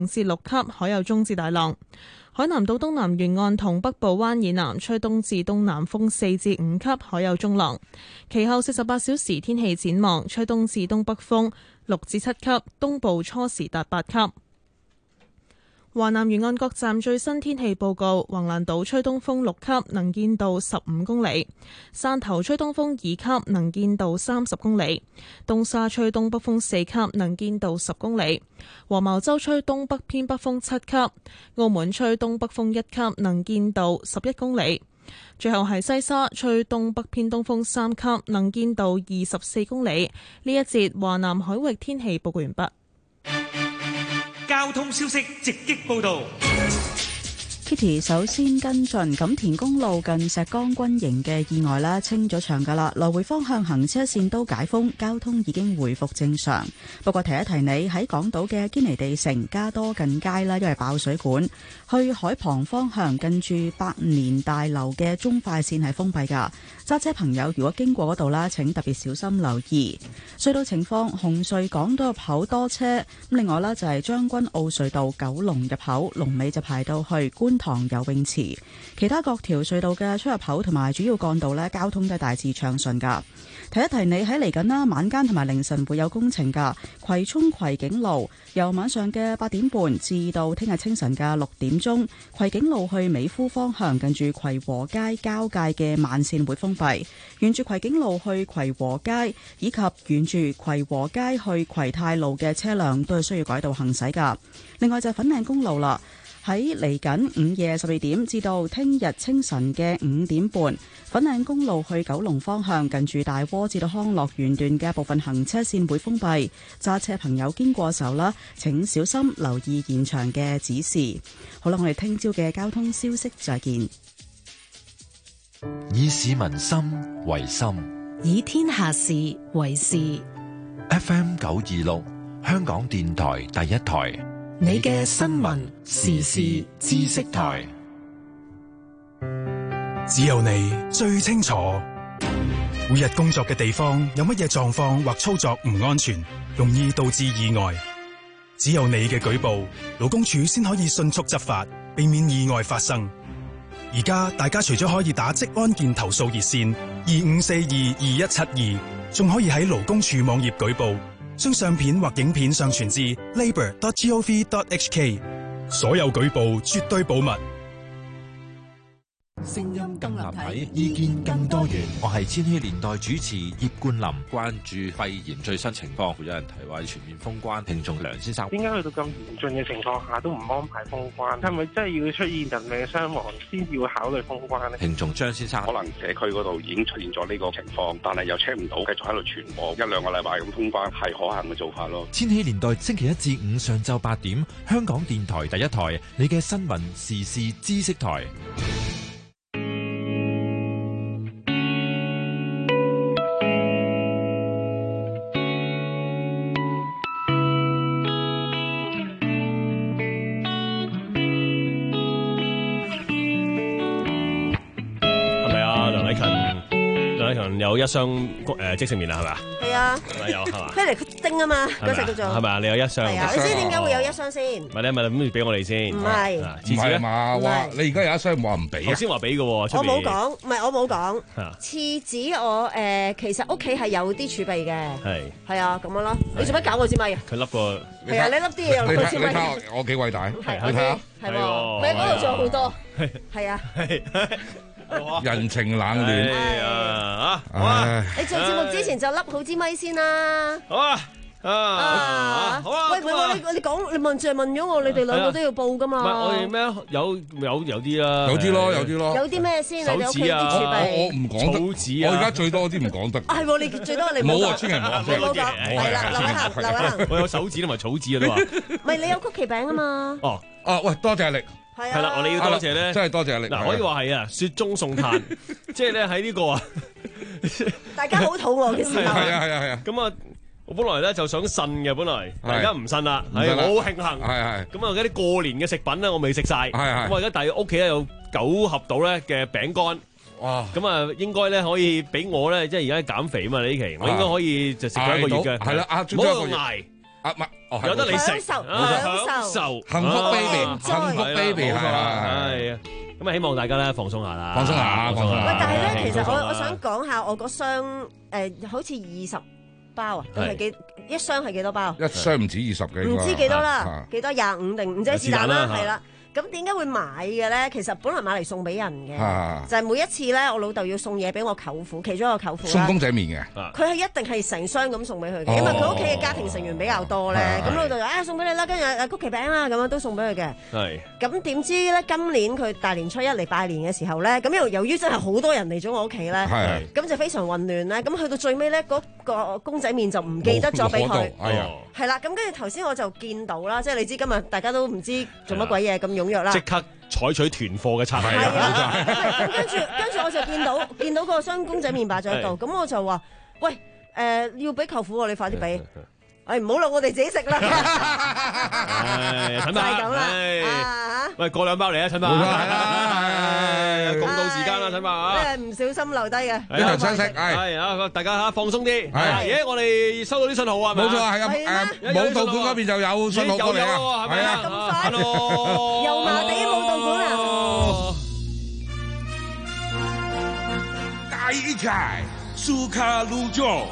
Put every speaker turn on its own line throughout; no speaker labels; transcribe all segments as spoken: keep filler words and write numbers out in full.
至六級，海有中至大浪。海南島東南沿岸同北部灣以南吹東至東南風四至五級，海有中浪。其後四十八小時天氣展望，吹東至東北風六至七級，東部初時達八級。華南沿岸各站最新天氣報告：橫瀾島吹東風六級，能見度十五公里；汕頭吹東風二級，能見度三十公里；東沙吹東北風四級，能見度十公里；黃茅洲吹東北偏北風七級；澳門吹東北風一級，能見度十一公里。最後係西沙吹東北偏東風三級，能見度二十四公里。呢一節華南海域天氣報告完畢。
交通消息直擊報道。
Kitty 首先跟進錦田公路近石崗軍營嘅意外啦，清咗場噶啦，來回方向行車線都解封，交通已經回復正常。不過提一提你，喺港島嘅堅尼地城加多近街啦，因為爆水管，去海旁方向近住百年大樓嘅中快線係封閉噶。揸車朋友如果經過嗰度啦，請特別小心留意。隧道情況，紅隧港島入口多車，咁另外啦就係將軍澳隧道九龍入口龍尾就排到去觀塘游泳池，其他各條隧道嘅出入口同埋主要幹道呢，交通都係大致暢順噶。提一提你喺嚟緊啦，晚間同埋凌晨會有工程噶。葵涌葵景路由晚上嘅八點半至到聽日清晨嘅六點鐘，葵景路去美孚方向近住葵和街交界嘅慢線會封閉，沿住葵景路去葵和街以及沿住葵和街去葵泰路嘅車輛都係需要改道行駛噶。另外就係粉嶺公路啦。喺嚟緊午夜十二點至到聽日清晨嘅五點半，粉嶺公路去九龍方向近住大窩至到康樂園段嘅部分行車線會封閉，揸車朋友經過時候啦，請小心留意現場嘅指示。好啦，我哋聽朝嘅交通消息再見。
以市民心為心，
以天下事為事。
F M 九二六，香港電台第一台。
你嘅新聞時事知識台，
只有你最清楚每日工作嘅地方有乜嘢狀況或操作唔安全，容易導致意外。只有你嘅舉報，勞工處先可以迅速執法，避免意外發生。而家大家除咗可以打職安健投訴熱線二五四二二一七二，仲可以喺勞工處網頁舉報，將相片或影片上傳至 labour dot gov dot h k， 所有舉報絕對保密。
聲音更立體，意見更多元。我係千禧年代主持葉冠霖。關注肺炎最新情況，有人提話全面封關。聽眾梁先生，
點解去到咁嚴峻嘅情況下都唔安排封關？係咪真係要出現人命傷亡先至會考慮封關呢？
聽眾張先生，
可能社區嗰度已經出現咗呢個情況，但係又 check 唔到，繼續喺度傳播一兩個禮拜咁封關係可行嘅做法咯。
千禧年代星期一至五上晝八點，香港電台第一台，你嘅新聞時事知識台。
有一箱誒即食麵啦，係咪啊？
係啊，
有係嘛？
菲力丁啊嘛，嗰隻叫做
係咪啊？你有一箱，
係啊？你知點解會有一箱先？
唔係你咪諗住俾我哋先？
唔係，
唔
係嘛？話你而家有一箱，話唔俾啊？
頭先話俾嘅喎，
我冇講，唔係我冇講。廁紙我誒其實屋企係有啲儲備嘅，係係啊咁樣咯。你做乜搞我支咪啊？
佢笠個
係啊，你笠啲嘢又攞支咪。
你睇下我幾偉大，你睇下
係喎，咪嗰度仲有好多，係啊。
人情冷暖
啊！啊！
你做節目之前就笠好支咪先啦。
好啊！啊！好啊！
喂，唔係喎，你你講，你問就係問咗我，你哋兩個都要報噶嘛？
唔係我哋咩？有有有啲啦，
有啲咯，有啲咯。
有啲咩先？
手指啊！
我我唔講得。
手指啊！
我而家最多啲唔講得。
係喎，你最多你
冇啊！千祈唔好，
你冇講。係啦，劉偉恒，劉偉恒。
我有手指同埋草紙啊，都話。
唔係你有曲奇餅啊嘛？
哦
哦，喂，多謝力。
係啦，我哋要多謝咧，
真係多謝你。
嗱，可以話係啊，雪中送炭，即係咧喺呢個啊，
大家好肚餓嘅時候，
係啊係啊係啊。
咁啊，我本來咧就想呻嘅，本來而家唔呻啦，係我好慶幸。係係。咁啊，而家啲過年嘅食品咧，我未食晒。係係。咁我而家但係屋企咧有九盒到咧嘅餅乾。哇！咁啊，應該咧可以俾我咧，即係而家減肥啊嘛呢期，我應該可以就食咗一個月嘅。
係啦，壓咗一個月。
捱。
啊唔
有得你食，
享受
享受，
幸福 baby，幸福 baby 係啊，係啊。
咁啊，希望大家咧放鬆下啦，
放鬆下，放鬆下。
喂，但係咧，其實我我想講下我個箱誒，好似二十包啊，定係幾一箱係幾多包？
一箱唔止二十嘅，
唔知幾多啦，幾多廿五定唔知是但啦，係啦。咁點解會買嘅咧？其實本來買嚟送俾人嘅，啊、就係每一次咧，我老豆要送嘢俾我舅父，其中一個舅父
送公仔麵嘅，
佢係一定係成箱咁送俾佢嘅，哦、因為佢屋企嘅家庭成員比較多咧。咁、啊、老豆就啊送俾你啦，跟住誒曲奇餅啦，咁樣都送俾佢嘅。係是。咁點知咧？今年佢大年初一嚟拜年嘅時候咧，咁由由於真係好多人嚟咗我屋企咧，咁是就非常混亂咧。咁去到最尾咧，嗰、那個公仔麵就唔記得咗俾佢。係啦，咁跟住頭先我就見到啦，即係你知今日大家都唔知做乜鬼嘢咁踴躍啦，
即刻採取囤貨嘅策略。係
啊，咁跟住跟住我就見到見到個箱公仔麵擺咗喺度，咁我就話：喂，誒要俾舅父喎，你快啲俾。誒唔好啦，我哋自己食啦。
陳伯，係咁啦。喂，過兩包嚟啊，陳伯。冇錯，係啦。共度時間啦，陳伯啊。
即係唔小心留低嘅。
一齊相識，係。
係啊，大家嚇放鬆啲。係。咦，我哋收到啲信號啊，係咪？
冇錯，係啊。誒，舞蹈館嗰邊就有信號過嚟啊。
係咪啊？
咁快。油麻地舞蹈館啊。
第一屆蘇卡魯佐。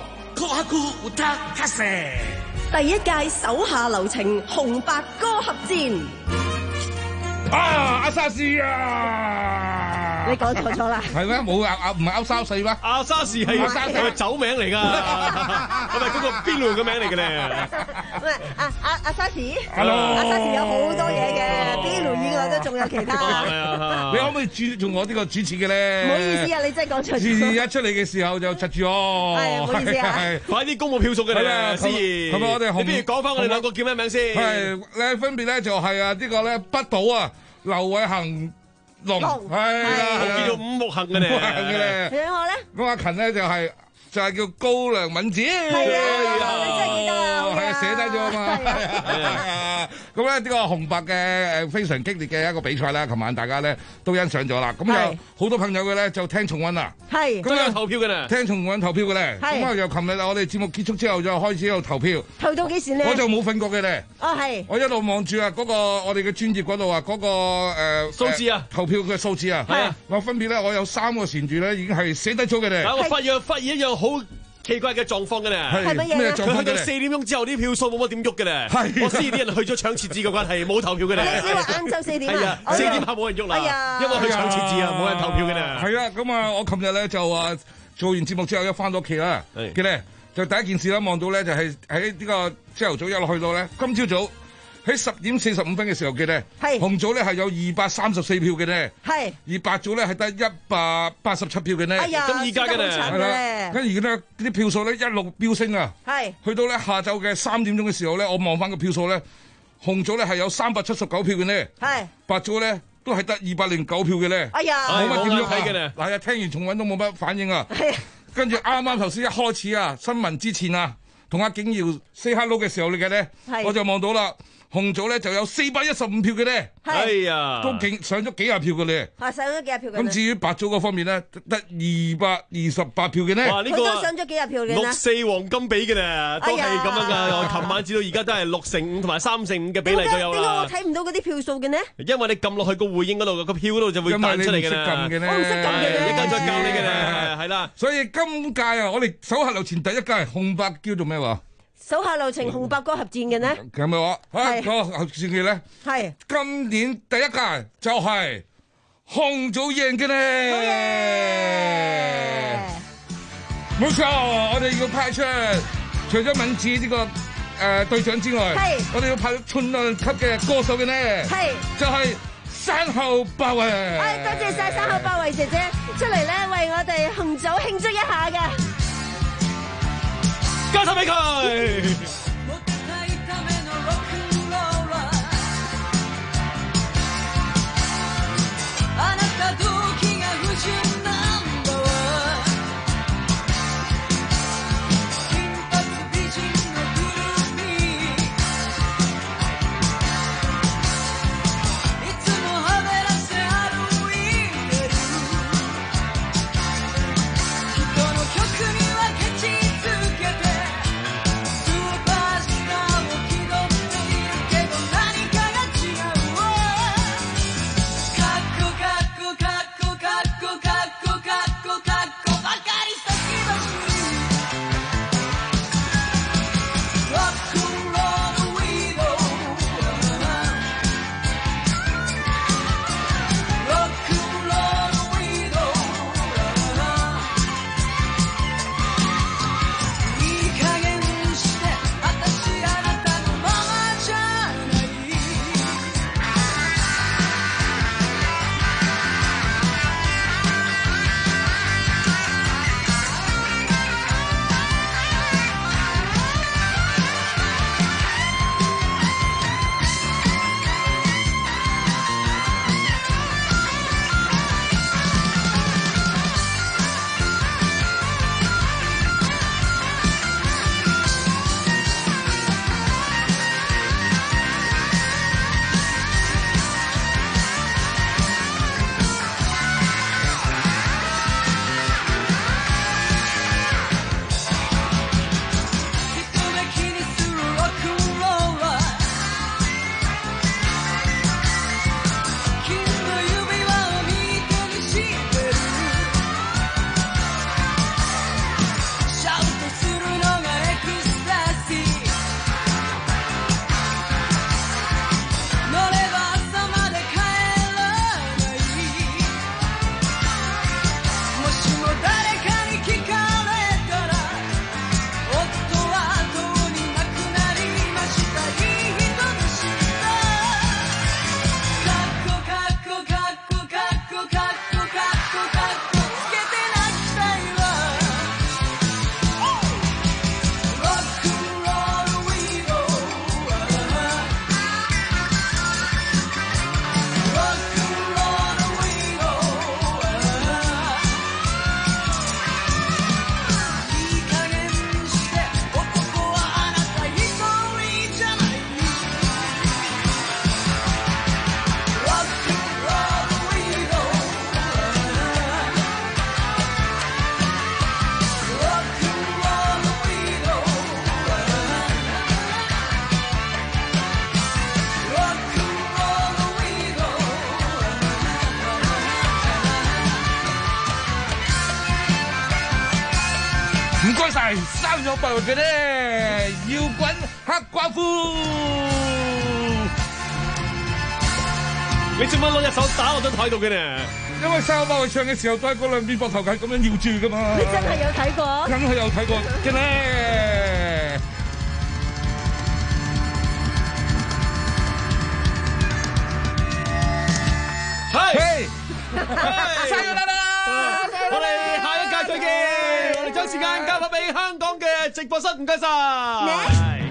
第一屆手下留情紅白歌合戰
啊！阿沙士啊！
你講錯咗啦，
係咩？冇啊啊，唔係歐沙士咩？
阿沙士係係酒名嚟㗎，係咪嗰個邊路嘅名嚟嘅咧？
喂，阿阿阿沙士 ，Hello， 阿沙士有好多嘢嘅，邊路以外都仲有其他。
你可唔可以主做我呢個主持嘅咧？
唔好意思啊，你真係講錯咗。
一出嚟嘅時候就窒住我。
係，唔好意思啊。
快啲公佈票數嘅咧，思怡。係咪我哋？你不如講翻我哋兩個叫咩名先？
係咧，分別咧就係啊呢個咧北島啊。劉偉恒龍係啊，
我叫做五木行嘅咧，
五木行嘅咧。
你我咧？
咁阿勤咧就係就係叫高良敏子。
係啊，你真係記得啊！
係啊，寫低咗啊嘛。係啊，咁咧呢個紅白嘅誒非常激烈嘅一個比賽啦。琴晚大家咧都欣賞咗啦。咁有好多朋友嘅咧就聽重溫啦。
係。
咁有投票嘅咧？
聽重溫投票嘅咧。係。咁啊由琴日我哋節目結束之後就開始喺度投票。
投到幾時咧？
我就冇瞓過嘅咧。
啊係。
我一路望住啊嗰個我哋嘅專頁嗰度啊嗰個誒
數字啊
投票嘅數字啊。係啊。我分別咧我有三個纏住咧已經係寫低咗嘅咧。
我發現發現一樣好奇怪嘅狀況嘅咧，
係乜嘢？
咩狀況嘅咧？
佢去到四點鐘之後啲票數冇乜點喐嘅咧。係，我知啲人去咗搶設置嘅關係冇投票嘅咧。
你話晏晝四點啊？
四點後冇人喐啦，因為去搶設置啊，冇人投票嘅咧。
係啊，咁啊，我琴日咧就話做完節目之後一翻到屋企啦，嘅咧就第一件事啦，望到咧就係喺呢個朝頭早一路去到咧，今朝早喺十點四十五分嘅時候嘅咧，係紅組咧係有二百三十四票嘅咧，係而白組咧係得一百八十七票嘅咧。
咁
而家嘅咧，
係啦，跟住咧啲票數咧一路飆升啊，係去到咧下晝嘅三點鐘嘅時候咧，我望翻個票數咧，紅組咧係有三百七十九票嘅咧，係白組咧都係得二百零九票嘅咧。哎呀，冇乜點喐睇嘅咧。嗱，聽完重溫都冇乜反應啊。係，跟住啱啱頭先一開始啊，新聞之前啊，同阿景耀 say hello 嘅時候嚟嘅咧，我就望到啦。紅組咧就有四百一十五票嘅咧，係啊，都勁上咗幾廿票嘅咧，
啊上咗幾廿票嘅。
咁至於白組嗰方面咧，得二百二十八票嘅咧，
哇呢個
都上咗幾廿票嘅。
六四黃金比嘅咧，都係咁樣噶。我琴晚至到而家都係六成五同埋三成五嘅比例都有啦。點解我睇唔到嗰啲票數嘅呢？因為你撳落去個回應嗰度個票嗰度就會彈出嚟嘅啦。我唔識撳嘅咧，一陣再教你嘅咧，係啦。
所以今屆啊，我哋手下留情第一屆紅白叫做咩話？
手下留情紅白歌合戰嘅呢？
係咪話？係個合戰嘅咧？係今年第一屆就係紅組贏嘅咧。冇錯，我哋要派出除咗敏子呢個誒隊長之外，係我哋要派出重量級嘅歌手嘅咧，係就係山後包圍。
哎，多謝晒山後包圍姐姐出嚟咧，為我哋紅組慶祝一下嘅。
交手俾佢。
「
係生咗白嘅咧，搖滾黑寡婦。
你做乜攞隻手打落張台度嘅呢？
因為生咗白唱嘅時候，都係嗰兩邊膊頭係咁樣搖住噶嘛。
你真係有睇過？
梗係有睇過嘅咧。
係，
生咗啦啦！
我哋下一屆再見。我哋將時間交翻俾香港嘅直播室，唔該晒。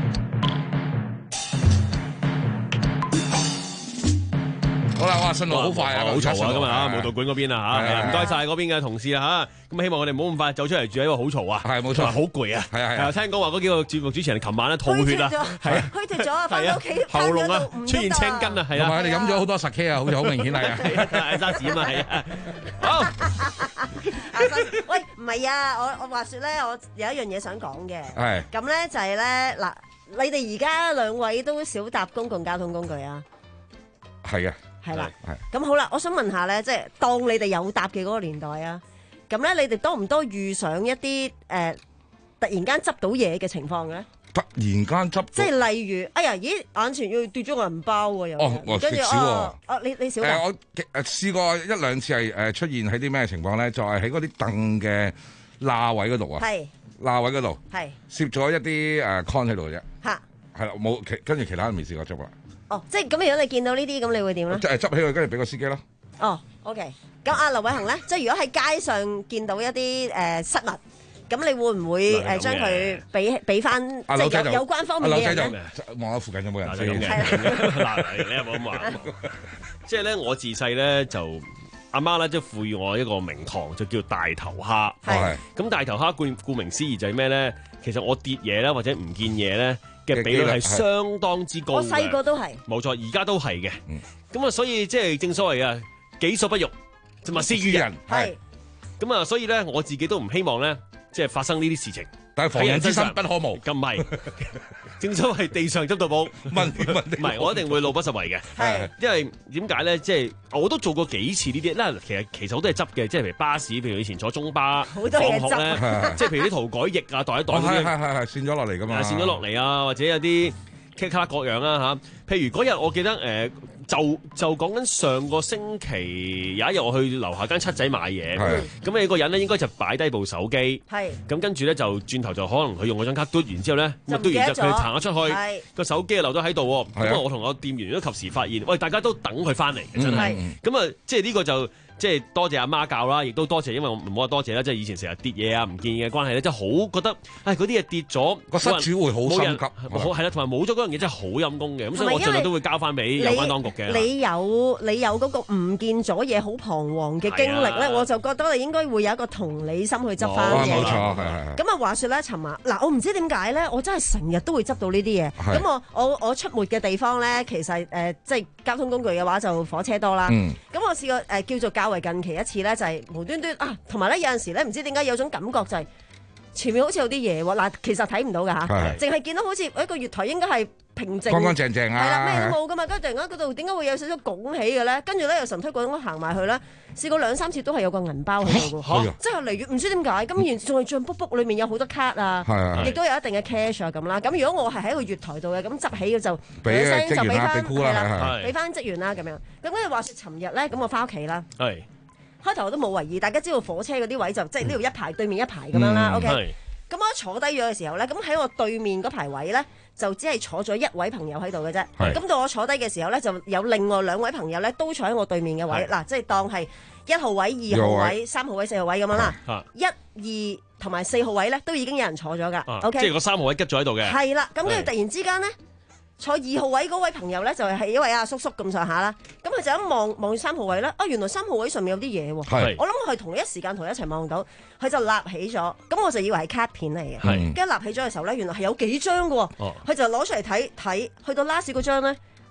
好啦，哇，順路好快啊，
好嘈啊，今日啊，舞蹈館嗰邊啊嚇，
係啊，
唔該晒嗰邊嘅同事啊嚇，咁希望我哋唔好咁快走出嚟住喺度好嘈啊，
係冇錯，
好攰啊，係啊，聽講話嗰幾個節目主持人琴晚咧吐血啊，係啊，
虛脫咗啊，翻到屋企
喉嚨啊出現青筋啊，係啊，
同埋你飲咗好多十 K 啊，好似好明顯係啊，
係沙士啊嘛，係啊，好，
喂，唔係啊，我我話説咧，我有一樣嘢想講嘅，
係，
咁咧就係咧嗱，你哋而家兩位都少搭公共交通工具啊，
係啊。
係啦，咁好啦，我想問下咧，即係當你哋有搭嘅嗰個年代啊，咁咧你哋多唔多遇上一啲誒、呃、突然間執到嘢嘅情況嘅咧？
突然間執，
即係例如，哎呀，咦，眼前要跌咗個銀包喎，又
哦，我
跟住
少喎，
哦，你你少？
誒、呃，我誒試過一兩次係誒出現喺啲咩情況咧？就係喺嗰啲凳嘅罅位嗰度啊，係罅位嗰度，係攝咗一啲誒 con 喺度嘅啫，嚇，係啦，冇其跟住其他人未試過執啦。
哦，即係咁，如果你見到呢啲，咁你會點咧？
即係執起佢，跟住俾個司機咯。
哦 ，OK。咁阿劉偉恒咧，即係如果喺街上見到一啲誒失物，咁你會唔會誒將佢俾俾翻即係有有關方面嘅人咧？
望下附近有冇人先。
嗱，你有冇咁話？即係咧，我自細咧就阿媽咧，即係賦予我一個名堂，就叫大頭蝦。係。咁大頭蝦顧顧名思義就係咩咧？其實我跌嘢咧，或者唔見嘢咧嘅比率係相當之高嘅。我
細個都係。冇
錯，而家都係嘅。咁啊，所以即係正所謂啊，己所不欲，就勿施於人。係。咁啊，所以咧，我自己都唔希望咧，即係發生呢啲事情。
但係防人之心不可無。
咁唔係，正所謂地上執到寶，
問問
唔係，我一定會路不拾遺嘅。係。因為點解咧？即係我都做過幾次呢啲。嗱，其實其實好多係執嘅，即係譬如巴士，譬如以前坐中巴放學咧，即係譬如啲塗改液啊、袋一袋嗰啲，
係係係係跣咗落嚟㗎嘛，
跣咗落嚟啊，或者有啲卡卡各樣啦嚇。譬如嗰日我記得誒。就就講緊上個星期有一日我去樓下間七仔買嘢，咁你個人咧應該就擺低部手機，咁跟住咧就轉頭就可能佢用嗰張卡嘟完之後咧，咁嘟完之後佢行咗出去，個手機留咗喺度，咁啊我同我店員都及時發現，喂，大家都等佢翻嚟嘅真係，咁啊即係呢個就。即係多謝阿媽教啦，亦都多謝，因為我唔好話多謝啦，即係以前成日跌嘢啊、唔見嘢嘅關係咧，即係好覺得，唉嗰啲嘢跌咗，
個失主會好心急，
好係啦，同埋冇咗嗰樣嘢真係好陰功嘅，咁所以我盡量都會交翻俾有關當局嘅。
你有你有嗰個唔見咗嘢好彷徨嘅經歷咧，我就覺得你應該會有一個同理心去執翻嘅。
冇錯，係係。
咁啊話説咧，尋晚嗱，我唔知點解咧，我真係成日都會執到呢啲嘢。咁我我我出沒嘅地方咧，其實誒即係交通工具嘅話就火車多啦。咁我試過誒叫做較為近期一次咧。就係無端端啊，同埋咧有陣時咧唔知點解有種感覺就係前面好似有啲嘢喎，嗱其實睇唔到㗎嚇，淨係見到好似一個月台應該係平靜，
乾乾淨淨啊，
係啦咩都冇㗎嘛，跟住突然間嗰度點解會有少少拱起嘅咧？跟住咧又神推鬼咁行埋去咧，試過兩三次都係有個銀包喺度㗎，即係嚟越唔知點解，咁然仲係脹卜卜，裏面有好多卡啊，亦都有一定嘅 cash 啊咁啦。咁如果我係喺個月台度嘅，咁執起嘅就
俾
聲就俾翻
係啦，
俾翻職員啦咁樣。咁跟住話説尋日咧，咁我翻屋企啦。
係。
開頭我都冇為意，大家知道火車嗰啲位就即係呢度一排對面一排咁樣啦。OK，咁我一坐低咗嘅時候咧，咁喺我對面嗰排位咧，就只係坐咗一位朋友喺度嘅啫。咁到我坐低嘅時候咧，就有另外兩位朋友咧都坐喺我對面嘅位。嗱，即係當係一號位、二號位、三號位、四號位咁樣啦。一、二同埋四號位咧都已經有人坐咗㗎。OK，
即係個三號位吉咗喺度嘅。
係啦，咁跟住突然之間咧。坐二號位嗰位朋友咧，就係、是、一位阿叔叔咁上下啦。咁佢就一望望住三號位咧，啊原來三號位上面有啲嘢喎。我諗我係同一時間同佢一齊望到，佢就立起咗。咁我就以為係卡片嚟嘅。跟住立起咗嘅時候咧，原來係有幾張嘅喎。佢、哦、就攞出嚟睇睇，去到 last 嗰張咧，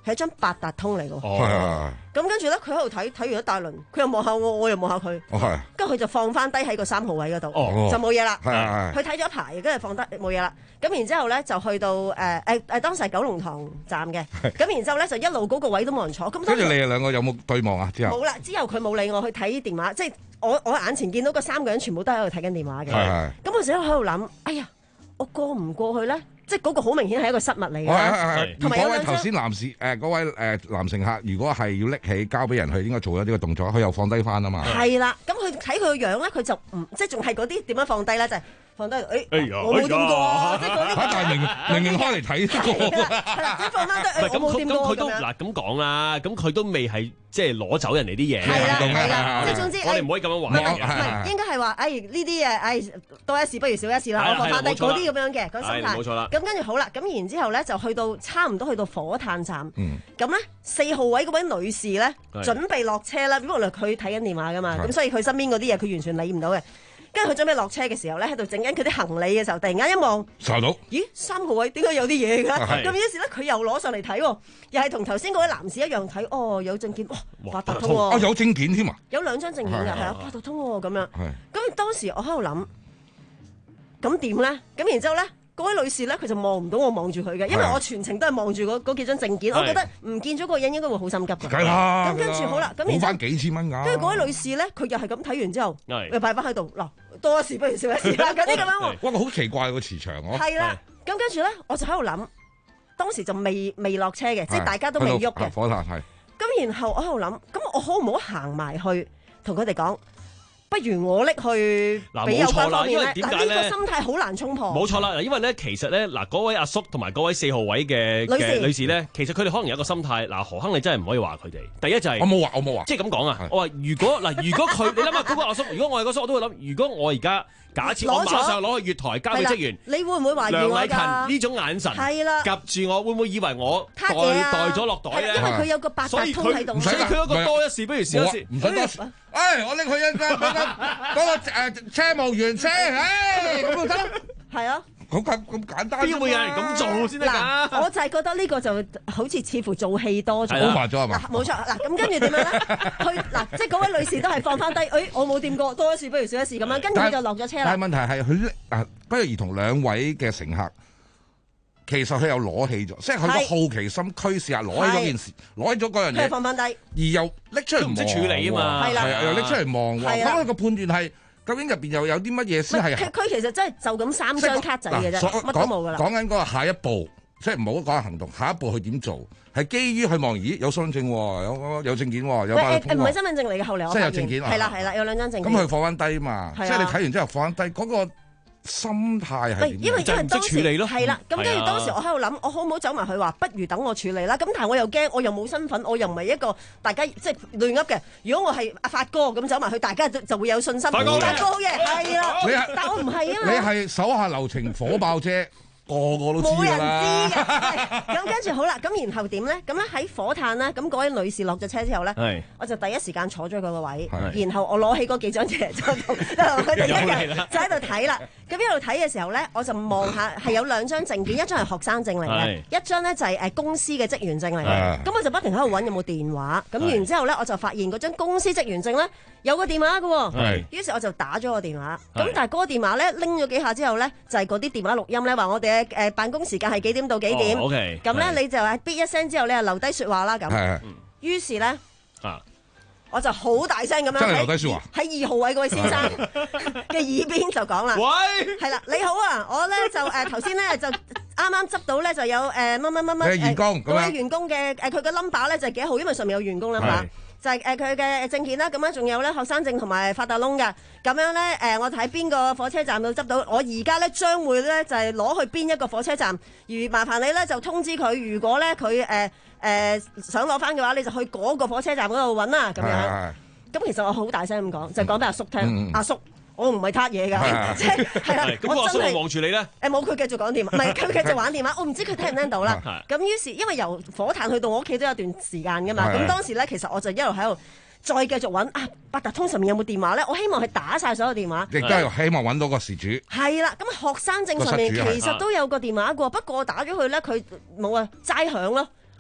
係一張八達通嚟㗎。
哦，
咁跟住咧，佢喺度睇睇完一大輪，佢又望下我，我又望下佢。
哦，
跟住佢就放翻低喺個三號位嗰度，
哦、
就冇嘢啦。
係
佢睇咗一排，跟住放低冇嘢啦。咁然之後咧就去到誒誒誒，當時係九龍塘站嘅。咁然之後咧就一路嗰個位都冇人坐。咁
跟住你哋兩個有冇對望啊？之後
冇啦。之後佢冇理我去睇電話，即係我我眼前見到嗰三個人全部都喺度睇緊電話嘅。咁我成日喺度諗，哎呀，我過唔過去咧？即係嗰個好明顯係一個失物嚟嘅。
同埋嗰位頭先男士誒嗰位誒男乘客，如果係要拎起交俾人，佢應該做咗呢個動作，佢又放低翻啊嘛。
係啦，咁佢睇佢個樣咧，佢就唔即係仲係嗰啲點樣放低咧，就係、是。放低，誒，我冇掂過啊！即係嗰啲，
但係明明明開嚟睇過，
係啦，即係放翻低，我冇掂過
佢都嗱咁講啦，咁佢都未係即係攞走人哋啲嘢，
係啦係啦，即係總之，
我哋唔可以咁樣玩。
唔係唔係，應該係話，誒呢啲嘢，誒多一事不如少一事啦，我放翻低嗰啲咁樣嘅嗰心態。
冇錯啦。
咁跟住好啦，咁然之後咧就去到差唔多去到火炭站，咁咧四號位嗰位女士咧準備落車啦，因為佢睇緊電話噶嘛，咁所以佢身邊嗰啲嘢佢完全理唔到嘅。跟住佢準備落車嘅時候咧，喺度整緊佢啲行李嘅時候，突然間一望，
查到，咦，
三號位點解有啲嘢嘅？咁於是咧，佢又攞上嚟睇，又係同頭先嗰位男士一樣睇，哦，有證件，哇，八達通喎，
啊，有證件添啊，
有兩張證件㗎，係啊，八達通喎，咁樣。咁當時我喺度諗，咁點咧？咁然之後咧，嗰位女士咧，佢就望唔到我望住佢嘅，因為我全程都係望住嗰嗰幾張證件，我覺得唔見咗個人應該會好心急㗎。
梗啦，
咁跟住好啦，咁然之後
翻幾千蚊㗎。
跟住嗰位女士咧，佢又係咁睇完之後，又擺翻喺度嗱。多一事不如少一事啦，嗰啲咁樣喎。
哇，好奇怪個磁場喎。
係啦，咁跟住咧，我就喺度諗，當時就未未落車嘅，即係大家都未喐嘅。
火炭係。
咁然後我喺度諗，咁我好唔好行埋去同佢哋講？不如我拎去俾有關方面咧。嗱，呢個心態好難衝破。
冇錯啦，嗱，因為咧，其實咧，嗱，嗰位阿叔同埋嗰位四號位嘅嘅女士咧，其實佢哋可能有一個心態。嗱，何亨，你真係唔可以話佢哋。第一就係
我冇話，我冇話，
即係咁講啊。我話如果嗱，如果佢，你諗下嗰個阿叔，如果我係個叔，我都會諗，如果我而家假設我馬上攞去月台交俾職員，
你會唔會懷疑
梁禮
我㗎？
勤呢種眼神
係啦，
夾住我，會唔會以為我袋袋咗落袋咧？
因為佢有個八達通喺度，
所以佢有個多一事不如少一事，
唔使多事。誒，我拎去一間嗰個嗰個誒車務員車，誒咁就得。
係啊。
咁咁咁簡單，
邊會有人咁做先得㗎？
我就係覺得呢個就好似似乎做戲多咗，
好麻咗係嘛？
冇錯，嗱咁跟住點樣咧？佢嗱即係嗰位女士都係放翻低，誒我冇掂過，多一事不如少一事咁樣，跟住佢就落咗車啦。
但係問題係佢嗱，不如而同兩位嘅乘客，其實佢有攞起咗，即係佢個好奇心驅使下攞起嗰件事，攞起咗嗰樣嘢，
放翻低，
而又拎出嚟
唔識處理啊嘛，
係啦，
又拎出嚟望喎，咁佢個判斷係。究竟入邊又有啲乜嘢先係？
佢佢其實真係就咁三張卡仔嘅啫，乜都冇噶啦。
講緊嗰個下一步，即係唔好講行動，下一步佢點做？係基於佢望，咦有身份證，有有證件，有八達通。
唔係身份證嚟嘅，後嚟我
即係有證件。
係啦係啦，有兩張證件。
咁佢放翻低嘛？即係你睇完之後放翻低嗰個心態係點？
因為因為當時係啦，咁跟住當時我喺度諗，我好唔好走埋去話，不如等我處理啦。咁但係我又驚，我又冇身份，我又唔係一個大家即係亂噏嘅。如果我係阿發哥咁走埋去，大家就會有信心。發哥嘅係啦，但我唔係啊嘛。
你係手下留情火爆啫。個個都知㗎啦，
冇人知嘅。咁跟住好啦，咁然後點咧？咁咧喺火炭咧，咁嗰位女士落咗車之後咧，我就第一時間坐咗佢個位，然後我攞起嗰幾張嘢就同佢哋一樣，就喺度睇啦。咁一路睇嘅時候咧，我就望下係有兩張證件，一張係學生證嚟嘅，一張咧就係誒公司嘅職員證嚟嘅。咁我就不停喺度揾有冇電話。咁然之後咧，我就發現嗰張公司職員證咧有個電話嘅喎。於是我就打咗個電話。咁但係嗰個電話咧拎咗幾下之後咧，就係嗰啲電話錄音咧話我哋。誒辦公時間係幾點到幾點？咁咧、oh, okay, 你就係嗶一聲之後，你就留低説話啦咁。於是咧，啊、我就好大聲咁樣喺喺二號位嗰位先生嘅耳邊就講啦。喂，係啦，你好啊，我咧就誒頭先咧就啱啱執到咧就有誒乜乜乜乜
員工
嗰位員工嘅誒佢嘅 number 咧就係幾號，因為上面有員工 number。就係誒佢嘅證件啦，咁樣仲有咧學生證同埋發達窿㗎，咁樣咧誒我喺邊個火車站度執到，我而家咧將會咧就係攞去邊一個火車站，而麻煩你咧就通知佢，如果咧佢誒誒想攞翻嘅話，你就去嗰個火車站嗰度揾啦，咁樣。咁其實我好大聲咁講，就講俾阿叔聽，阿叔。我唔係撻嘢㗎，即係係啦。
咁我真係望住你咧。
誒冇，佢繼續講電話，唔係佢繼續玩電話。我唔知佢聽唔聽到啦。咁於是因為由火炭去到我屋企都有段時間㗎嘛。咁當時咧，其實我就一路喺度再繼續揾啊，八達通上面有冇電話咧？我希望係打晒所有電話。
亦都係希望揾到個事主。
係啦，咁學生證上面其實都有個電話㗎，不過我打咗佢咧，佢冇啊，齋響咯。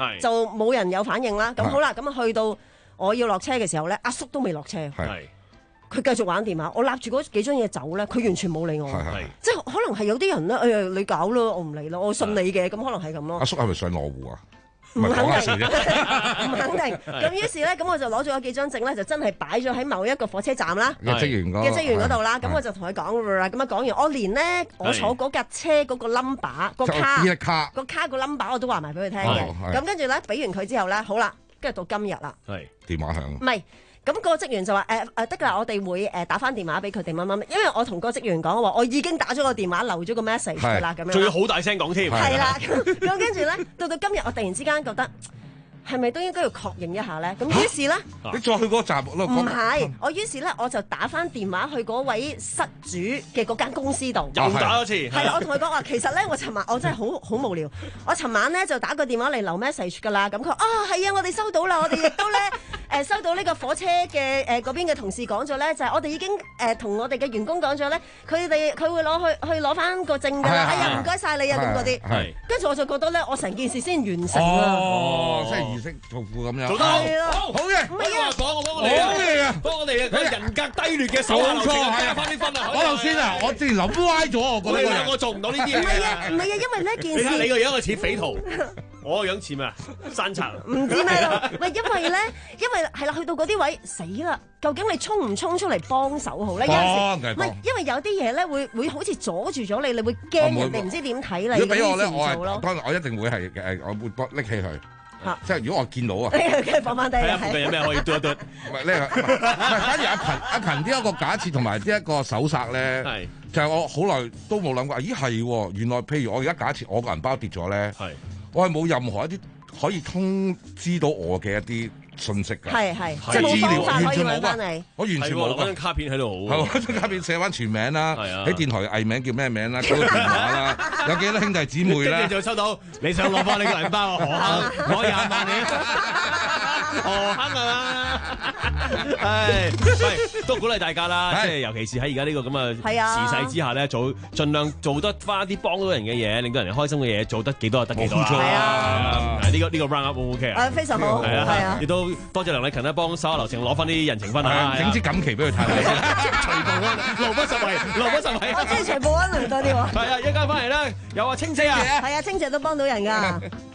就冇人有反應啦。咁好啦，咁啊去到我要落車嘅時候咧，阿叔都未落車，佢繼續玩電話。我揦住嗰幾張嘢走咧，佢完全冇理我。即係可能係有啲人咧，哎呀你搞咯，我唔理咯，我信你嘅，咁可能係咁咯。
阿叔係咪上羅湖啊？
唔肯定，唔肯定。咁於是咧，咁我就攞咗嗰幾張證咧，就真係擺咗喺某一個火車站啦
嘅職員嗰
嘅職員嗰度啦。咁我就同佢講啦，咁樣講完，我連咧我坐嗰架車嗰個 number 個卡個卡個 number 我都話埋俾佢聽嘅。咁跟住咧，俾完佢之後咧，好啦，跟住到今日啦，
電話響。
唔係。咁個職員就話誒誒得㗎啦，我哋會誒打翻電話俾佢哋乜乜乜，因為我同個職員講話，我已經打咗個電話留咗個 message 㗎啦，咁樣。仲
要好大聲講添。
係啦，咁跟住咧，到到今日我突然之間覺得係咪都應該要確認一下咧？咁於是咧，
你再去嗰個站咯。
唔係，我於是咧我就打翻電話去嗰位失主嘅嗰間公司度，
又打多次。
係啦，我同佢講話，其實咧我尋晚我真係好好無聊，我尋晚咧就打個電話嚟留 message 㗎啦。咁佢話啊係啊，我哋收到啦，我哋亦都咧。誒收到呢個火車嘅誒嗰邊嘅同事講咗咧，就係、是、我哋已經誒同、呃、我哋嘅員工講咗咧，佢哋佢會攞去去攞翻個證㗎啦。哎呀，唔該晒你啊，咁嗰啲。係。跟住我就覺得咧，我成件事先完成啦。
哦，即係儀式做副咁樣。
做得好，
好嘅。
唔係啊，講我幫我哋啊，好嘢啊，幫我哋啊，佢人格低劣嘅手下留情，加翻啲分啊。
我頭先啊，我之前諗歪咗，我覺得
我做唔到呢啲嘢。
唔係啊，唔係啊，因為呢件事。
你睇你個樣係似匪徒。我個樣似咩啊？山賊
唔知咩咯？唔係因為咧，因為係啦，去到嗰啲位死啦！究竟你衝唔衝出嚟幫手好咧？有陣時唔係，因為有啲嘢咧會會好似阻住咗你，你會驚人哋唔知點睇你。
如果俾我咧，我係當然我一定會係誒，我會幫拎起佢。嚇！即係如果我見到啊，
跟住放翻低。
係啊，附近有咩可以嘟一嘟？
唔係呢個，反而阿勤阿勤呢一個假設同埋呢一個手殺咧，係就係我好耐都冇諗過。咦係喎，原來譬如我而家假設我個銀包跌咗咧，係。我係冇任何一啲可以通知到我嘅一啲信息㗎，係係即係資料完全冇㗎，我完全冇。
嗰張卡片喺度好，
係嗰張卡片寫翻全名啦，喺電台嘅藝名叫咩名啦，嗰個電話啦，有幾多兄弟姊妹啦，
跟住就收到你想攞翻你個銀包，何坑攞廿萬你，何坑係嘛？係，係都鼓勵大家啦，即係尤其是喺而家呢個咁嘅時勢之下咧，做盡量做得翻啲幫到人嘅嘢，令到人哋開心嘅嘢，做得幾多就得幾多啦。係啊，呢個呢個 round up O K 啊，
非常好，係啊，
亦都多謝梁禮勤咧，幫手下留情攞翻啲人情分啊，
整支錦旗俾佢睇下。
徐步安，勞不實惠，勞不實惠。
我中意徐步安嚟多啲喎。
係啊，一陣間翻嚟咧，有阿清姐啊，
係啊，清姐都幫到人㗎。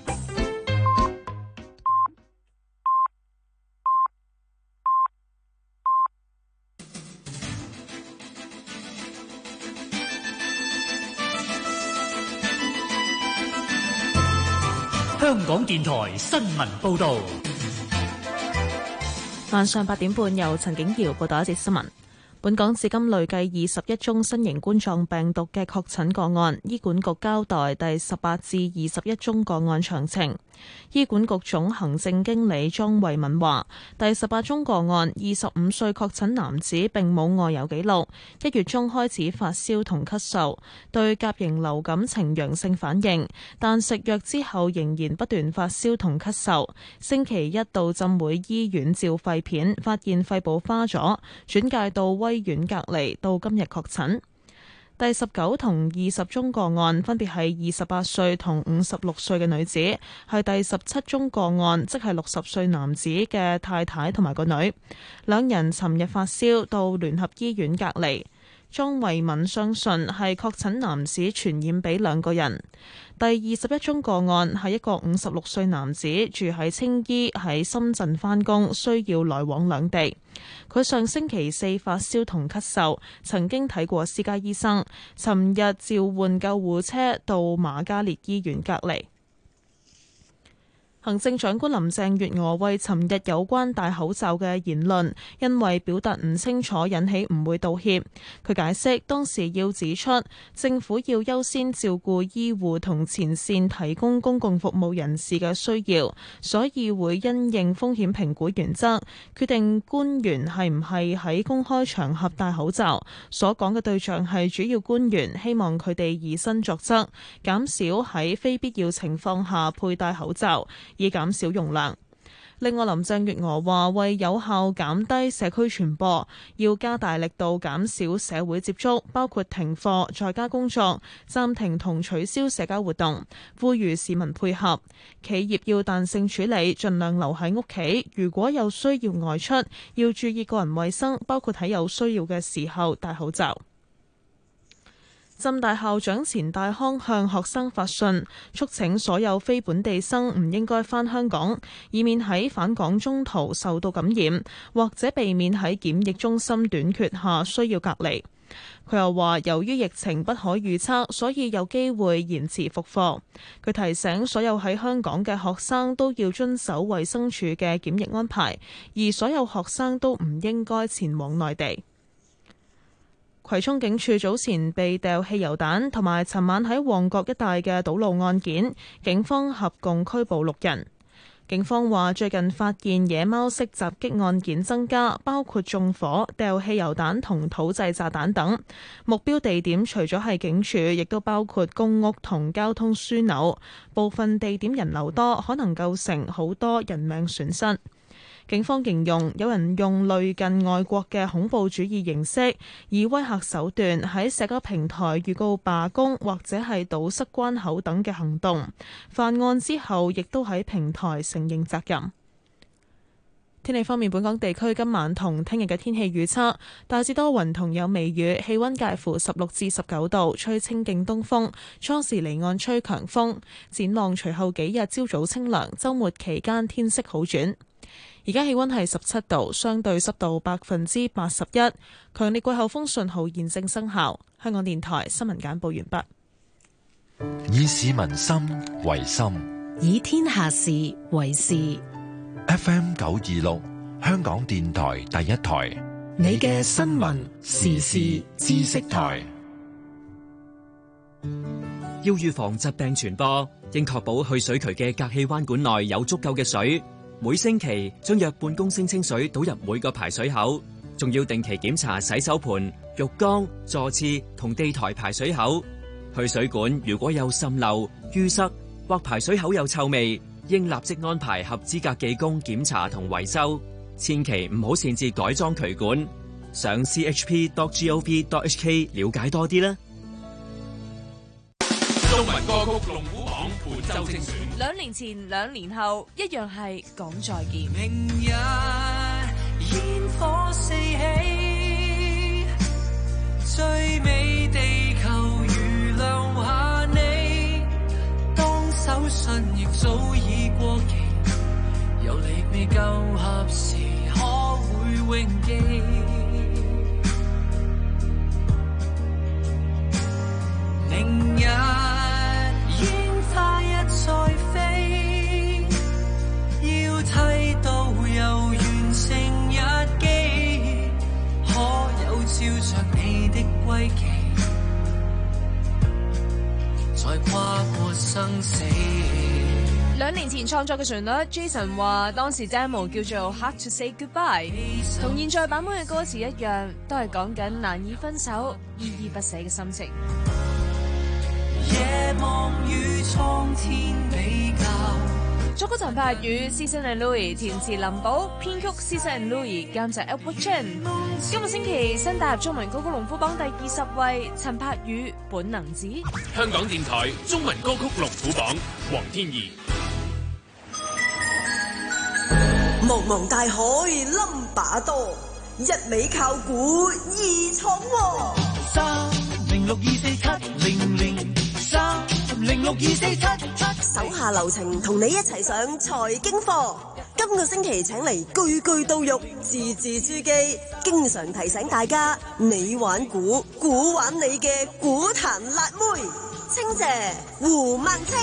香港電台新聞報導，
晚上八點半由陳景瑤報道一節新聞。本港至今累計二十一宗新型冠狀病毒嘅確診個案，醫管局交代第十八至二十一宗個案詳情。醫管局總行政經理莊慧敏話：第十八宗個案，二十五歲確診男子並冇外遊記錄，一月中開始發燒同咳嗽，對甲型流感呈陽性反應，但食藥之後仍然不斷發燒同咳嗽。星期一到浸會醫院照肺片，發現肺部花咗，轉介到威院隔離，到今日確診。第十九同二十宗個案分別係二十八歲同五十六歲嘅女子，係第十七宗個案，即係六十歲男子嘅太太同埋個女，兩人尋日發燒到聯合醫院隔離。莊慧敏相信係確診男子傳染俾兩個人。第二十一宗個案係一個五十六歲男子，住喺青衣，喺深圳返工，需要來往兩地。佢上星期四發燒同咳嗽，曾經睇過私家醫生，尋日召喚救護車到瑪嘉烈醫院隔離。行政長官林鄭月娥為尋日有關戴口罩嘅言論，因為表達唔清楚引起唔會道歉。佢解釋當時要指出，政府要優先照顧醫護同前線提供公共服務人士嘅需要，所以會因應風險評估原則，決定官員係唔係喺公開場合戴口罩。所講嘅對象係主要官員，希望佢哋以身作則，減少喺非必要情況下佩戴口罩，以減少用量。 另外，林鄭月娥話為有效減低社區傳播，要加大力度減少社會接觸，包括停課、在家工作、暫停同取消社交活動，呼籲市民配合。企業要彈性處理，盡量留喺屋企。如果有需要外出，要注意個人衛生，包括喺有需要嘅時候戴口罩。浸大校長錢大康向學生發信，促請所有非本地生唔應該返香港，以免喺返港中途受到感染，或者避免喺檢疫中心短缺下需要隔離。佢又話，由於疫情不可預測，所以有機會延遲復課。佢提醒所有喺香港嘅學生都要遵守衛生署嘅檢疫安排，而所有學生都唔應該前往內地。葵涌警署早前被掉汽油彈，同埋尋晚喺旺角一帶嘅堵路案件，警方合共拘捕六人。警方話最近發現野貓式襲擊案件增加，包括縱火、掉汽油彈同土製炸彈等。目標地點除咗係警署，亦都包括公屋同交通樞紐，部分地點人流多，可能構成好多人命損失。警方形容有人用類近外國嘅恐怖主義形式，以威嚇手段喺社交平台預告罷工或者係堵塞關口等嘅行動。犯案之後，亦都喺平台承認責任。天氣方面，本港地區今晚同聽日嘅天氣預測大致多雲同有微雨，氣溫介乎十六至十九度，吹清勁東風，初時離岸吹強風。展望隨後幾日朝早清涼，週末期間天色好轉。而家氣溫係十七度，相對濕度百分之八十一，強烈季候風信號現正生效。香港電台新聞簡報完
畢。以市民心為心，
以天下事為事。
F M 九二六，香港電台第一台，
你嘅新聞時事知識台。
要預防疾病傳播，應確保去水渠嘅隔氣彎管內有足夠嘅水。每星期將約半公升清水倒入每個排水口，仲要定期檢查洗手盆、浴缸、座廁同地台排水口。去水管如果有滲漏、淤塞或排水口有臭味，應立即安排合資格技工檢查同維修。千祈唔好擅自改裝渠管。上 c h p dot gov dot h k 了解多啲啦。
中文歌曲龍虎榜本周精選，
兩年前、兩年後一樣係講再見。
明日煙火四起，最美地球如留下你，當手信亦早已過期，有你未夠合時，可會永記？明日再飛，要剃到又完成日記，可有照着你的歸期，再跨過生死。
兩年前創作嘅旋律 ，Jason 話當時 demo 叫做 Hard to Say Goodbye， 同現在版本嘅歌詞一樣，都係講緊難以分手、依依不捨嘅心情。
夜望與蒼天比較，
作曲陳柏宇 ，Season and Louis 填詞林寶，編曲 Season and Louis， 監製 Edward Chen。今個星期新打入中文歌曲龍虎榜第二十位，陳柏宇《本能寺》。
香港電台中文歌曲龍虎榜，黃天怡。
茫茫大海冧把多，一味靠估二闖禍。
三零六二四七零零。三零六二四七七，
手下留情，同你一齊上財經課。今個星期請嚟句句到肉，字字珠璣，經常提醒大家，你玩股，股玩你嘅股壇辣妹。清謝胡孟青。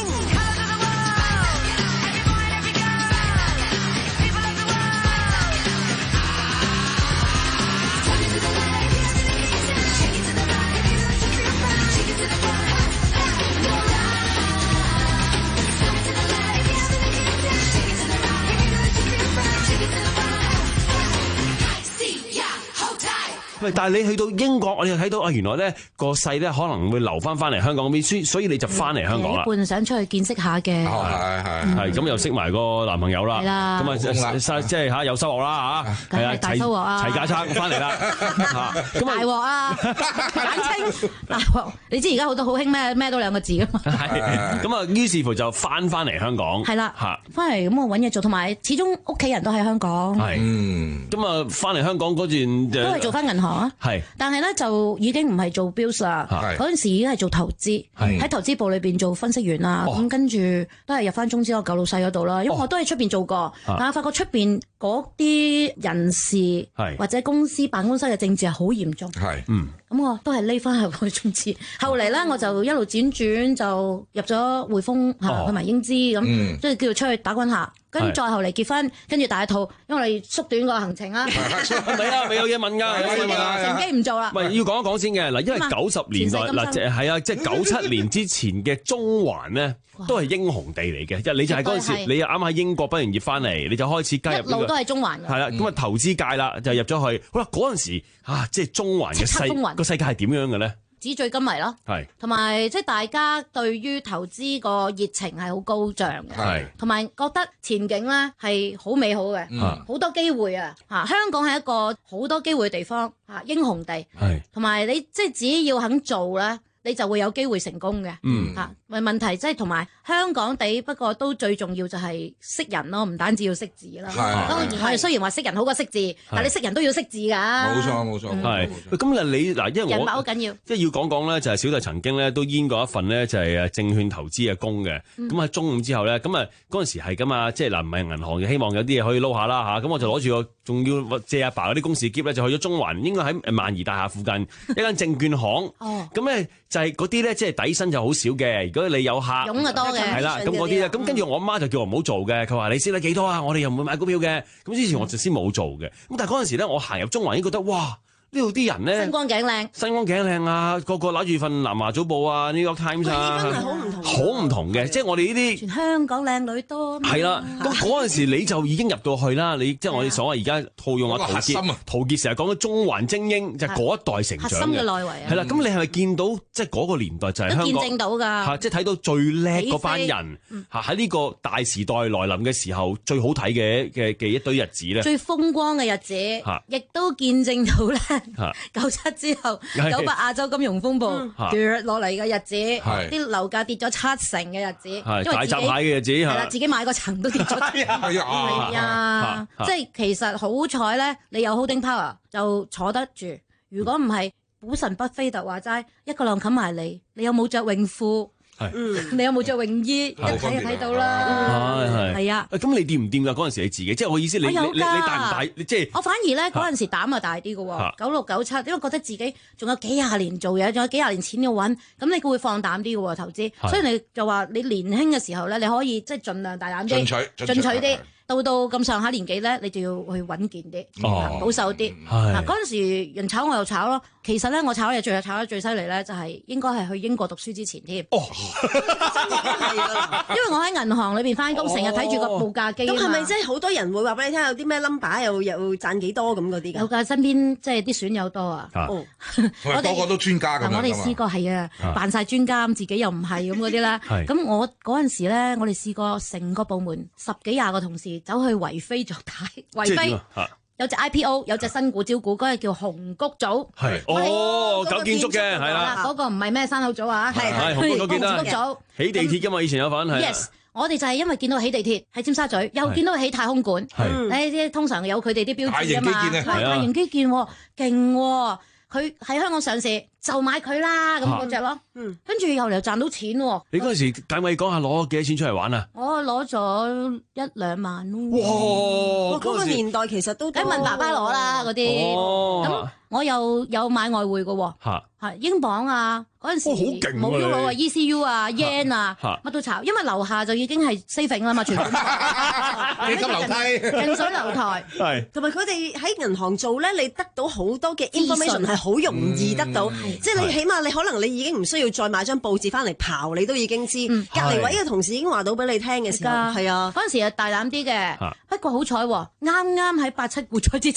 喂，但係你去到英國，我哋睇到啊，原來咧個勢咧可能會留翻翻嚟香港嗰邊，所以所以你就翻嚟香港啦。
一半想出去見識下嘅，
係係
係咁又識埋個男朋友啦，咁啊即係嚇有收穫啦嚇，係啊
大收穫啊，
齊家餐翻嚟啦嚇，咁
大鑊啊，簡稱大鑊。你知而家好多好興咩咩都兩個字噶嘛？
係咁啊，於是乎就翻翻嚟香港，
係啦
嚇，
翻嚟咁我揾嘢做，同埋始終屋企人都喺香港，
係，嗯，咁啊翻嚟香港嗰段
都係做翻銀行啊，係，但係咧就已經唔係做 business 啦，嗰陣時已經係做投資，喺投資部裏邊做分析員啦，咁跟住都係入翻中資個舊老細嗰度啦，因為我都喺出邊做過，但係發覺出邊嗰啲人事或者公司辦公室嘅政治係好嚴重，係，嗯，咁我都係匿翻去去中資，後嚟咧我就一路輾轉就入咗匯豐嚇，同埋英資咁，即係叫做出去打滾下。跟住再後嚟結婚，跟住大肚，因為我哋縮短個行程啦。
未啊，未有嘢問㗎，
乘機乘機唔做啦。
唔係要講一講先嘅嗱，因為九十年代嗱，即係係啊，即係九七年之前嘅中環咧，都係英雄地嚟嘅。即係你就係嗰陣時，你又啱喺英國畢完業翻嚟，你就開始加入。
一路都係中環嘅。係
啦，咁啊投資界啦，就入咗去。好啦，嗰陣時啊，即係中環嘅世個世界係點樣嘅咧？
紙醉金迷咯，係，同埋即係大家對於投資個熱情係好高漲嘅，係，同埋覺得前景咧係好美好嘅，好、嗯、多機會啊！嚇，香港係一個好多機會嘅地方，嚇，英雄地，係，同埋你即係只要肯做咧，你就會有機會成功嘅，嗯，嚇，咪問題即係同埋香港地，不過都最重要就係識人咯，唔單止要識字啦。當然我哋雖然話識人好過識字，但係你識人都要識字㗎。冇
錯冇錯，
係。咁啊你嗱，因為我
人脈好緊要，
即係要講講咧，就係小弟曾經咧都煙過一份咧，就係誒證券投資嘅工嘅。咁喺中午之後咧，咁啊嗰陣時係㗎嘛，即係嗱唔係銀行嘅，希望有啲嘢可以撈下啦嚇。咁我就攞住個仲要借阿爸嗰啲公事喼咧，就去咗中環，應該喺萬怡大廈附近一間證券行。哦。咁咧就係嗰啲咧，即係底薪就好少嘅。如果你有客，
傭啊多嘅。
係啦，咁嗰啲咧，咁跟住我媽就叫我唔好做嘅。佢話你識得幾多啊？我哋又唔會買股票嘅。咁之前我就先冇做嘅。咁但係嗰陣時咧，我行入中環已經覺得哇！呢度啲人咧，
身光頸靚，
身光頸靚啊！個個攞住份南華早報啊、New York Times 啊，
氣氛係好唔同，
好唔同嘅。即係我哋呢啲
全香港靚女多。
係啦，咁嗰陣時你就已經入到去啦。你即係我哋所謂而家套用阿陶傑，陶傑成日講緊中環精英，就係嗰一代成長嘅。核心嘅內圍啊。係啦，咁你係咪見到即係嗰個年代就係香港？
都見證到㗎。嚇，
即係睇到最叻嗰班人嚇喺呢個大時代來臨嘅時候，最好睇嘅嘅嘅一堆日子咧。
最風光嘅日子，亦都見證到咧。九之後九八亞洲金融風暴跌落嚟嘅日子，啲樓價跌咗七成嘅日子，因為
大閘蟹嘅日子係啦，
自己買個層都跌咗。係啊，即係其實好彩咧，你有 holding power 就坐得住。如果唔係，股神巴菲特話齋，一個浪冚埋你，你有冇着泳褲？嗯，你有冇着泳衣？一睇就睇到啦。係係係啊。
咁你掂唔掂㗎？嗰陣時你自己，即係我意思，你你你大唔大？即係
我反而咧嗰陣時膽啊大啲嘅喎，九六九七，因為覺得自己仲有幾廿年做嘢，仲有幾廿年錢要揾，咁你會放膽啲嘅喎投資。所以你就話你年輕嘅時候咧，你可以即係盡量大膽啲，進取進取啲。到到咁上下年紀咧，你就要去穩健啲，保守啲。嗱嗰陣時人炒我又炒咯。其實咧，我炒嘢最炒得最犀利咧，就係應該係去英國讀書之前添。哦，因為我喺銀行裏邊翻工，成日睇住個報價機。
咁係咪即係好多人會話俾你聽有啲咩 number 又又賺幾多咁嗰啲㗎？
有㗎，身邊即係啲損友多啊。哦，
我哋個個都專家咁樣。
我哋試過係啊，扮晒專家咁，自己又唔係咁嗰啲啦。咁我嗰陣時咧，我哋試過成個部門十幾廿個同事走去維飛做大維飛。有隻 I P O， 有隻新股招股，嗰個叫紅谷組。係
哦，搞建築嘅係啦。
嗰個唔係咩山口組啊，係
係紅谷組。起地鐵㗎嘛，以前有份係。Yes，
我哋就係因為見到起地鐵喺尖沙咀，又見到起太空館。係。呢啲通常有佢哋啲標誌㗎嘛。大型基建啊，係啊。大型基建喎，勁喎。佢喺香港上市就買佢啦，咁嗰隻咯，嗯，跟住又嚟賺到錢喎。
你嗰陣時介咪講下攞幾多錢出嚟玩啊？
我攞咗一兩萬咯。
哇！嗰個年代其實都
梗問爸爸攞啦嗰啲。咁我又有買外匯嘅喎。嚇嚇，英鎊啊，嗰陣時冇 Euro 啊 ，E C U 啊 ，yen 啊，乜都炒，因為樓下就已經係 saving 啦嘛，全部。
幾級樓梯？
近水樓台。
係。同埋佢哋喺銀行做咧，你得到好多嘅 information 係好容易得到，即係你起碼你可能你已經唔需要再買張報紙翻嚟刨，你都已經知。隔離位嘅同事已經話到俾你聽嘅時候，係啊，
嗰陣時係大膽啲嘅。不過好彩喎，啱啱喺八七股災之前。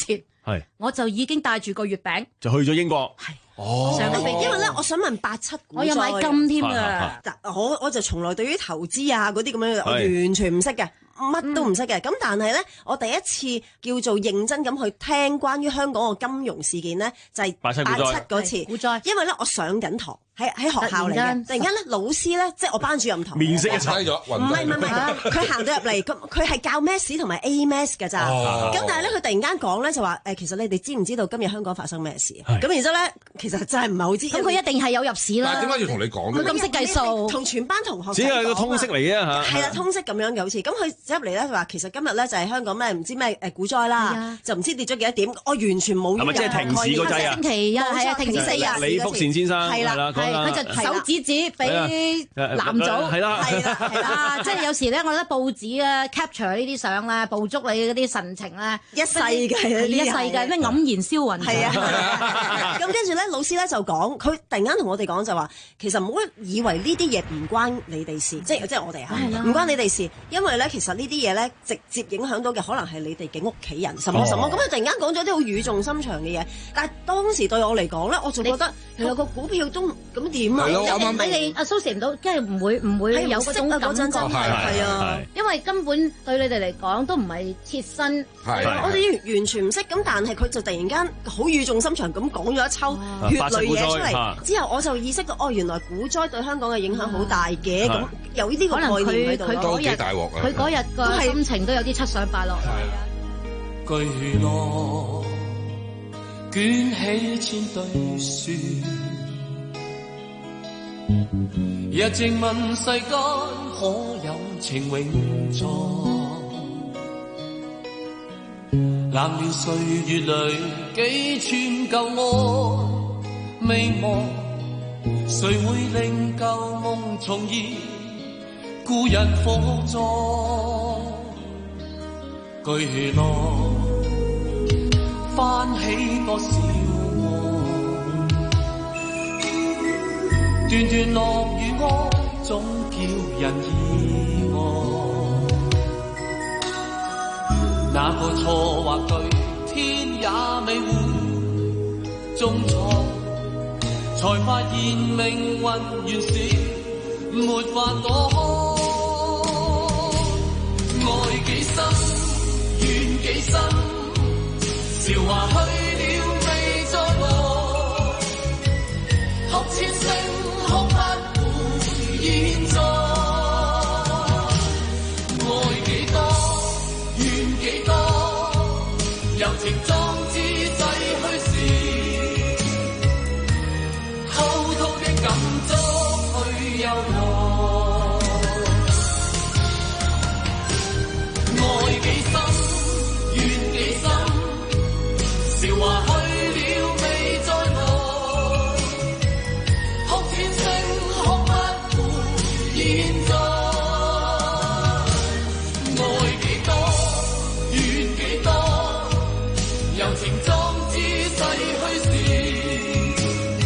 係
我就已經帶住個月餅
就去咗英國。
係
哦，
因為咧，我想問八七股災，
我有買金添啊！
我我就從來對於投資啊嗰啲咁樣，我完全唔識嘅。乜都唔識嘅，咁、嗯、但係咧，我第一次叫做認真咁去聽關於香港個金融事件咧，就係八七嗰次股災，因為咧我上緊堂喺喺學校嚟嘅，突然間咧老師咧即係我班主任堂，
面色一差咗，
唔係唔係唔係，佢行到入嚟，咁佢係教 Maths 同埋 A Maths 㗎咋，咁、哦、但係咧佢突然間講咧就話誒，其實你哋知唔知道今日香港發生咩事？咁然之後咧，其實真係唔係好知，
咁佢一定係有入市啦。
但係點解要同你講
佢咁識計數，
同全班同學
只係個通識嚟嘅嚇，
係啦，通識咁樣嘅好似，咁佢入嚟咧佢話其實今日咧就係香港咩唔知咩誒股災啦，就唔知跌咗幾多點，我完全冇。
係咪即係停市嗰陣啊？
星期一係啊，停市四日。
李福善先生
係啦，係佢就手指指俾男組，
係啦，
係啦，係啦，即係有時咧，我覺得報紙啊 capture 呢啲相咧，捕捉你嗰啲神情咧，
一世嘅，
一世嘅咩黯然銷魂。
係啊，咁跟住咧，老師咧就講，佢突然間同我哋講就話，其實唔好以為呢啲嘢唔關你哋事，即係即係我哋嚇，唔關你哋事，因為咧其實呢啲嘢咧直接影響到嘅可能係你哋嘅屋企人，什麼什麼，咁佢突然間講咗啲好語重心長嘅嘢，但係當時對我嚟講咧，我就覺得有個股票都咁點啊？
你俾你 associate 唔到，即係唔會唔會有嗰種感覺，
係啊，
因為根本對你哋嚟講都唔係切身，
我哋完全唔識，咁但係佢就突然間好語重心長咁講咗一抽血淚嘢出嚟，之後我就意識到哦，原來股災對香港嘅影響好大嘅，咁有呢啲個概念喺度咯。
佢嗰日個心情都有啲七上八落。
巨浪捲起千對雪，日靜問世間可有情永在？冷暖歲月裏幾串舊愛未忘，誰會令舊夢重現？故人火葬，巨浪翻起多少夢，段段落雨哀總叫人意外。那個錯或對，天也未會中錯，才發現命運原是沒法躲開。愛幾深，怨幾深，韶華去了未再來，哭千聲哭不回現在。愛幾多，怨幾多，柔情壯志逝去時，偷偷的感觸去又來。愛幾深，怨幾深，韶華去了未再來，哭千聲哭不回現在。愛幾多，怨幾多，柔情壯志逝去時，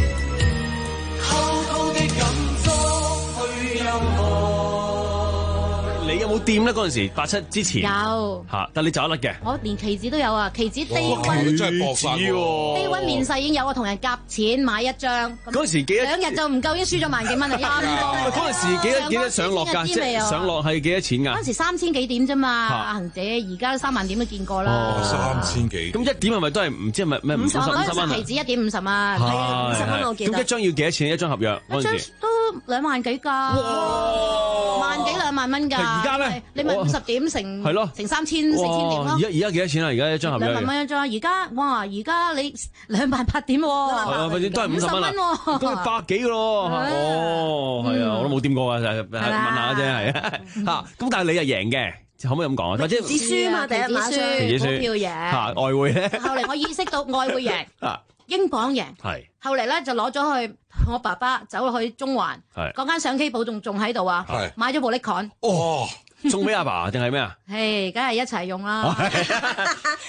偷偷的感觸去又來。
你有冇掂咧？嗰陣時八七之前
有
嚇，但你走得甩嘅。
我連期指都有啊，期指低溫，
真係搏殺喎！
低溫面世已經有啊，同人夾錢買一張。
嗰陣時幾多？
兩日就唔夠，已經輸咗萬幾蚊啊！啱多。
嗰陣時幾多幾多上落㗎？即係上落係幾多錢㗎？
嗰陣時三千幾點啫嘛，阿恒姐，而家三萬點都見過啦。
三千幾。咁
一點係咪都係唔知係咪咩五十五十蚊啊？
期指一點五十蚊，係啊，五十蚊我記得。
咁一張要幾多錢？一張合約嗰陣時
都兩萬幾㗎，萬幾兩萬蚊㗎。
而家咧，
你咪五十點乘
係咯，
乘三千四千點咯。
而家而家幾多錢啊？而家一張合約
兩萬蚊一張，而家哇！而家你兩萬八點喎，
都係五十蚊啊，都係百幾㗎咯。哦，係啊，我都冇掂過啊，問下啫，係啊嚇。咁但係你又贏嘅，可唔可以咁講啊？或者
指輸啊嘛，第一馬輸，
股票贏
嚇，外匯咧。
後嚟我意識到外匯贏，英鎊贏。
係。
後嚟咧就攞咗去我爸爸走去中環，嗰間相機鋪仲仲喺度啊，買咗部 Nikon。
哦，送俾阿爸定係咩啊？
誒，梗係一齊用啦。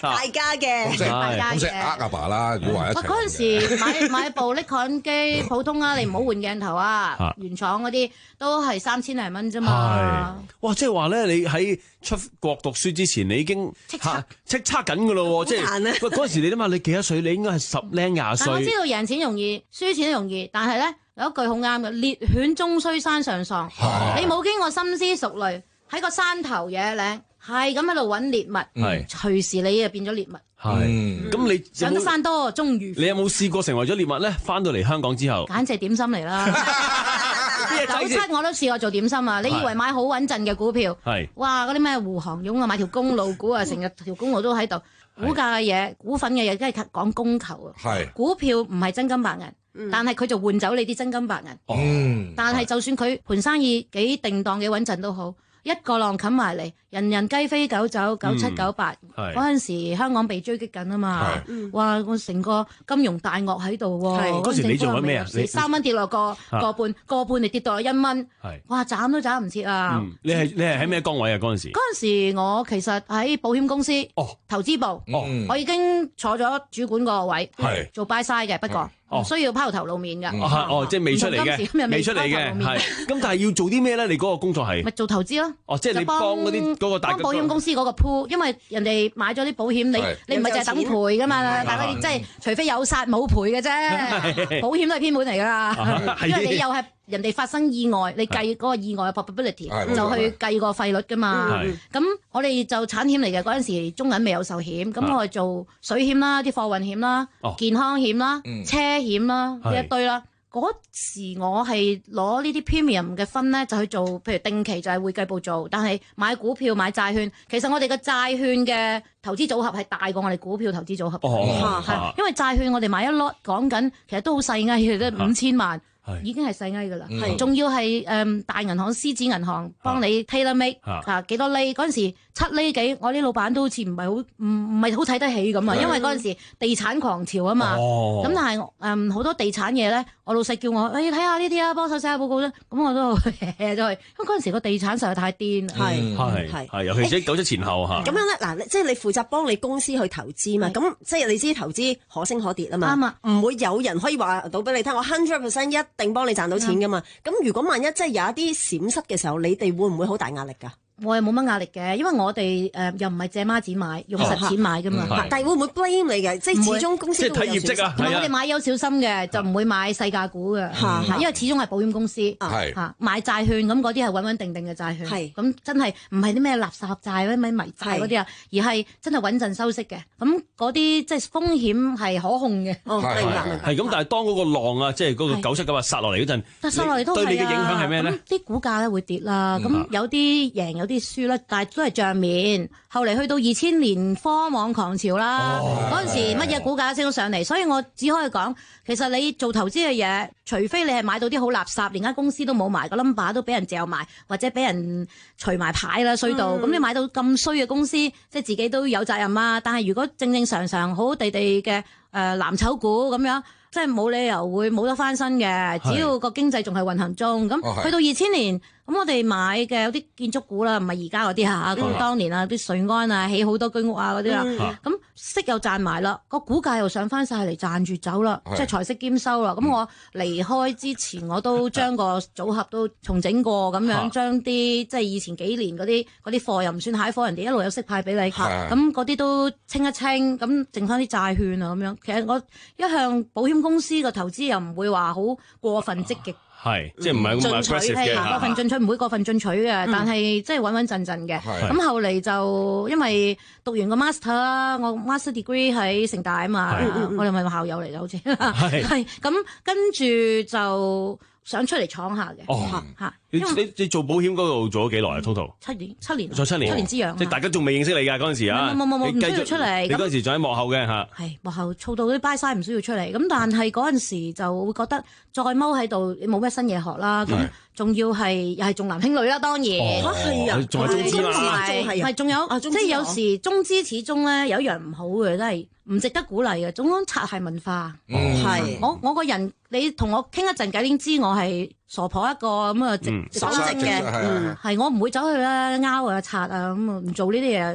大家嘅，大家
嘅。咁即係呃阿爸啦，估話一齊。
嗰陣時買買部 Nikon 機，普通啊，你唔好換鏡頭啊，原廠嗰啲都係三千零蚊啫嘛。
哇！即係話咧，你喺出國讀書之前，你已經
叱咤
叱咤緊㗎咯喎！即係喂嗰陣時，你諗下，你幾多歲？你應該係十零廿歲。
但我知道贏錢容易，輸錢容易，但係咧有一句好啱嘅，獵犬終須山上喪。你冇經過深思熟慮，喺個山頭野嶺係咁喺度揾獵物，隨時你就變咗獵物。
係，咁你
上得山多終遇。
你有冇試過成為咗獵物咧？翻到嚟香港之後，
簡直點心嚟啦！九七我都試過做點心啊！你以為買好穩陣嘅股票，哇嗰啲咩護航湧啊，買條公路股啊，成日條公路都喺度。股價嘅嘢、股份嘅嘢，梗係講供求啊！股票唔係真金白銀。嗯、但係佢就換走你啲真金白銀。嗯、但係就算佢盤生意幾定當幾穩陣都好，一個浪冚埋嚟，人人雞飛狗走，九七九八嗰陣時香港被追擊緊啊嘛，哇！我成個金融大鱷喺度喎。
嗰時你做緊咩啊？
三蚊跌落個個半，個半你跌到一蚊，哇！斬都斬唔切啊！
你係你係喺咩崗位啊？嗰陣時？
嗰陣時我其實喺保險公司投資部，我已經坐咗主管個位，做 buy side 嘅，不過。唔需要拋頭露面㗎，
哦，即係未出嚟嘅，未出嚟嘅，係。咁但係要做啲咩咧？你嗰個工作係？
咪做投資咯。
哦，即係你幫嗰啲嗰個大
保險公司嗰個 pool，因為人哋買咗啲保險，你你唔係淨係等賠㗎嘛？大家即係除非有殺冇賠嘅啫，保險都係偏門嚟㗎啦。因為你又係人哋發生意外，你計嗰個意外嘅 probability 就去計個費率㗎嘛。咁我哋就產險嚟嘅嗰陣時，中銀未有壽險，咁我哋做水險啦、啲貨運險啦、健康險啦、車險啦呢一堆啦，嗰時我係攞呢啲 premium 嘅分咧，就去做，譬如定期就係會計部做，但係買股票買債券，其實我哋嘅債券嘅投資組合係大過我哋股票投資組合，係、哦啊、因為債券我哋買一 lot 講緊，其實都好細嘅，都五千萬。已經係細翳㗎啦，仲要係誒大銀行、獅子銀行幫你 tailor make 啊幾多厘嗰陣時七厘幾，我啲老闆都好似唔係好唔唔係好睇得起咁啊，因為嗰陣時地產狂潮啊嘛，咁但係誒好多地產嘢咧，我老細叫我誒睇下呢啲啊，幫手寫下報告咧，咁我都就係，因為嗰陣時個地產實在太癲，係
係係，尤其是九七前後嚇。
咁樣咧嗱，即係你負責幫你公司去投資嘛，咁即係你知投資可升可跌啊嘛，啱啊，唔會有人可以話到俾你聽，我 hundred percent 一定幫你賺到錢噶嘛？咁如果萬一即係有一啲閃失嘅時候，你哋會唔會好大壓力㗎？
我又冇乜壓力嘅，因為我哋誒、呃、又唔係借孖展買，用實錢買㗎嘛。
哦、但係會唔會 blame 你嘅？即係始終公司都會有損失。即係睇業績啊！
我哋買有小心嘅，就唔會買細價股嘅，嗯、因為始終係保險公司嚇、
嗯
啊、買債券咁嗰啲係穩穩定定嘅債券。係咁真係唔係啲咩垃圾債咩咩迷債嗰啲啊，而係真係穩陣收息嘅。咁嗰啲即係風險係可控嘅。
哦，明白
係咁，但係當嗰個浪啊，即係嗰個九七九八殺落嚟嗰陣，
但殺落嚟都係啊。
對你嘅影響係咩咧？
啲股價咧會跌啦，咁、嗯、有啲贏有啲輸啦，但係都係帳面。後嚟去到二千年科網狂潮啦，嗰陣、哦、時乜嘢股價都升咗上嚟，所以我只可以講，其實你做投資嘅嘢，除非你係買到啲好垃圾，連間公司都冇埋，個 number 都俾人嚼埋，或者俾人除埋牌啦衰到，咁、嗯、你買到咁衰嘅公司，即係自己都有責任啊。但係如果正正常常好好地地嘅誒藍籌股咁樣，即係冇理由會冇得翻身嘅，只要個經濟仲係運行中。咁、哦、去到二千年，咁我哋買嘅有啲建築股啦，唔係而家嗰啲嚇，咁、嗯、當年啊啲瑞安啊起好多居屋啊嗰啲啦，咁、嗯、息又賺埋啦，個股價又上翻晒嚟賺住走啦，即係財息兼收啦。咁、嗯、我離開之前我都將個組合都重整過，咁樣將啲即係以前幾年嗰啲嗰啲貨又唔算蟹貨，人哋一路有息派俾你，咁嗰啲都清一清，咁剩翻啲債券啊咁樣。其實我一向保險公司個投資又唔會話好過分積極。
係，即係唔係咁 aggressive 嘅，
過分進取唔會過分進取嘅，嗯、但係即係穩穩陣陣嘅。咁後嚟就因為讀完個 master 啦，我 master degree 喺城大啊嘛，我哋咪校友嚟嘅好似。係，咁跟住就想出嚟闖下嘅。哦，嚇！
你你你做保險嗰度做咗幾耐啊 ？total
七年，七年，
做七年，
七年之癢。
即係大家仲未認識你㗎嗰陣時啊！
冇冇冇，唔需要出嚟。
你嗰陣時仲喺幕後嘅嚇。
係幕後操到啲 buy side 唔需要出嚟，咁但係嗰陣時就會覺得再踎喺度，你冇咩新嘢學啦。咁仲要係又係重男輕女啦，當然。
哦，係啊，
仲係中資啦，
係仲有即係有時中資始終咧有一樣唔好嘅，真係唔值得鼓勵嘅，總講擦鞋文化。係我我個人，你同我傾一陣偈，已經知我係傻婆一個咁啊，直直直嘅，係我唔會走去啦，拗啊擦啊咁啊，唔做呢啲嘢。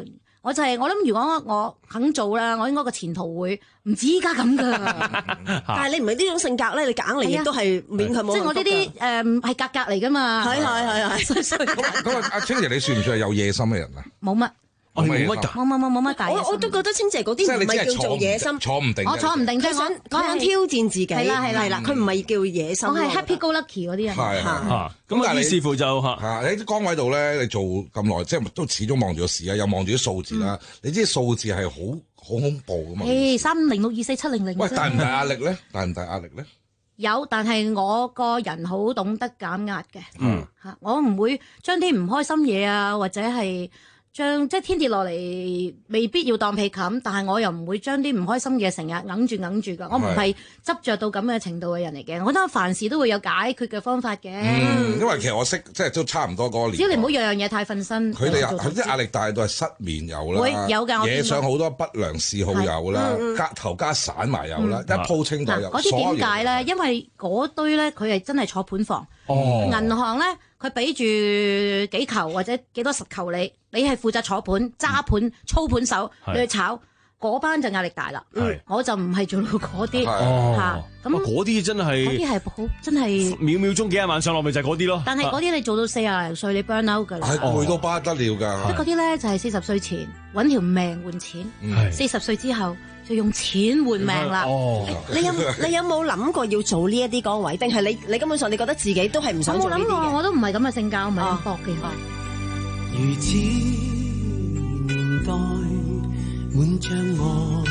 我就係、是、我諗，如果我肯做啦，我應該個前途會唔止依家咁噶。
但係你唔係呢種性格咧，你硬嚟亦都係勉強冇。
即係我呢啲誒係格格嚟噶嘛。
係係係係。
咁咁啊，阿清姐你算唔算係有野心嘅人啊？
冇乜。
冇乜㗎，
冇冇冇冇乜大。
我我都覺得清姐嗰啲唔係叫做野心，
坐唔定。
我坐唔定，即係講
講緊挑戰自己。係啦係啦係啦，佢唔係叫野心。
我係 happy go lucky 嗰啲人。
係
係。咁但係於是乎就嚇
嚇你啲崗位度咧，你做咁耐，即係都始終望住個市啊，又望住啲數字啦。你知數字係好好恐怖㗎嘛？
誒，三零六二四七零零。
喂，大唔大壓力咧？大唔大壓力咧？
有，但係我個人好懂得減壓嘅。嗯。嚇，我唔會將啲唔開心嘢啊，或者係。將即係天跌落嚟，未必要當被冚，但係我又唔會將啲唔開心嘅成日揞住揞住㗎。我唔係執着到咁嘅程度嘅人嚟嘅。我覺得凡事都會有解決嘅方法嘅。
嗯，因為其實我識即係都差唔多嗰個年代。
只要你唔好樣樣嘢太瞓身。
佢哋佢啲壓力大到係失眠有啦，
會有㗎，
惹上好多不良嗜好有啦，加頭家散埋有啦，一鋪清袋有。
嗰啲點解咧？因為嗰堆咧，佢係真係坐盤房。
哦。
銀行咧，佢俾住幾球或者幾多十球你。你係負責坐盤、揸盤、操盤手，你去炒嗰班就壓力大啦。我就唔係做到嗰啲嚇。咁
嗰啲真係
嗰啲係好真係
秒秒鐘幾廿萬上落，咪就係嗰啲咯。
但係嗰啲你做到四廿零歲，你 burn out 㗎啦。
係攰到不得了㗎。
即係嗰啲咧就係四十歲前揾條命換錢，四十歲之後就用錢換命啦。
你有你有冇諗過要做呢一啲崗位？定係你你根本上你覺得自己都係唔想做呢啲嘅？
我冇諗過，我都唔係咁嘅性格，我唔係咁搏嘅。
如此年代滿障礙，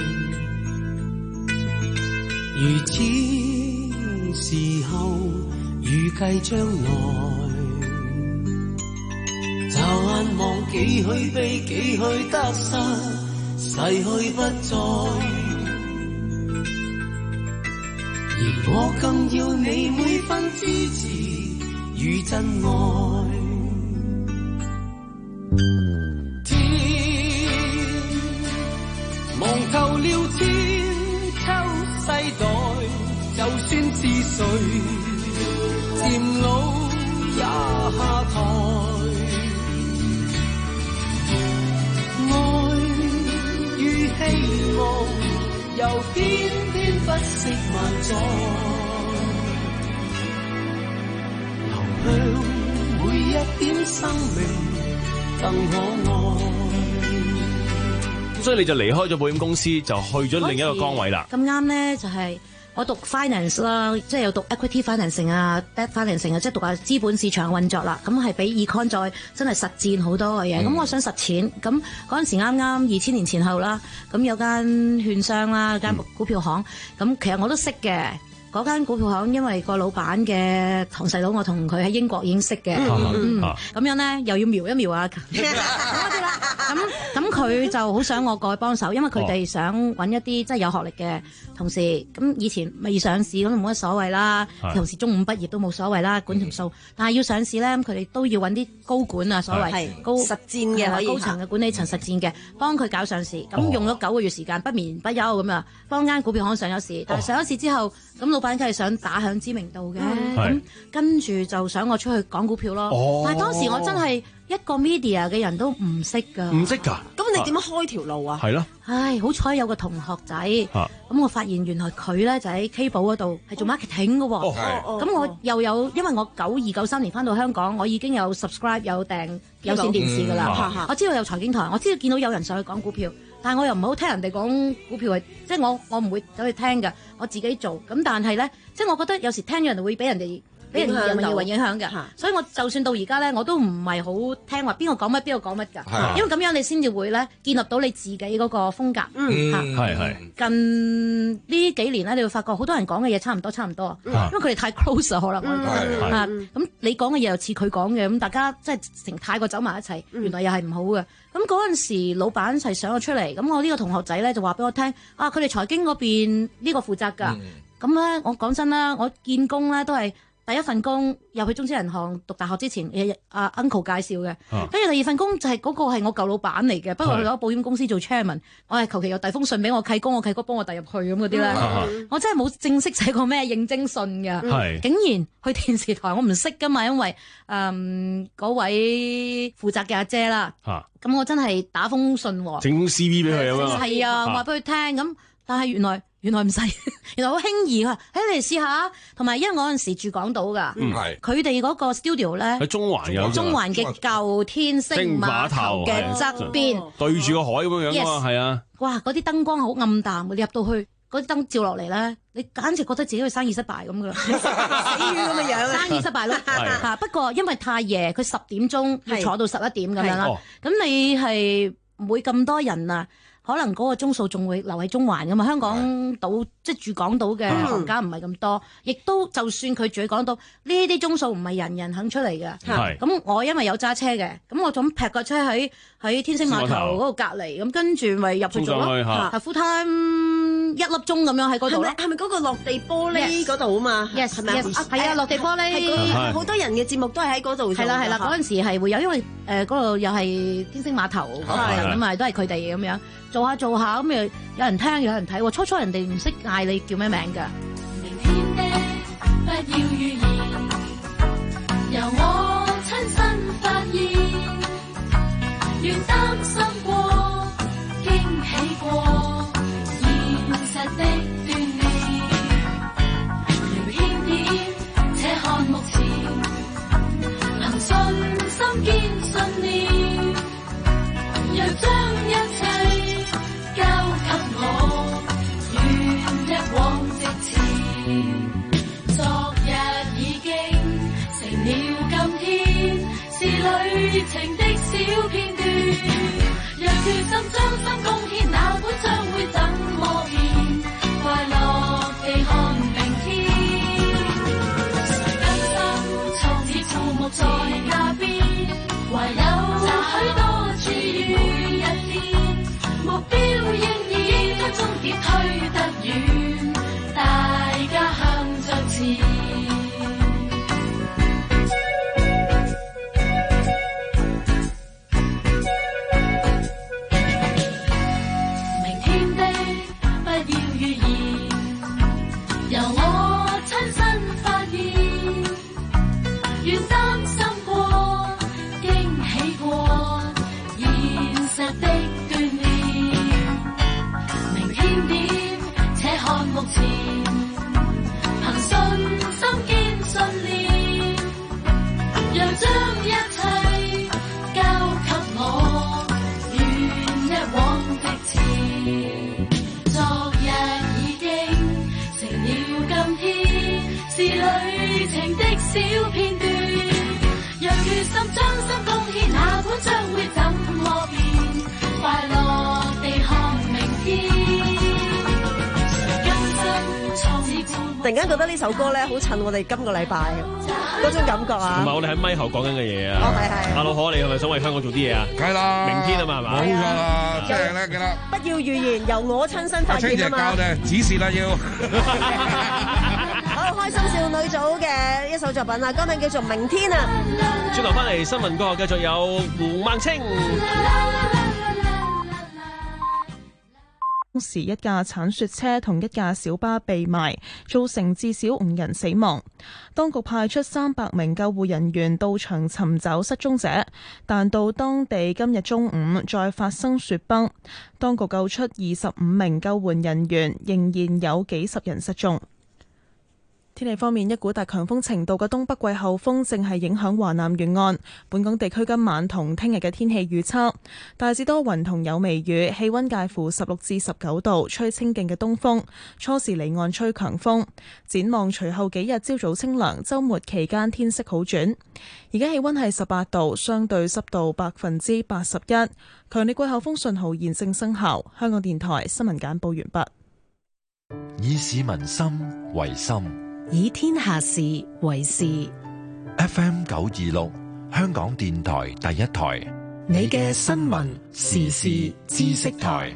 如此時候預計將來，驟眼望幾許悲幾許得失，逝去不再，而我更要你每分支持與真愛。天望透了千秋世代，就算是誰漸老也下台，愛與希望又偏偏不惜萬載，流向每一點生命更可愛。
所以你就離開咗保險公司，就去咗另一個崗位啦。
咁啱咧，就係、是、我讀 finance 啦，即係有讀 equity financing 啊 debt financing 啊，即係讀下資本市場運作啦。咁係比 econ 再真係實戰好多嘅嘢。咁、嗯、我想實踐，咁嗰陣時啱啱二千年前後啦，咁有間券商啦，間股票行，咁、嗯、其實我都識嘅。嗰間股票行，因為個老闆嘅堂細佬，我同佢喺英國已經識嘅，咁、嗯嗯、樣咧又要瞄一瞄啊！咁啦，咁咁佢就好想我過去幫手，因為佢哋想揾一啲即係有學歷嘅同事。咁以前未上市咁冇乜所謂啦，同時中五畢業都冇所謂啦，管條數。但係要上市咧，佢哋都要揾啲高管啊，所謂高
實戰嘅
高層嘅管理層實戰嘅，幫佢搞上市。咁用咗九個月時間，不眠不休咁啊，幫間股票行上咗市。但係上咗市之後，咁老闆梗係想打響知名度嘅，咁、嗯、跟住就想我出去講股票咯。哦、但係當時我真係一個 media 嘅人都唔識㗎，
唔識㗎。
咁你點樣開條路啊？
係咯。
唉，好彩有個同學仔，咁、啊、我發現原來佢咧就喺 K 寶嗰度係做 marketing 㗎喎。咁、哦、我又有，因為我九二九三年翻到香港，我已經有 subscribe 有訂有線電視㗎啦、嗯啊。我知道有財經台，我知道見到有人上去講股票。但係我又唔好聽人哋講股票，即係我我唔會走去聽嘅，我自己做。咁但係咧，即係我覺得有時聽咗人哋會俾人哋俾人人民以為影響嘅，所以我就算到而家咧，我都唔係好聽話邊個講乜邊個講乜㗎，因為咁樣你先至會咧建立到你自己嗰個風格。嗯，
係係。
近呢幾年咧，你會發覺好多人講嘅嘢差唔多差唔多，因為佢哋太 close 可能我覺得啊，咁你講嘅嘢又似佢講嘅，咁大家即係成太過走埋一齊，原來又係唔好嘅。咁嗰陣時，老闆係想我出嚟，咁我呢個同學仔咧就話俾我聽，啊，佢哋財經嗰邊呢個負責㗎。咁、嗯、咧，我講真啦，我見工咧都係第一份工入去中資銀行讀大學之前，阿 uncle 介紹嘅，跟住、啊、第二份工就係嗰個係我舊老闆嚟嘅，不過去咗保險公司做 chairman，我係求其有遞封信俾我契哥，我契哥幫我遞入去咁嗰啲咧，嗯、我真係冇正式寫過咩應徵信嘅，嗯、竟然去電視台我唔識噶嘛，因為誒嗰、嗯、位負責嘅阿姐啦，咁、啊、我真係打封信喎，
整 C V 俾佢啊嘛，
係啊，話俾佢聽咁，但係原來。原來唔使，原來好輕易啊！喺你嚟試下，同埋因為我嗰陣時住港島㗎，佢哋嗰個 studio 咧
喺中環有，
中環嘅舊天星碼頭嘅側邊，
對住個海咁樣樣啊，係啊！
哇！嗰啲燈光好暗淡，你入到去嗰啲燈照落嚟咧，你簡直覺得自己去生意失敗咁㗎啦，死魚咁嘅樣，生意失敗咯嚇。不過因為太夜，佢十點鐘要坐到十一點咁樣啦，咁你係唔會咁多人啊。可能嗰個鐘數仲會留喺中環㗎嘛？香港島即係住港島嘅行家唔係咁多，亦都就算佢住喺港島，呢啲鐘數唔係人人肯出嚟嘅。咁我因為有揸車嘅，咁我就咁劈個車喺喺天星碼頭嗰度隔離，咁跟住咪入去做咯。係 full time 一粒鐘咁樣喺嗰度咯。
係咪嗰個落地玻璃嗰度啊嘛？
Yes，係咪啊？係啊，落地玻璃。
好多人嘅節目都係喺嗰度做。
係啦係啦，嗰陣時係會有，因為誒嗰度又係天星碼頭嗰陣啊嘛，都係佢哋咁樣。做下做下咁又有人聽有人睇，初初人哋唔識嗌你叫咩名㗎。
明天的不要預言，由我親身發現，願擔心過，驚喜過，現實的鍛鍊，聊天點，且看目前，憑信心堅信念，若將一切交給我，願一往直前。昨日已經成了今天，是旅程的小片段。若決心將心貢獻，那本將會怎麼變？快樂地看明天。誰甘心創似樹木在家邊，懷有許多處於一天。目標應已將終點推得遠，大家向着前。明天的不要預言，由我親身發現，願擔心過，驚喜過，現實的鍛鍊。看目前，憑信心堅信念，讓將一切交給我，願一往直前。昨日已經成了今天，是旅程的小片段。若決心將心貢獻，那本將會怎麼變？快樂地看明天。
突然間覺得呢首歌咧，好襯我哋今個禮拜嗰種感覺啊！
唔係我哋喺咪後講緊嘅嘢啊！
哦，係係。
阿老可，你係咪想為香港做啲嘢啊？
梗係啦，
明天啊嘛，係嘛？
冇錯啦，即係咧，記得。
不要預言，由我親身發現啊嘛！
教啫，指示啦要。
好，開心少女組嘅一首作品啊，歌名叫做《明天》啊！
轉頭翻嚟新聞過後，繼續有胡孟青。
當時一架鏟雪車同一架小巴被埋，造成至少五人死亡。當局派出三百名救護人員到場尋找失蹤者，但到當地今日中午再發生雪崩，當局救出二十五名救援人員，仍然有幾十人失蹤。天氣方面，一股達強風程度嘅東北季候風正係影響華南沿岸。本港地區今晚同聽日嘅天氣預測，大致多雲同有微雨，氣溫介乎十六至十九度，吹清勁嘅東風，初時離岸吹強風。展望隨後幾日朝早清涼，週末期間天色好轉。而家氣溫係十八度，相對濕度百分之八十一，強烈季候風信號現正生效。香港電台新聞簡報完畢。
以市民心為心，
以天下事為事。
F M 九二六，香港電台第一台，
你嘅新聞時事知識台。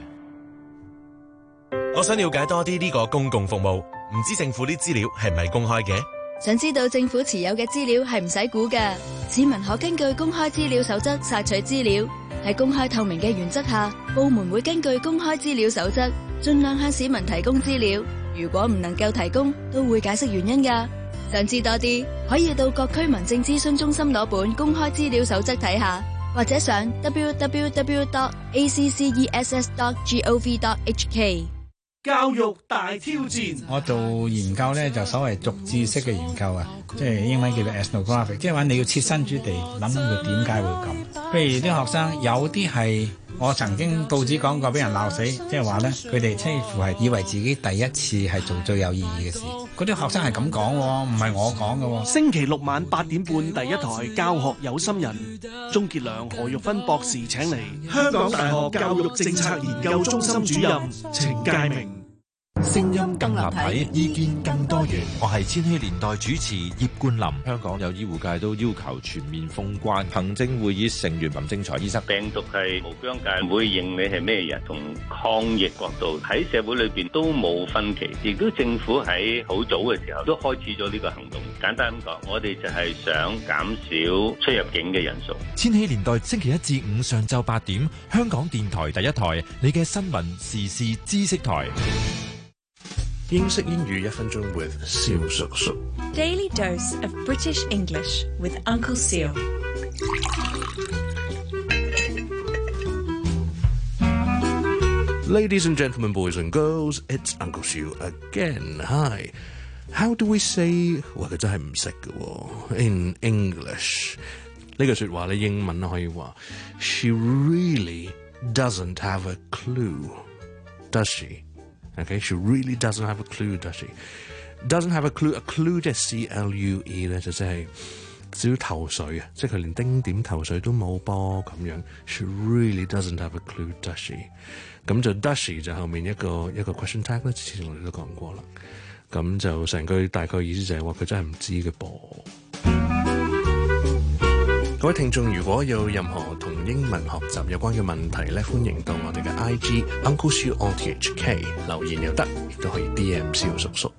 我想了解多啲呢個公共服務，唔知政府啲資料係咪公開嘅？
想知道政府持有嘅資料係唔使估㗎，市民可根據公開資料守則索取資料。喺公開透明嘅原則下，部門會根據公開資料守則，盡量向市民提供資料。如果唔能夠提供，都會解釋原因㗎。想知多啲，可以到各區民政諮詢中心攞本公開資料守則睇下，或者上 double-u double-u double-u dot a c c e s s dot gov dot h k。
教育大挑戰，
我做研究咧就所謂逐字式嘅研究啊，即係英文叫做 ethnographic， 即係話你要設身處地諗佢點解會咁。譬如啲學生有啲係我曾經報紙講過俾人鬧死，即係話咧佢哋幾乎係以為自己第一次係做最有意義嘅事。嗰啲學生係咁講喎，唔係我講嘅喎。
星期六晚八點半，第一台教學有心人，鍾傑良、何玉芬博士請嚟香港大學教育政策研究中心主任程介明。
聲音更立體，意見更多元。我係千禧年代主持葉冠霖。
香港有醫護界都要求全面封關。行政會議成員林正財醫生，
病毒係無疆界，唔會認你係咩人，同抗疫角度喺社會裏邊都冇分歧。亦都政府喺好早嘅時候都開始咗呢個行動。簡單咁講，我哋就係想減少出入境嘅人數。
千禧年代星期一至五上晝八點，香港電台第一台，你嘅新聞時事知識台。
英式英語一分鐘 with 蕭叔叔。
Daily dose of British English with Uncle Seal。
Ladies and gentlemen, boys and girls, it's Uncle Seal again. Hi. How do we say？ 哇，佢真係唔識嘅喎。In English 呢句説話咧，英文可以話 She really doesn't have a clue, does she？Okay, she really doesn't have a clue, does she? Doesn't have a clue. A clue 即係 C L U E 咧，就即係少少頭緒啊，即係佢連丁點頭緒都冇噃咁樣。She really doesn't have a clue, does she? 咁就 does she 就後面一個一個 question tag 咧，之前我哋都講過啦。咁就成句大概意思就係話佢真係唔知嘅噃。各位聽眾，如果有任何同英文學習有關嘅問題咧，歡迎到我哋嘅 I G Uncle Siu O T H K 留言又得，亦都可以 D M 蕭叔叔。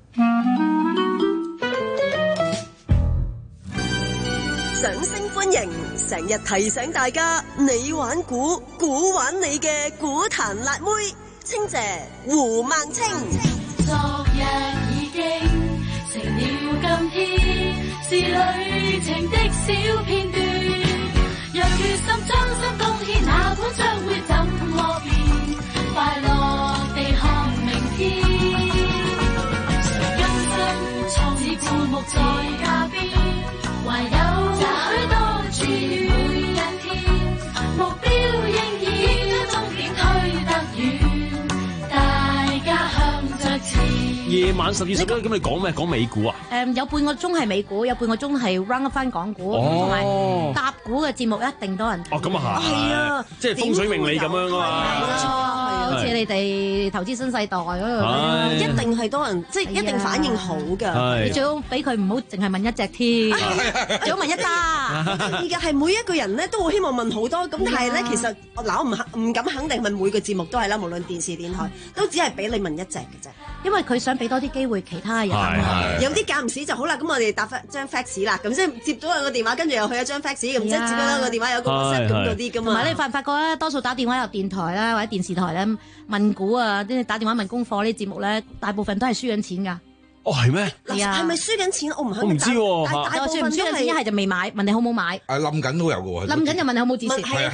掌聲歡迎，成日提醒大家，你玩估，估玩你嘅股壇辣妹，清姐胡孟青。
昨日已經成了今天，是旅程的小片段。若決心將心貢獻，哪管將會怎麼變？快樂地看明天。誰甘心創似枯木在家邊？懷有許多志願，每一天目標應以終點推得遠，大家向着前。
夜晚十二十一，咁你講咩？講美股啊？
誒，有半個鐘係美股，有半個鐘係 run 翻港股，同埋搭股嘅節目一定多人。
哦，咁啊係，係啊，即係風水命理咁樣啊嘛。
冇錯，
好似你哋投資新世代嗰度，
一定係多人，即係一定反應好㗎。
你最好俾佢唔好淨係問一隻添，最好問一打。
而家係每一個人咧都好希望問好多，咁但係咧其實嗱，我唔肯唔敢肯定問每個節目都係啦，無論電視電台都只係俾你問一隻嘅啫。
因為佢想俾多啲機會其他人，
有啲間唔時就好啦。咁我哋答翻張 fax 啦，咁即係接咗兩個電話，跟住又去一張 fax，咁即係接咗兩個電話有個 WhatsApp 咁嗰啲噶嘛。
同埋你發唔發覺咧，多數打電話入電台啦或者電視台咧問股啊，啲打電話問功課呢啲節目咧，大部分都係輸緊錢㗎。
哦，係咩？
係啊，係咪輸緊錢？我唔肯定。
我唔知喎。
大部分都係
一係就未買，問你好唔好買。
誒冧緊都有嘅喎。
冧緊就問你好唔好止蝕。係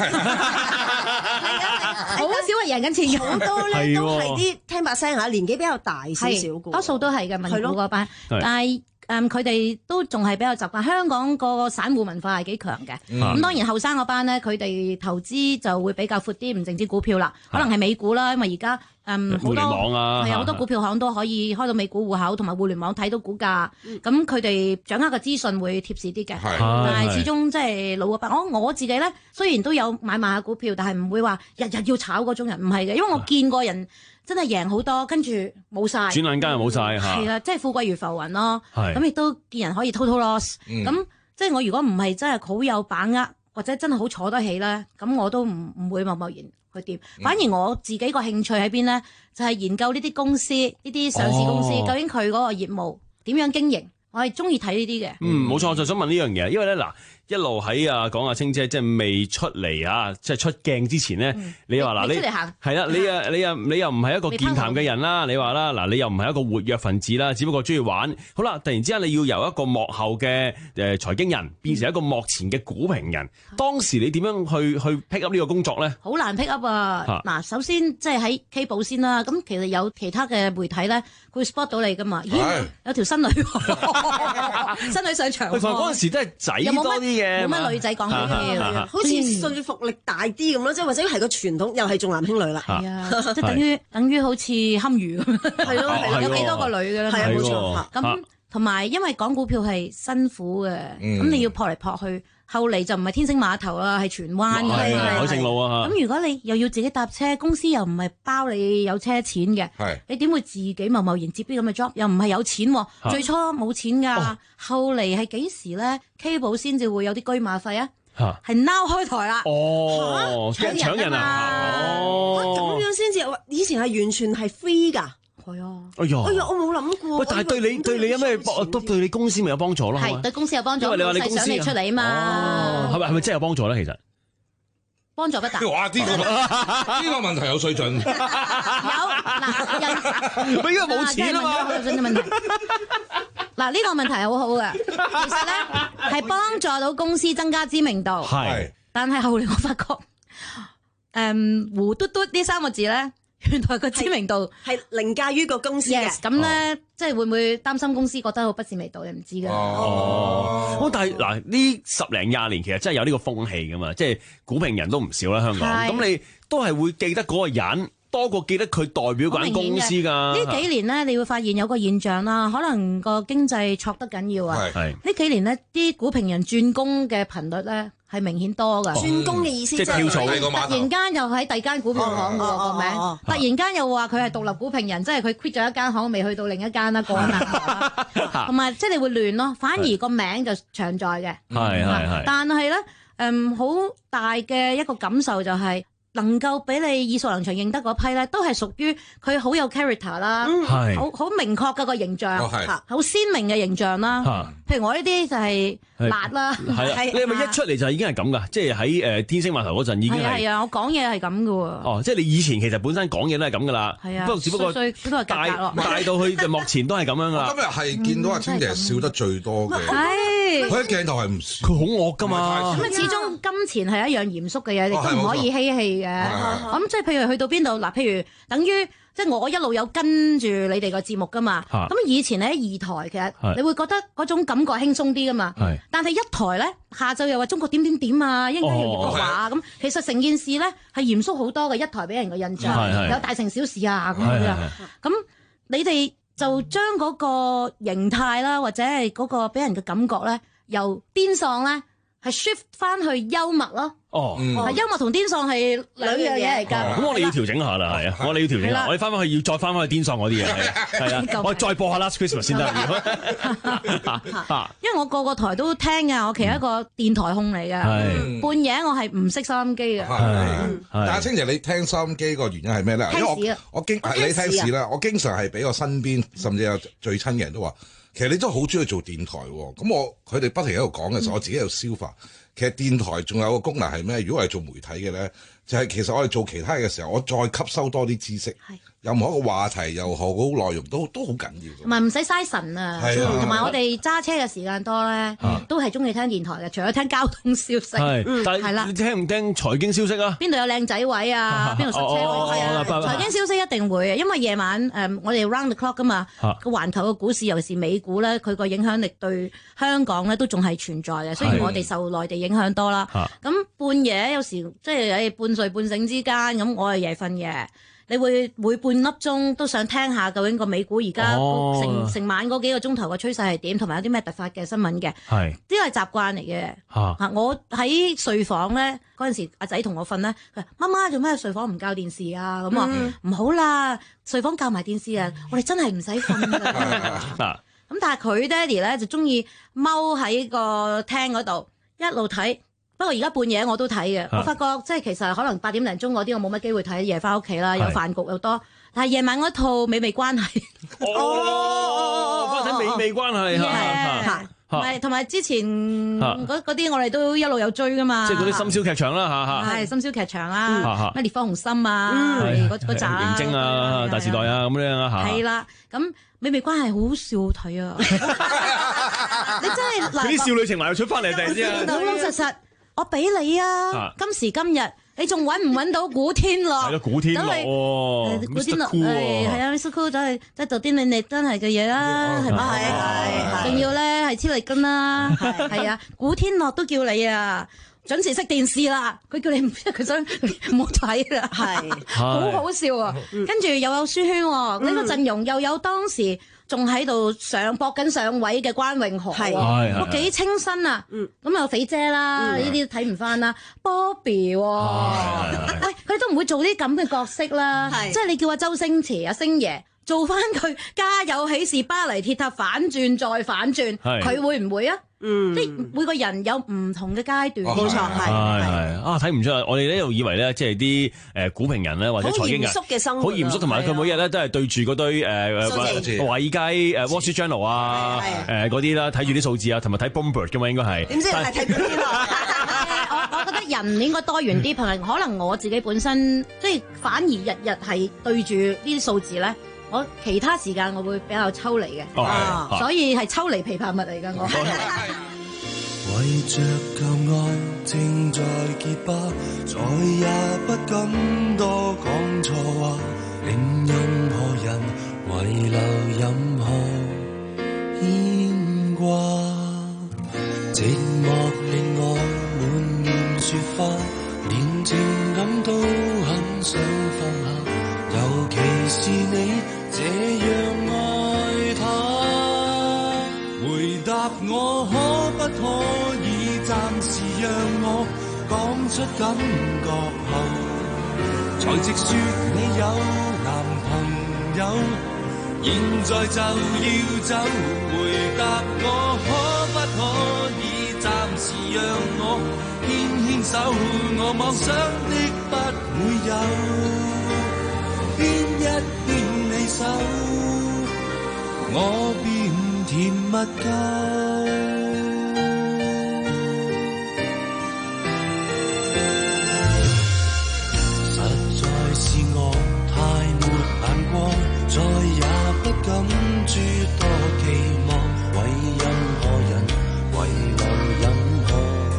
好少係贏緊錢嘅。
好多咧都係啲聽把聲嚇，年紀比較大少少嘅。
多數都係嘅問股嗰班，但係誒佢哋都仲係比較習慣。香港個散戶文化係幾強嘅。咁當然後生嗰班咧，佢哋投資就會比較闊啲，唔淨止股票啦，可能係美股啦，因為而家。嗯，好多係啊，好多股票行都可以開到美股戶口，同埋互聯網睇到股價。咁佢哋掌握嘅資訊會貼士啲嘅，但係始終即係老嗰班。我我自己咧，雖然都有買賣下股票，但係唔會話日日要炒嗰種人，唔係嘅，因為我見過人真係贏好多，跟住冇晒，
轉眼間又冇晒嚇。
係啦，即係富貴如浮雲咯。咁亦都見人可以 total loss。咁即係我如果唔係真係好有把握，或者真係好坐得起咧，咁我都唔唔會貿貿然去掂，反而我自己個興趣喺邊咧，就係研究呢啲公司，呢啲上市公司、哦、究竟佢嗰個業務點樣經營， 我係中意睇呢啲嘅。
嗯，冇錯，我就想問呢樣嘢，因為咧嗱，一路喺啊講阿清姐即係未出嚟啊，即係出鏡之前咧，嗯、你話嗱你係啦，你啊你啊你又唔係一個健談嘅人啦，你話啦嗱，你又唔係一個活躍分子啦，只不過中意玩。好啦，突然之間你要由一個幕後嘅誒財經人變成一個幕前嘅股評人，嗯、當時你點樣去去 pick up 呢個工作咧？
好難 pick up 啊！嗱、啊，首先即係喺 K 寶先啦，咁其實有其他嘅媒體咧，佢會 spot 到你噶嘛？咦，有條新女。新女上場，佢嗰
陣時都係仔多啲嘅，
冇乜女仔講嘢，
好似說服力大啲咁咯，即係或者係個傳統，又係重男輕女啦，
係啊，即係等於等於好似堪輿咁，係咯，係有幾多個女嘅咧？係啊，冇錯。咁同埋因為講股票係辛苦嘅，咁你要撲嚟撲去。後嚟就唔係天星碼頭啊，係荃灣嘅，
海正路啊。
咁如果你又要自己搭車，公司又唔係包你有車錢嘅，你點會自己貿貿然接啲咁嘅 job？又唔係有錢，最初冇錢㗎，後嚟係幾時咧 ？K 寶先至會有啲居馬費啊，係 now 開台啦。
哦，搶人啊！
哦，咁樣先至，以前係完全係 free 㗎。
係啊！
哎呀！
哎呀！我冇諗過。
喂，但係對你對你有咩幫？都對你公司咪有幫助咯？
係對公司有幫助，
因為你話你公司
想你出嚟啊嘛。
係咪係咪真係有幫助咧？其實
幫助不大。
哇！呢個呢個問題有水準。
有嗱，人
佢因為冇錢啊嘛。
有水準嘅問題。嗱，呢個問題係好好嘅，其實咧係幫助到公司增加知名度。
係。
但係後嚟我發覺，誒胡嘟嘟呢三個字咧。原來個知名度
係凌駕於個公司嘅，
咁咧即係會唔會擔心公司覺得好不是味道？你唔知㗎。
哦，哦，但係嗱呢十零廿年其實真係有呢個風氣㗎嘛，即係股評人都唔少啦，香港。咁你都係會記得嗰個人多過記得佢代表嗰間公司㗎。
呢幾年咧，你會發現有個現象啦，可能個經濟挫得緊要啊。係呢幾年咧，啲股評人轉工嘅頻率咧。係明顯多㗎，
轉工嘅意思即係
突然間又喺第二間股票行嘅個名，突然間又話佢係獨立股評人，即係佢 quit 咗一間行，未去到另一間啦，過緊啦，同埋即係你會亂咯，反而個名就長在嘅，
係係係，
但係咧誒好大嘅一個感受就係。能夠俾你耳熟能詳認得嗰批咧，都係屬於佢好有 character 啦，好好明確嘅個形象，好鮮明嘅形象啦。譬如我呢啲就係辣啦，
係你係咪一出嚟就已經係咁噶？即係喺誒天星碼頭嗰陣已經係。
係啊，我講嘢係咁噶喎。
哦，即係你以前其實本身講嘢都係咁噶啦。係啊，不過只不過帶帶到去幕前都係咁樣噶啦。
今日係見到阿清姐笑得最多嘅，佢喺鏡頭係唔佢
好惡噶嘛。
咁啊，始終金錢係一樣嚴肅嘅嘢，亦都唔可以嬉戲。咁即係譬如去到邊度嗱，譬如等於即係我一路有跟住你哋個節目噶嘛，咁以前咧二台其實你會覺得嗰種感覺輕鬆啲噶嘛，但係一台咧下晝又話中國點點點啊，一陣間又葉國華啊，咁其實成件事咧係嚴肅好多嘅，一台俾人個印象有大城小事啊咁樣，咁你哋就將嗰個形態啦，或者係嗰個俾人嘅感覺咧，由癲喪咧係 shift 翻去幽默咯。哦，幽默同癲喪係兩樣嘢嚟㗎。
咁我哋要調整下啦，係啊，我哋要調整下，我哋翻返去要再翻返去癲喪嗰啲嘢，係啊，我再播下 Last Christmas 先得。
因為我個個台都聽㗎，我其實一個電台控嚟㗎。半夜我係唔識收音機嘅。
但係清姐，你聽收音機個原因係咩咧？因為我我經你聽市啦，我經常係俾我身邊甚至有最親嘅人都話，其實你都好中意做電台喎。咁我佢哋不停喺度講嘅時候，我自己喺度消化。其實電台仲有個功能係咩？如果係做媒體嘅咧，就係、是、其實我哋做其他嘅時候，我再吸收多啲知識，任何一個話題又好，內容都都好緊要。
同埋唔使嘥神啊！同埋我哋揸車嘅時間多咧，都係中意聽電台嘅。除咗聽交通消息，係啦，
你聽唔聽財經消息啊？
邊度有靚仔位啊？邊度塞車位啊？財經消息一定會，因為夜晚誒我哋 round the clock 噶嘛，個環球嘅股市尤其是美股咧，佢個影響力對香港咧都仲係存在嘅。雖然我哋受內地影響多啦，咁半夜有時即係誒半睡半醒之間，咁我係夜瞓嘅。你會每半粒鐘都想聽下究竟個美股而家成成晚嗰幾個鐘頭嘅趨勢係點，同埋有啲咩突發嘅新聞嘅，係呢個係習慣嚟嘅。嚇，我喺睡房咧嗰陣時，阿仔同我瞓咧，佢話媽媽做咩睡房唔校電視啊？咁啊唔好啦，睡房校埋電視啊，我哋真係唔使瞓㗎。咁但係佢爹哋咧就中意踎喺個廳嗰度一路睇。不過而家半夜我都睇嘅，我發覺即係其實可能八點零鐘嗰啲我冇乜機會睇，夜翻屋企啦，有飯局又多。但係夜晚嗰套美味關係
哦，翻睇美美關係嚇。
係，同埋之前嗰嗰啲我哋都一路有追噶嘛，
即係嗰啲深宵劇場啦嚇嚇，
係深宵劇場啦，咩烈火紅心啊，嗰嗰扎
認證啊、大時代啊咁樣啊嚇，
係啦，咁美美關係好笑睇啊！你真係
佢啲少女情懷又出翻嚟，突然之間
老老實實，我俾你啊！今時今日。你仲揾唔揾到古天樂？
係咯，古天樂喎，
古天樂係係啊 ，Mister Cool 都係即係做啲你哋真係嘅嘢啦，係咪？係係，仲要咧係黐脷根啦，係啊，古天樂都叫你啊，準時熄電視啦，佢叫你唔，佢想唔好睇啦，係，好好笑啊！跟住又有書圈，呢個陣容又有當時。仲喺度上搏緊上位嘅關詠荷，我幾清新啊！咁有肥姐啦，呢啲睇唔翻啦。Bobby，喂，佢都唔會做啲咁嘅角色啦。即係你叫阿周星馳、阿星爺做翻佢《家有喜事》、《巴黎鐵塔》反轉再反轉，佢會唔會啊？嗯，即係每個人有唔同嘅階段，冇錯，係係
啊，睇唔出啊！我哋呢度以為咧，即係啲誒股評人咧，或者財經人，
好嚴肅嘅生活，
好嚴肅，同埋佢每日咧都係對住嗰堆誒華爾街誒 Wall Street Journal 啊，誒嗰啲啦，睇住啲數字啊，同埋睇 Bloomberg 嘅嘛，應該係。
點知係睇邊啲啊？
我我覺得人應該多元啲，朋友可能我自己本身即係反而日日係對住呢啲數字咧。我其他時間我會比較抽離嘅，哦啊、所以係抽離琵琶物嚟㗎我。
為着舊愛正在結疤，再也不敢多講錯話，令任何人遺留任何牽掛。寂寞令我滿面雪花，連情感都很想放下，尤其是你。這樣愛他，回答我可不可以暫時讓我講出感覺後，才直說你有男朋友，現在就要走。回答我可不可以暫時讓我牽牽手，我妄想的不會有，牽一牽你手，我便甜蜜夠。實在是我太沒眼光，再也不敢諸多期望，為任何人遺留任何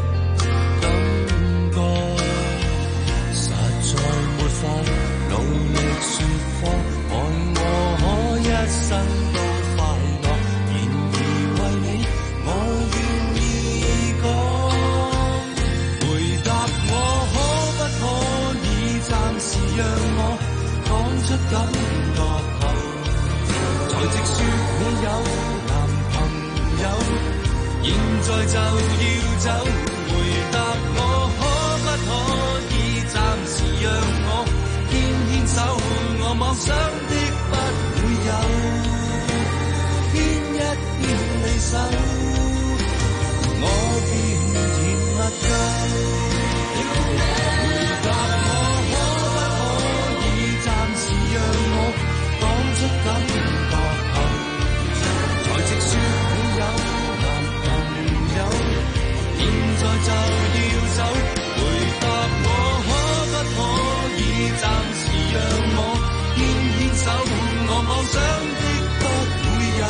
感覺，實在沒法努力說謊。一生都快樂，然而為你我願意講。回答我可不可以暫時讓我講出感覺後，才直說你有男朋友，現在就要走。回答我可不可以暫時讓我牽牽手，我妄想的不會有，牽一牽你手，我便甜蜜夠。回答我可不可以暫時讓我講出感覺後，才直說你有男朋友，現在就要走。回答我可不可以暫時讓我牽牽手，我妄想的不會有，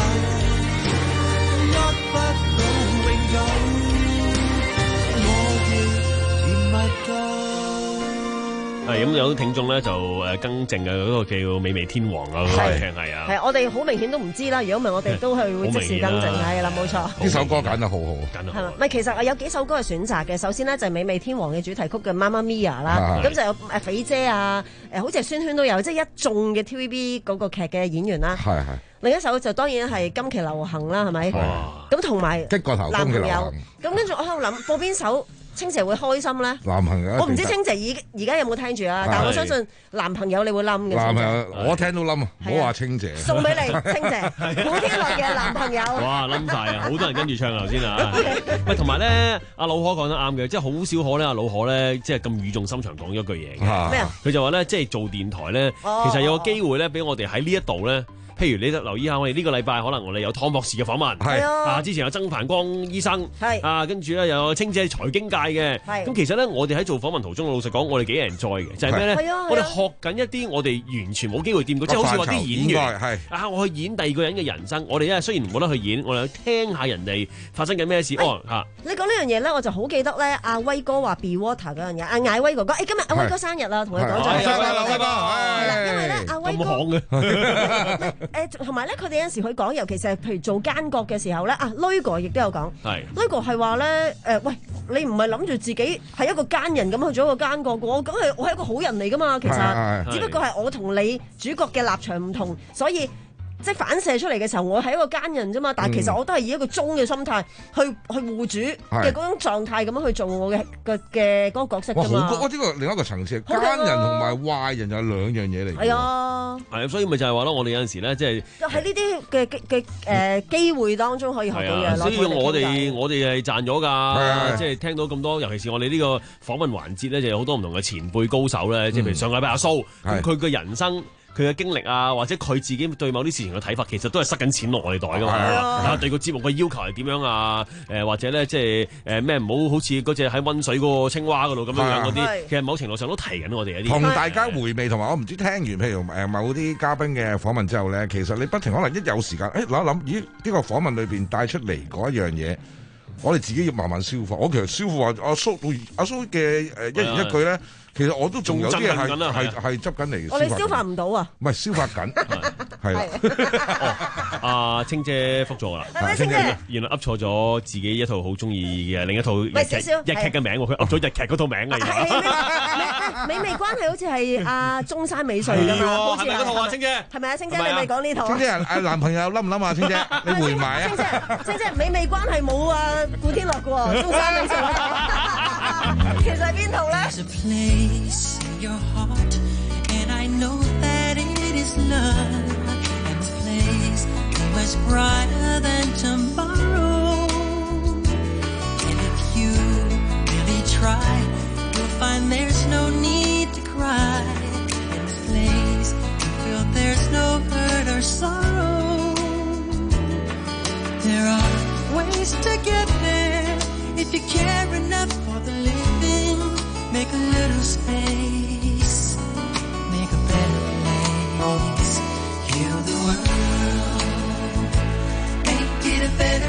握不到永久，我亦甜蜜夠。
係咁有啲聽眾咧就誒更正嘅嗰個叫美味天王啊，係係啊，
係我哋好明顯都唔知啦。如果唔係我哋都係會即時更正係啦，冇錯。
呢首歌揀得好好，
揀得好。
係嘛？唔係其實有幾首歌係選擇嘅。首先呢，就係美味天王嘅主題曲嘅《Mamma Mia》啦，咁就有誒肥姐啊，誒好似係孫圈都有，即係一眾嘅 T V B 嗰個劇嘅演員啦。係係。另一首就當然係今期流行啦，係咪？咁同埋
激過頭
男朋友。咁跟住我喺度諗播邊首清姐會開心咧？
男朋友，
我唔知清姐而而家有冇聽住啊？但係我相信男朋友你會冧嘅。
男朋友我聽到冧啊！唔好話清姐，
送俾你清姐，古天樂嘅男朋友。
哇，冧晒啊！好多人跟住唱頭先啊！喂，同埋咧，阿老可講得啱嘅，即係好少可咧，阿老可咧，即係咁語重心長講咗句嘢嘅。咩啊？佢就話咧，即係做電台咧，其實有個機會咧，俾我哋喺呢一度咧。 譬如你留意下，我哋呢個禮拜可能我哋有湯博士嘅訪問，
係啊，
之前有曾繁光醫生，
係
啊，跟住咧又有清姐財經界嘅，咁其實咧我哋喺做訪問途中，老實講，我哋幾 enjoy嘅，就係咩咧？我哋學緊一啲我哋完全冇機會掂過，即係好似話啲演員係啊，我去演第二個人嘅人生，我哋咧雖然冇得去演，我哋聽下人哋發生緊咩事。哦嚇，
你講呢樣嘢咧，我就好記得咧，阿威哥話 Be Water 嗰樣嘢，阿艾威哥哥，誒今日阿威哥生日啦，同佢講咗係啦，係啦，因為咧阿威哥誒同埋咧，佢哋有陣時佢講，尤其是係譬如做奸角嘅時候咧，啊 Lugo 亦都有講，係 Lugo 係話咧誒，喂，你唔係諗住自己係一個奸人咁去做一個奸角嘅，我咁係我係一個好人嚟噶嘛，其實只不過係我同你主角嘅立場唔同，所以。即係反射出嚟嘅時候，我係一個奸人啫嘛，但係其實我都係以一個忠嘅心態去去護主嘅嗰種狀態咁樣去做我嘅嘅嘅嗰個角色㗎嘛。哇！好高，呢個
另一個層次，奸人同埋壞人有兩樣嘢嚟。
係啊，
係啊，所以咪就係話咯，我哋有陣時咧，即係
喺呢啲嘅嘅誒機會當中可以學到嘢。
所以我哋我哋係賺咗㗎，即係聽到咁多，尤其是我哋呢個訪問環節咧，就有好多唔同嘅前輩高手咧，即係譬如上禮拜阿蘇，咁佢嘅人生。佢嘅經歷啊，或者佢自己對某啲事情嘅睇法，其實都係塞緊錢落我哋袋㗎嘛。啊，對個節目嘅要求係點樣啊？誒，或者咧，即係誒咩唔好好似嗰隻喺溫水嗰個青蛙嗰度咁樣樣嗰啲，其實某程度上都提緊我哋一啲。
同大家回味同埋我唔知聽完譬如誒某啲嘉賓嘅訪問之後咧，其實你不停可能一有時間，誒諗一諗，咦呢個訪問裏邊帶出嚟嗰一樣嘢，我哋自己要慢慢消化。我其實消化阿蘇阿蘇嘅誒一言一句咧。其實我都仲有啲嘢係係係執緊嚟嘅。
我哋消化唔到啊！
唔係消化緊，係啦。
阿清姐覆咗啦，清姐原來噏錯咗自己一套好中意嘅另一套日劇日劇嘅名喎，佢噏咗日劇嗰套名啊！
美味關係好似係阿中山美穗㗎嘛？
係咪嗰套啊？清姐
係咪啊？清姐你咪講呢套？
清姐誒男朋友冧唔冧啊？清姐你回埋啊！
清姐清姐美味關係冇啊古天樂嘅喎，中山美穗其實係邊套咧？
In your heart, and I know that it is love, and this place is much brighter than tomorrow. And if you really try, you'll find there's no need to cry. In this place, you feel there's no hurt or sorrow. There are ways to get there if you care enough for the living. Make a little space, make a better place, heal the world, make it a better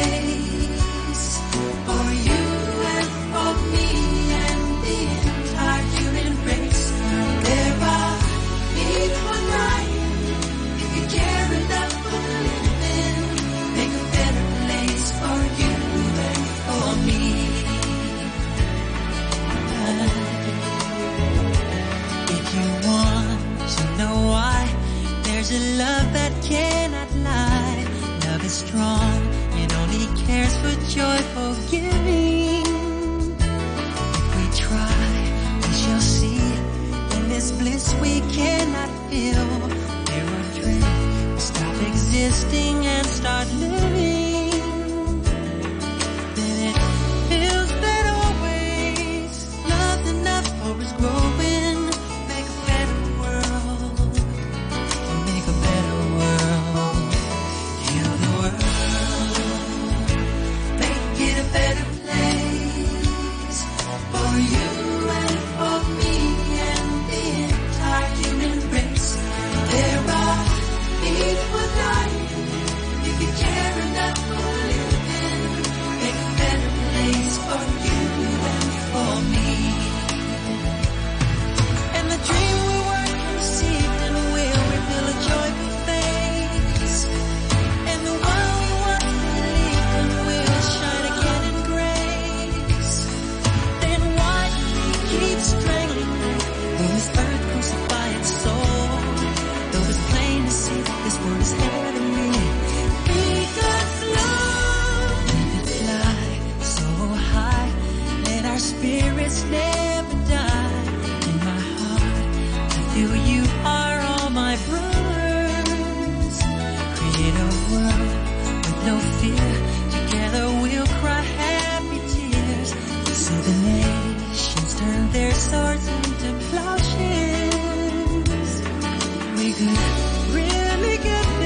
place for you and for me and the entire human race. There are people dying if you care enough for the living, make a better place for you and for me. If you want to know why, there's a love that cannot lie. Love is strong, it only cares for joyful giving. If we try, we shall see. In this bliss we cannot feel. There are dreams, we stop existing and start living. Then it feels that always love's enough for us growing. Make a better world, make a better world, heal the world, make it a better place for you and for me and the entire human race. There are people dying if you care enough for living. Make a better place for you and for me. And the dream we were conceived in will reveal a joyful face. And the one we once believed in will shine again in grace. Then why do we keep strangling when this earth crucify its soul? Though it's plain to see this world is heavenly. Be God's love. Let it fly so high. Let our spirits never die. In my heart, I feel you are all my brothers. Create a world with no fear. Together we'll cry happy tears. See the nations turn their swords into plowshares. We could really get there.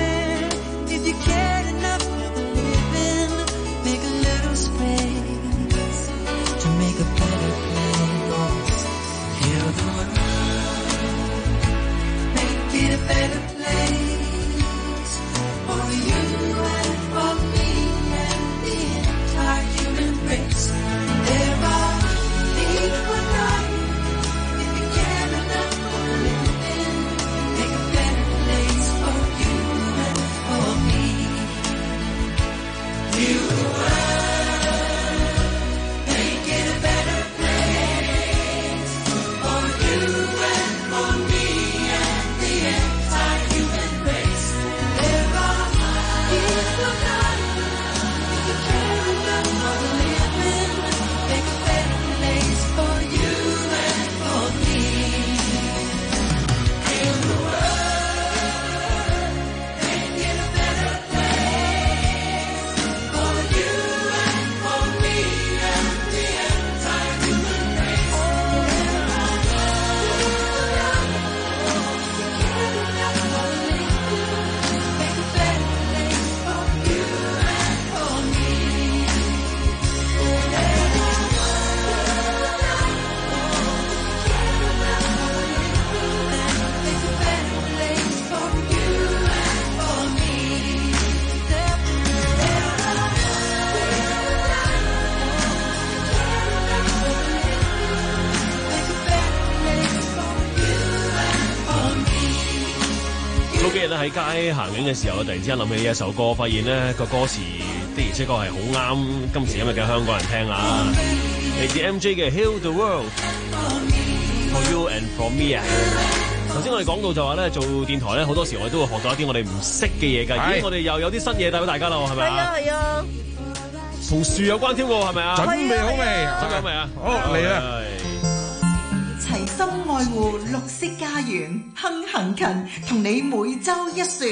喺街行緊嘅時候，我突然之間諗起呢一首歌，發現咧個歌詞的而且確係好啱今時今日嘅香港人聽啊！嚟自 M J 嘅 Heal the World for You and for Me 啊！頭先我哋講到就話咧，做電台咧好多時我哋都會學到一啲我哋唔識嘅嘢㗎。咦，我哋又有啲新嘢帶俾大家啦，係咪啊？
係啊係啊，
同樹有關添喎，係咪啊？
準備好未？
準備好未啊？
好嚟啦！
齊心愛護綠色家園，亨行勤同你每周一樹。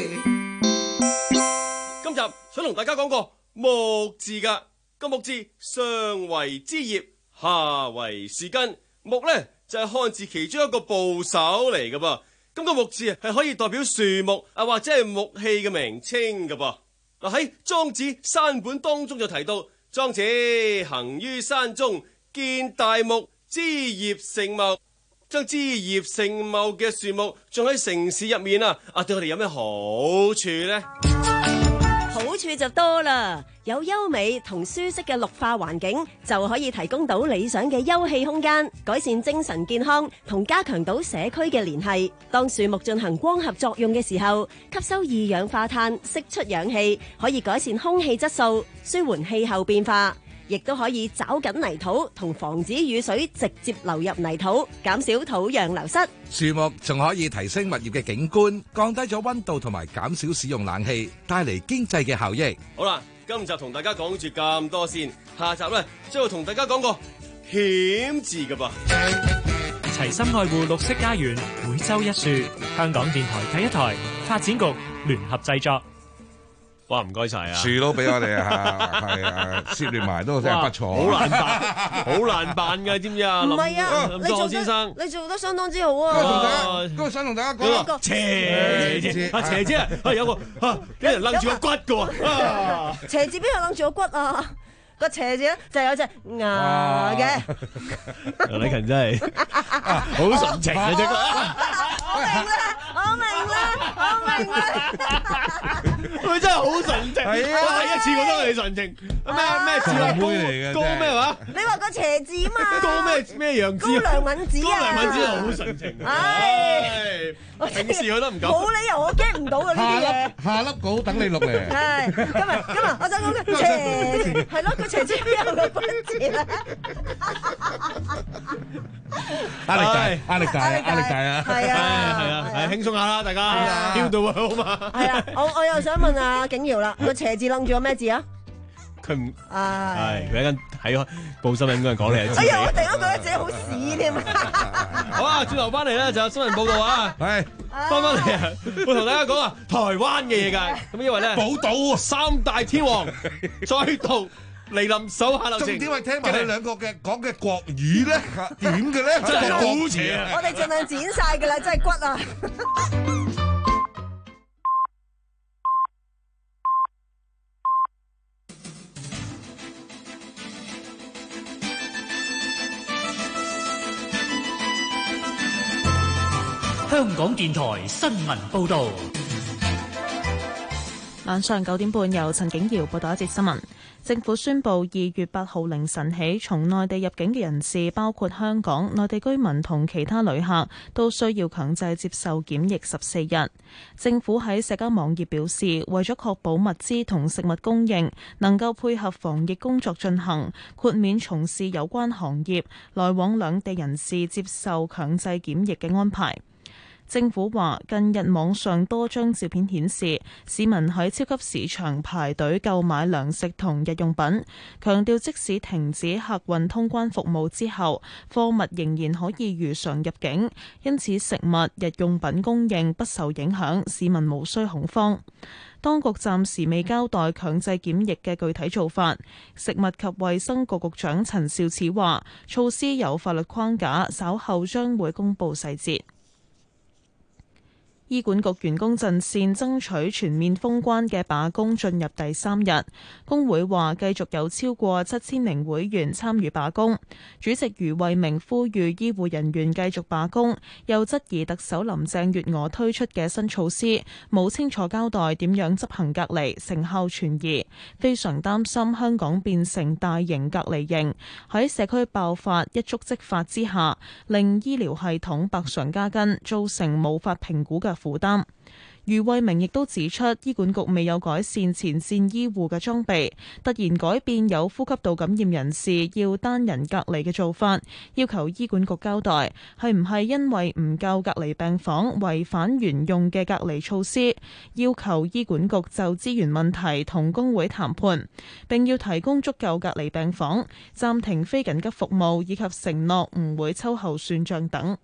今集想同大家講個木字㗎，個木字上為枝葉，下為樹根。木咧就係漢字其中一個部首嚟㗎噃。咁個木字係可以代表樹木啊，或者係木器嘅名稱㗎噃。嗱，喺莊子山本當中就提到，莊子行於山中，見大木枝葉盛茂，將枝葉盛茂嘅樹木種喺城市入面啊，啊對我哋有咩好處呢？
好處就多啦，有優美同舒適嘅綠化環境，就可以提供到理想嘅休憩空間，改善精神健康同加強到社區嘅聯繫。當樹木進行光合作用嘅時候，吸收二氧化碳，釋出氧氣，可以改善空氣質素，舒緩氣候變化，亦都可以抓緊泥土同防止雨水直接流入泥土，減少土壤流失。
樹木仲可以提升物業嘅景觀，降低咗溫度同埋減少使用冷氣，帶嚟經濟嘅效益。
好啦，今集同大家講住咁多先，下集咧將會同大家講個險字㗎噃。
齊心愛護綠色家園，每周一樹。香港電台第一台發展局聯合製作。
哇，唔該晒啊！
樹都俾我哋啊，係啊，涉獵埋都真係不錯。
好難辦，好難辦㗎，知唔知啊？
唔係啊，
林莊先生，
你做得相當之好啊！
今日想同大家講個
斜字，啊斜字啊，啊有個啊俾人擸住個骨㗎喎，
斜字邊度擸住個骨啊？個斜字咧就有隻牙嘅。
梁禮勤真係好純情啊！隻骨，
我明啦，我明啦，我明啦。
佢真係好純情，我第一次覺得你純情。咩咩字啊？
高嚟嘅，
高咩話？
你話個斜字嘛？
高咩咩樣字？
高良敏子啊！
高良敏子好純情。唉，平時佢都唔夠。冇
理由我 get 唔到嘅呢啲嘢。
下粒稿等你錄嚟。
係，今日今日我想講嘅斜字係咯，個斜字邊有個分字咧？
壓力大，壓力大，壓力大啊！
係啊，
係啊，係輕鬆下啦，大家跳到啊，好嘛？
係啊，我我又想問阿景瑤啦，個斜字擸住個咩字啊？
佢唔係佢一陣喺報新聞嗰陣講你係。
哎呀，我突然間覺得自己好屎添。
好啊，轉頭翻嚟咧就有新聞報道啊。係翻翻嚟啊，會同大家講啊台灣嘅嘢㗎。咁因為咧寶島三大天王再度嚟臨手下留情。
重點係聽埋佢兩個嘅講嘅國語咧，點嘅咧？
真係好邪啊！
我哋盡量剪晒㗎啦，真係骨啊！
香港電台新聞報導。
晚上九點半，由陳景瑤報道一節新聞。政府宣布，二月八號凌晨起，從內地入境嘅人士，包括香港、內地居民同其他旅客，都需要強制接受檢疫十四日。政府喺社交網頁表示，為咗確保物資同食物供應能夠配合防疫工作進行，豁免從事有關行業來往兩地人士接受強制檢疫嘅安排。政府話，近日網上多張照片顯示市民喺超級市場排隊購買糧食同日用品，強調即使停止客運通關服務之後，貨物仍然可以如常入境，因此食物、日用品供應不受影響，市民無需恐慌。當局暫時未交代強制檢疫嘅具體做法。食物及衛生局局長陳肇始話，措施有法律框架，稍後將會公布細節。醫管局員工陣線爭取全面封關嘅罷工進入第三日，工會話繼續有超過七千名會員參與罷工。主席余慧明呼籲醫護人員繼續罷工，又質疑特首林鄭月娥推出嘅新措施冇清楚交代點樣執行隔離，成效存疑，非常擔心香港變成大型隔離營，喺社區爆發一觸即發之下，令醫療系統百上加斤，造成無法評估嘅負擔。余慧明亦都指出，醫管局未有改善前線醫護嘅裝備，突然改變有呼吸道感染人士要單人隔離嘅做法，要求醫管局交代係唔係因為唔夠隔離病房違反原用嘅隔離措施，要求醫管局就資源問題同工會談判，並要提供足夠隔離病房，暫停非緊急服務，以及承諾唔會秋後算賬等。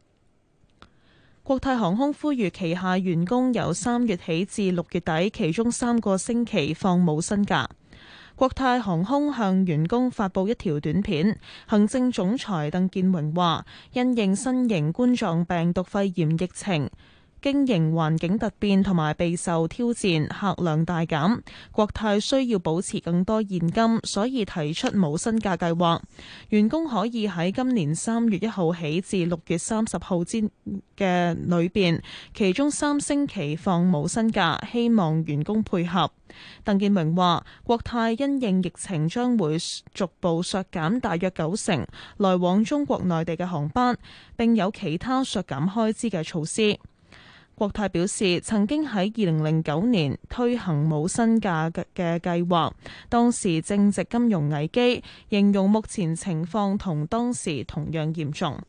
國泰航空呼籲旗下員工由三月起至六月底，其中三個星期放冇薪假。國泰航空向員工發布一條短片，行政總裁鄧健榮話：因應新型冠狀病毒肺炎疫情，經營環境突變同埋備受挑戰，客量大減，國泰需要保持更多現金，所以提出冇薪假計劃。員工可以喺今年三月一號起至六月三十號之嘅裏邊，其中三星期放冇薪假，希望員工配合。鄧健榮話：國泰因應疫情將會逐步削減大約九成來往中國內地嘅航班，並有其他削減開支嘅措施。國泰表示，曾經喺二零零九年推行冇薪假嘅計劃，當時正值金融危機，形容目前情況同當時同樣嚴重。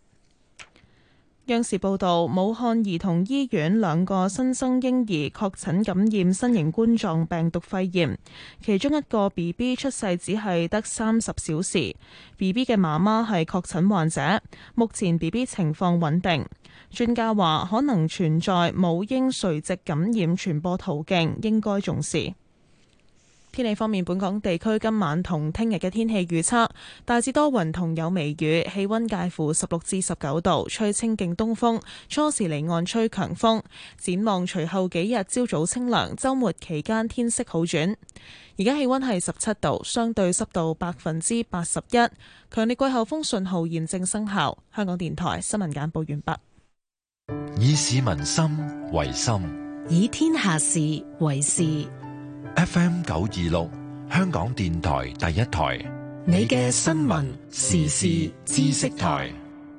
央視報道，武漢兒童醫院兩個新生嬰兒確診感染新型冠狀病毒肺炎，其中一個 B B 出世只係得三十小時 ，B B 嘅媽媽係確診患者，目前 B B 情況穩定。專家話可能存在母嬰垂直感染傳播途徑，應該重視。天氣方面，本港地區今晚同聽日嘅天氣預測大致多雲同有微雨，氣溫介乎十六至十九度，吹清勁東風，初時離岸吹強風。展望隨後幾日朝早清涼，週末期間天色好轉。而家氣溫係十七度，相對濕度百分之八十一，強烈季候風信號現正生效。香港電台新聞簡報完畢。
以市民心為心，
以天下事為事。
F M 九二六，香港電台第一台，
你嘅新聞時事知識台。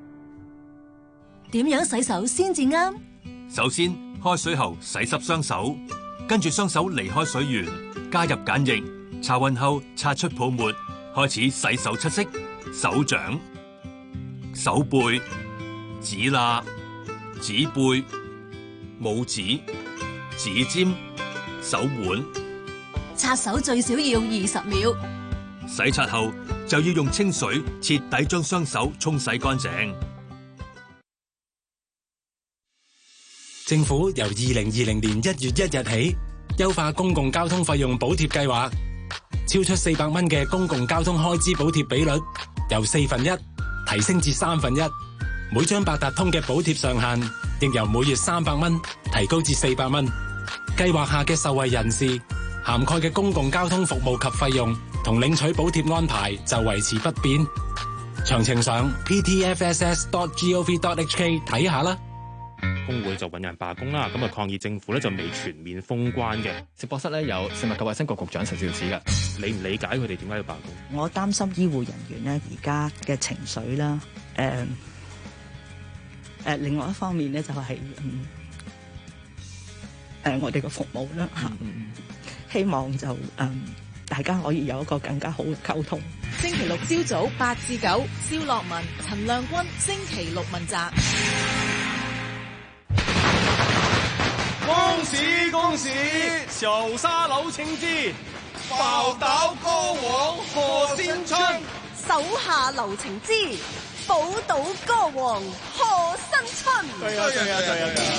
點樣洗手先至啱？
首先，開水後洗濕雙手，跟住雙手離開水源，加入鹼液，擦勻後擦出泡沫，開始洗手七式：手掌、手背、指罅、指背、拇指、指尖、手腕。
擦手最少要二十秒。
洗刷後就要用清水徹底將雙手沖洗乾淨。
政府由二零二零年一月一日起優化公共交通費用補貼計劃，超出四百蚊嘅公共交通開支補貼比率由四分一提升至三分一，每張八達通嘅補貼上限亦由每月三百蚊提高至四百蚊。計劃下嘅受惠人士涵蓋嘅公共交通服務及費用同領取補貼安排就維持不變。詳情上 p t f s s dot gov dot h k 睇下啦。
工會就揾人罷工啦，咁啊抗議政府咧就未全面封關嘅。
直播室咧有食物及衛生局局長陳肇始嘅，
理唔理解佢哋點解要罷工？
我擔心醫護人員咧而家嘅情緒啦，誒、呃、誒、呃，另外一方面咧就係、是、嗯誒、呃、我哋嘅服務啦嚇，嗯、希望就誒、呃、大家可以有一個更加好嘅溝通。
星期六朝早八至九，蕭樂文、陳亮君，星期六問責。
恭喜恭喜，小沙柳青枝，寶島歌王賀新春，
手下留情枝，寶島歌王賀新春。
對啊對啊對啊對啊！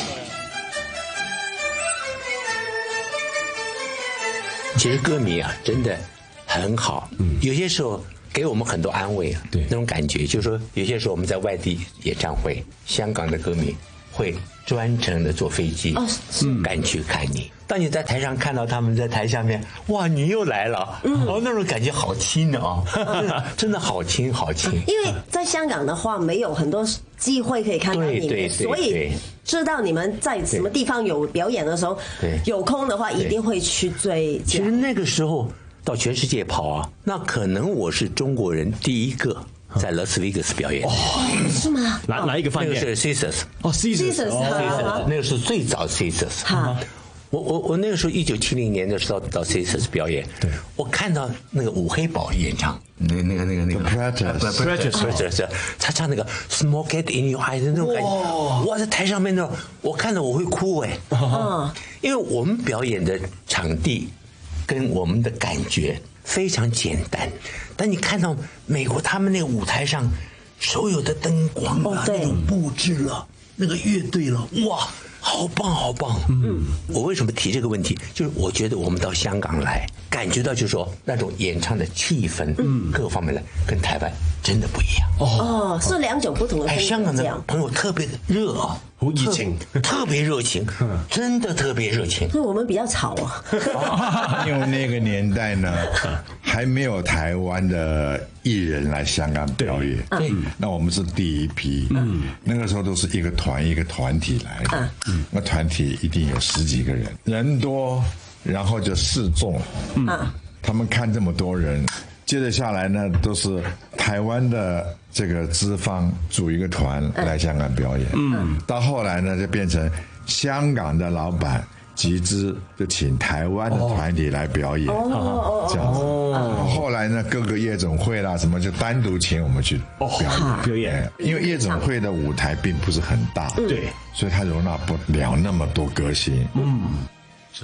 其實歌迷啊，真的很好，嗯，有些時候給我們很多安慰啊，對，那種感覺，就是說有些時候我們在外地演唱會，香港的歌迷會專程的坐飛機，哦，趕去看你。當你在台上看到他們在台下面，哇，你又來了，嗯、哦，那種感覺好親哦，真的好親好親。
因為在香港的話，沒有很多機會可以看到你們，
對對對，
所以知道你們在什麼地方有表演的時候，有空的話一定會去追。
其實那個時候到全世界跑啊，那可能我是中國人第一個在拉斯維加斯表演。
哦，是嗎？
哪哪一個飯店？那個是 Caesars。哦
，Caesars，Caesars，
那個是最早 Caesars。哈。我我我那個時候一九七零年的時候到 Caesars 表演，對，我看到那個五黑寶演唱，那個那個那個那個 Precious，Precious，他唱那個 Smoke It In Your Eyes 那種感覺，哇，在台上面呢，我看到我會哭哎，啊，因為我們表演的場地跟我們的感覺非常簡單，但你看到美國他們那個舞台上所有的燈光啊，那種佈置了，那個樂隊了，哇！好棒好棒，嗯，我為什麼提這個問題？就是我覺得我們到香港來，感覺到就是說那種演唱的氣氛，嗯，各方面呢，跟台灣真的不一樣。
哦，是兩種不同的。哎，
香港的朋友特別熱啊，
好熱情，
特別熱情，真的特別熱情。
所以我們比較吵啊。
因為那個年代呢，還沒有台灣的藝人來香港表演，對，那我們是第一批，嗯，那個時候都是一個團一個團體來的，嗯，那團體一定有十幾個人，人多，然後就示眾，嗯，他們看這麼多人，接着下來呢，都是台灣的這個資方組一個團來香港表演，嗯，到後來呢，就變成香港的老闆集資就請台灣的團體來表演，哦，這樣子。哦，後來呢，各個夜總會啦，什麼就單獨請我們去表演。表演，因為夜總會的舞台並不是很大，對，所以它容納不了那麼多歌星。嗯。
這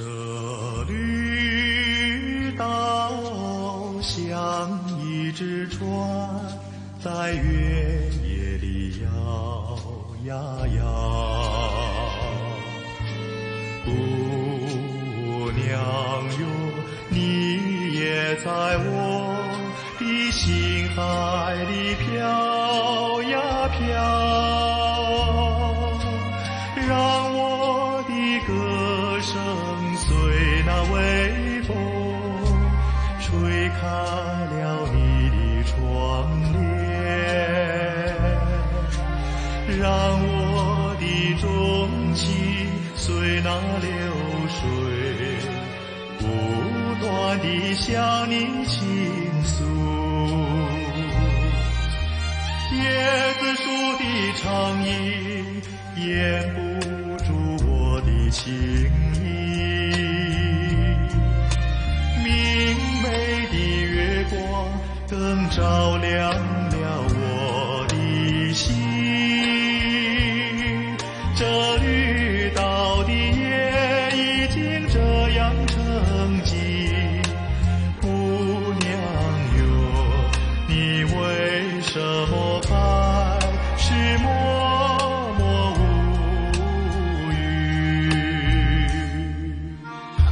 綠島像一隻船，在原野裡搖呀搖。姑娘喲，你也在我的心海裡飄呀飄，讓我的歌聲隨那微風吹開了你的窗簾，讓我的衷情隨那流水不斷地向你傾訴，椰子樹的長影掩不住我的情意，明媚的月光更照亮了我的心，這綠島的夜已經這樣沉寂，姑娘喲，你為什麼還是默默無語？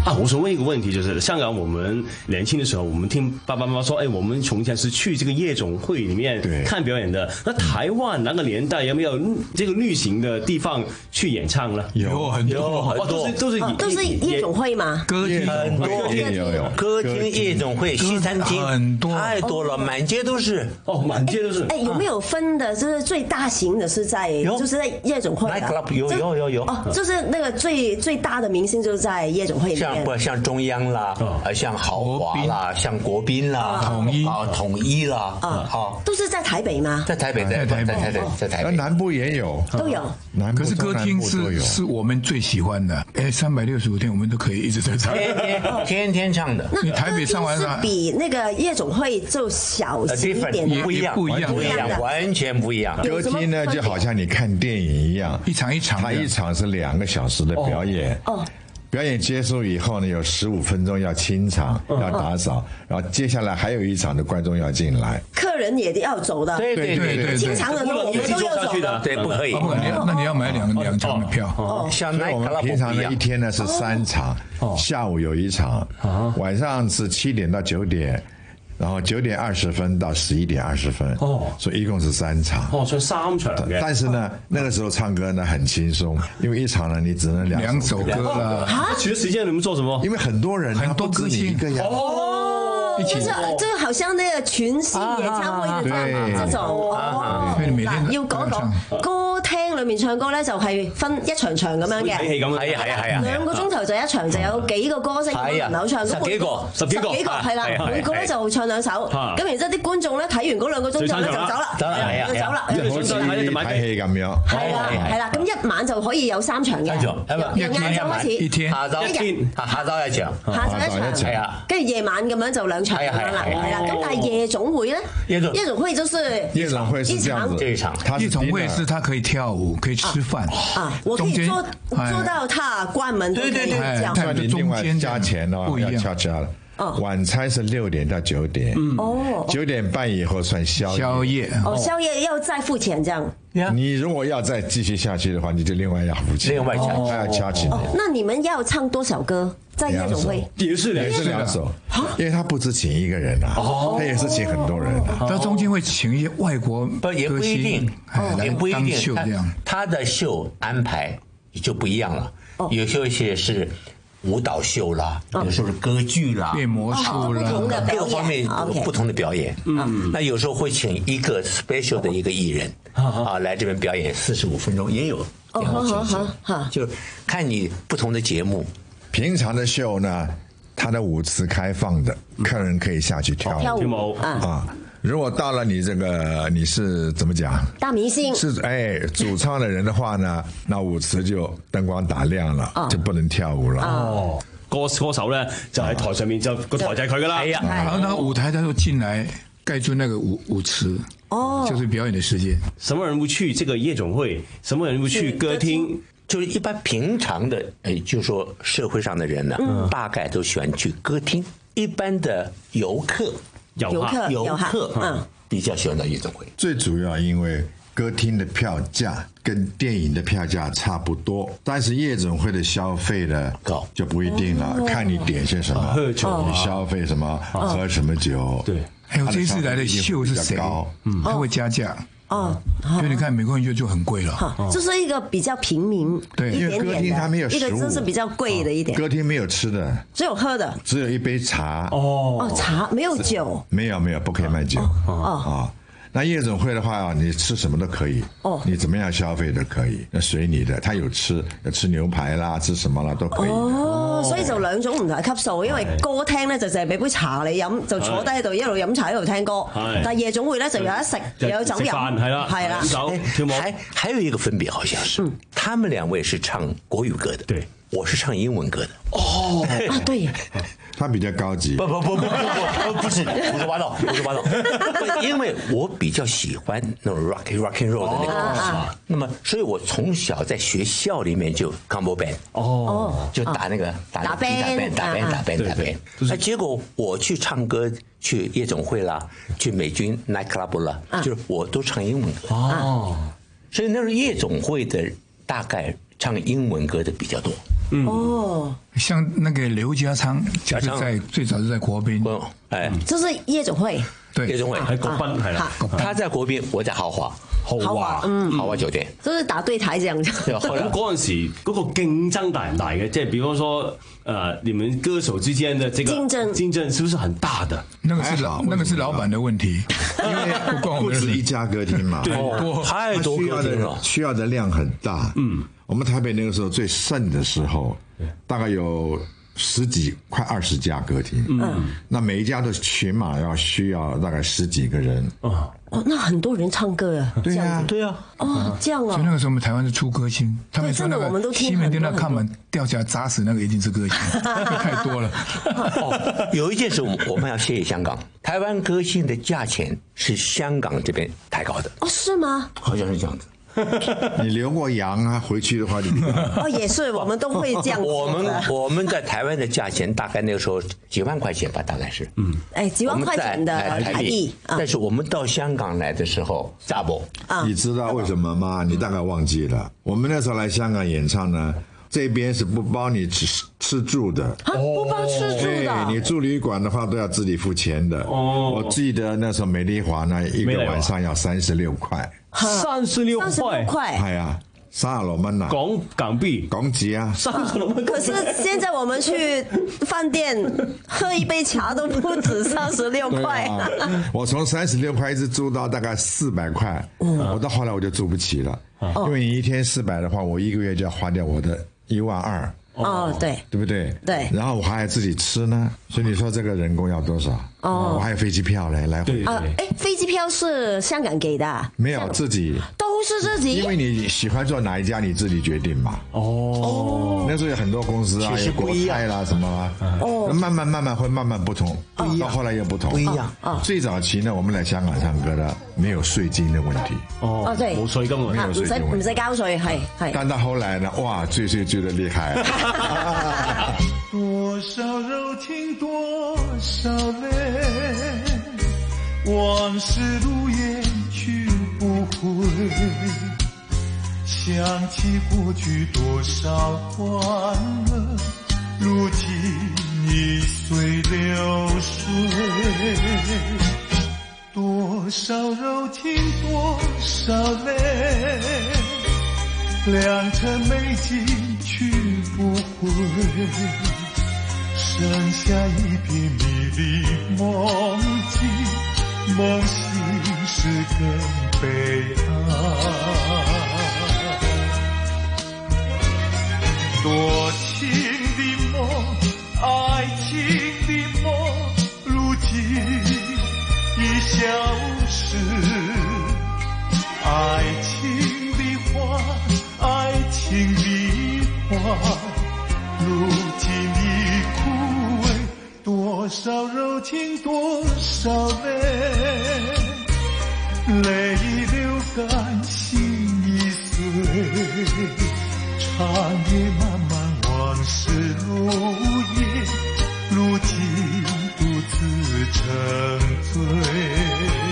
啊，我想问一个问题，就是香港我们年轻的时候，我们听爸爸妈妈说，哎，我们从前是去这个夜总会里面看表演的。那台湾那个年代有没有这个旅行的地方去演唱呢？
有很多很多，
都是都是
都是夜总会吗？
歌厅
很多，
有有
歌厅、夜总会、西餐厅
很多，
太多了，满街都是。
哦，满街都是。
哎，有没有分的？就是最大型的是在，就是在夜总会。
有有有有。
哦，就是那个最最大的明星就是在夜总会里面。
像不像中央啦，啊，像豪华啦，像国宾啦，
统一
啊，统一啦，
啊，好，都是在台北吗？
在台北，在台北，在台北，在台北。
南部也有，
都有。
可是歌厅是是我们最喜欢的，哎，三百六十五天我们都可以一直在唱，
天天天天唱的。
你台北唱完
是比那个夜总会就小型一点，
不一样，
不一样，
不一样，完全不一样。
歌厅呢就好像你看电影一样，一场一场，它一场是两个小时的表演。哦。表演结束以后呢，有十五分钟要清场，要打扫，然后接下来还有一场的观众要进来，
客人也要走的，
对对对对，
清场的时候我们都要走的，
对，不可以。
那你要买两两场的票。
哦，像
我们平常呢一天呢是三场，下午有一场，晚上是七点到九点。然后九点二十分到十一点二十分，哦，所以一共是三场。
哦，所以三场嘅。
但是呢，那个时候唱歌呢很轻松，因为一场呢你只能两两首歌了。
啊，其实时间你们做什么？
因为很多人，很多歌星一个呀。
哦，就是就是好像那个群星演唱會嘅這種哦。嗱，要講講歌廳裏面唱歌咧，就係分一場場咁樣嘅。
睇戲咁。
係啊係啊係啊。
兩個鐘頭就一場，就有幾個歌星輪流唱。
十幾個，
十幾個，十幾個係啦，每個咧就唱兩首。咁然之後啲觀眾咧睇完嗰兩個鐘頭咧就走啦，
走啦，係啊，
就走啦。
好似睇戲咁樣。
係啦係啦，咁一晚就可以有三場嘅。由晏晝開始，
一天，
下晝一天，下晝一場，
下晝一場，係啊，跟住夜晚咁樣就兩場咁樣啦，係啦。咁但係夜總會咧，夜總夜總會就是
夜總會是這樣子，
一場，
夜總會是它可以跳舞，可以吃飯
啊，我可以做做到他關門都可以這樣。
但你另外加錢的話要加加了。晚餐是六點到九點，哦，九點半以後算宵夜。宵夜
哦，宵夜要再付錢這樣。
你如果要再繼續下去的話，你就另外要付錢，
另外加
還要加錢。
那你們要唱多少歌？在夜總會
也是也是兩首，因為他不止請一個人啊，他也是請很多人啊。他中間會請一些外國歌星，
也不一定，也不一定。他的秀安排就不一樣了，有些些是。舞蹈秀啦，有時候是歌劇啦，
變魔術啦，
各方面不同的表演。嗯，那有時候會請一個 special 的一個藝人啊來這邊表演四十五分鐘，也有。
哦，好好好，好，
就看你不同的節目。
平常的秀呢，它的舞池開放的，客人可以下去跳
跳舞啊。
如果到了你這個你是怎麼講
大明星
是哎主唱的人的話呢，那舞池就燈光打亮了，就不能跳舞了。
哦，歌歌手呢就喺台上面，就個台就係佢噶啦。
係啊，然後那個舞台他就進來蓋住那個舞舞池，哦，就是表演的時間。
什麼人會去這個夜總會？什麼人會去歌廳？
就是一般平常的，哎，就說社會上的人呢，嗯，大概都喜歡去歌廳。一般的遊客。
遊客
遊客嗯，比較喜歡到夜總會。
最主要因為歌廳的票價跟電影的票價差不多，但是夜總會的消費呢就不一定了，看你點些什麼，你消費什麼，喝什麼酒。對，還有這次來的秀是誰？嗯，他會加價。哦，所以你看美國人就就很貴了，
就是一個比較平民，
對，因為歌廳它沒有食物，
一個就是比較貴的一點。
歌廳沒有吃的，
只有喝的，
只有一杯茶。
哦哦，茶沒有酒，
沒有沒有，不可以賣酒。哦哦，那夜總會的話，你吃什麼都可以，哦，你怎麼樣消費都可以，那隨你的。他有吃，有吃牛排啦，吃什麼啦都可以。
哦，所以就兩種唔同嘅級數，因為歌廳咧就淨係俾杯茶你飲，就坐低喺度一路飲茶一路聽歌。但係夜總會咧就有得食，又有酒飲，係啦，係啦。
跳舞。還還有一個分別，好像是，他們兩位是唱國語歌的，對，我是唱英文歌的。
哦，啊對。
他比較高級，
不不不不不不，不是胡說八道，胡說八道。因為我比較喜歡那種 rock rock and roll 的那個東西，那麼所以我從小在學校裡面就 combo band，哦，就打那個打打 band 打 band 打 band 打 band。那結果我去唱歌去夜總會啦，去美軍 night club 啦，就是我都唱英文歌。哦，所以那個夜總會的大概唱英文歌的比较多。
嗯哦，
像那个刘家昌，就是在最早是在国宾，
哎，
这是夜总会，
对，夜总会
喺國賓係啦，
他在國賓，我在豪華。
豪華，
嗯，
豪華酒店，
都是打對台這樣。
咁嗰陣時嗰個競爭大唔大嘅？即係比方說，呃，你們歌手之間的這個
競爭
競爭是不是很大的？
那個是老，那個是老闆的問題，因為不
不止一家歌廳嘛，
對，太多歌廳了，
需要的量很大。嗯，我們台北那個時候最盛的時候，大概有十幾快二十家歌廳，嗯，那每一家都起碼要需要大概十幾個人。
哦，那很多人唱歌啊，
對呀，
對呀，
哦，這樣啊。
所以那個時候我們台灣是出歌星，他們說那個西門町那看門掉下來砸死那個一定是歌星，太多了。
哦，有一件事我們要謝謝香港，台灣歌星的價錢是香港這邊抬高的。
哦，是嗎？
好像是這樣子。
你留過洋啊，回去的話你
哦也是，我們都會這樣子。
我們我們在台灣的價錢大概那個時候幾萬塊錢吧，大概是。嗯，
哎，幾萬塊錢的台幣。
但是我們到香港來的時候 double。
你知道為什麼嗎？你大概忘記了。我們那時候來香港演唱呢，這邊是不包你吃吃住的。
啊，不包吃住的。
對，你住旅館的話都要自己付錢的。哦。我記得那時候美麗華呢，一個晚上要三十六塊。
三十六塊，
係啊，三十六蚊啊，
港港幣
港紙啊，
三十六蚊。
可是現在我們去飯店喝一杯茶都不止三十六塊。
我從三十六塊一直租到大概四百塊，我到後來我就住不起了，因為你一天四百的話，我一個月就要花掉我的一萬二。
哦，對，
對不對？
對。
然後我還要自己吃呢，所以你說這個人工要多少？哦，我還有飛機票嘞，來回。
啊，哎，飛機票是香港給的？
沒有，自己。
都是自己。
因為你喜歡做哪一家，你自己決定嘛。哦。那時候有很多公司啊，有國泰啦，什麼啊。哦。慢慢慢慢會慢慢不同，到後來又不同。
不一樣。
最早期呢，我們來香港唱歌的，沒有稅金的問題。
哦，對。
冇稅金
沒有稅金問題。
唔使交稅，係係。
但到後來呢，哇，最最最的厲害。
多少柔情多少淚，往事如煙去不回，想起過去多少歡樂，如今已隨流水。多少柔情多少淚，良辰美景去不回，剩下一片迷離夢境，夢醒時更悲哀。多情的夢，愛情的夢，如今已消失。愛情的花，愛情的花，如今已枯萎。多少柔情多少淚，淚已流乾心已碎，長夜漫漫往事如煙，如今獨自沉醉。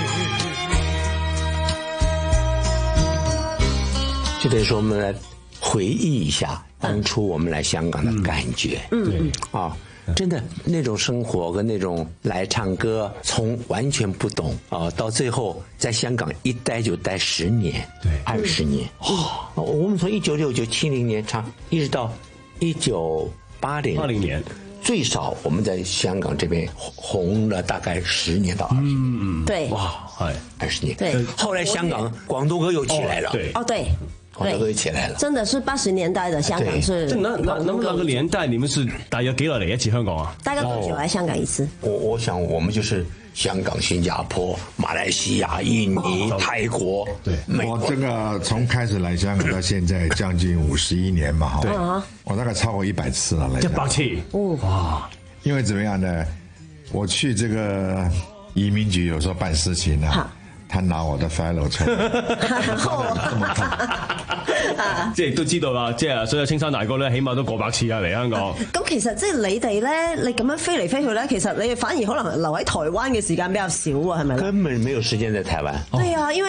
就等於說我們來回憶一下當初我們來香港的感覺。嗯嗯啊，真的那種生活跟那種來唱歌，從完全不懂啊，到最後在香港一待就待十年，對，二十年。哦，我們從一九六九七零年唱，一直到一九八零八零年，最少我們在香港這邊紅了大概十年到二十年。
嗯，對，
哇，係二十年。
對，
後來香港廣東歌又起來了。對，
哦對。
廣東歌又起來了，
真的是八十年代的香港是。
那那那那個年代，你們是大約幾耐嚟一次香港啊？
大概多久來香港一次？
我我想我們就是香港、新加坡、馬來西亞、印尼、泰國。
對，我這個從開始來香港到現在將近五十一年嘛，對，我大概超過一百次了來。
一百次，
哦，哇！因為怎麼樣呢？我去這個移民局有時候辦事情呢。他拿我的 file 出嚟，
即係都知道啦，即係所有青山大哥咧，起碼都過百次啊嚟香港。
咁其實即係你哋咧，你咁樣飛嚟飛去咧，其實你哋反而可能留喺台灣嘅時間比較少啊，係咪？
根本沒有時間在台灣。
對啊，因為要跑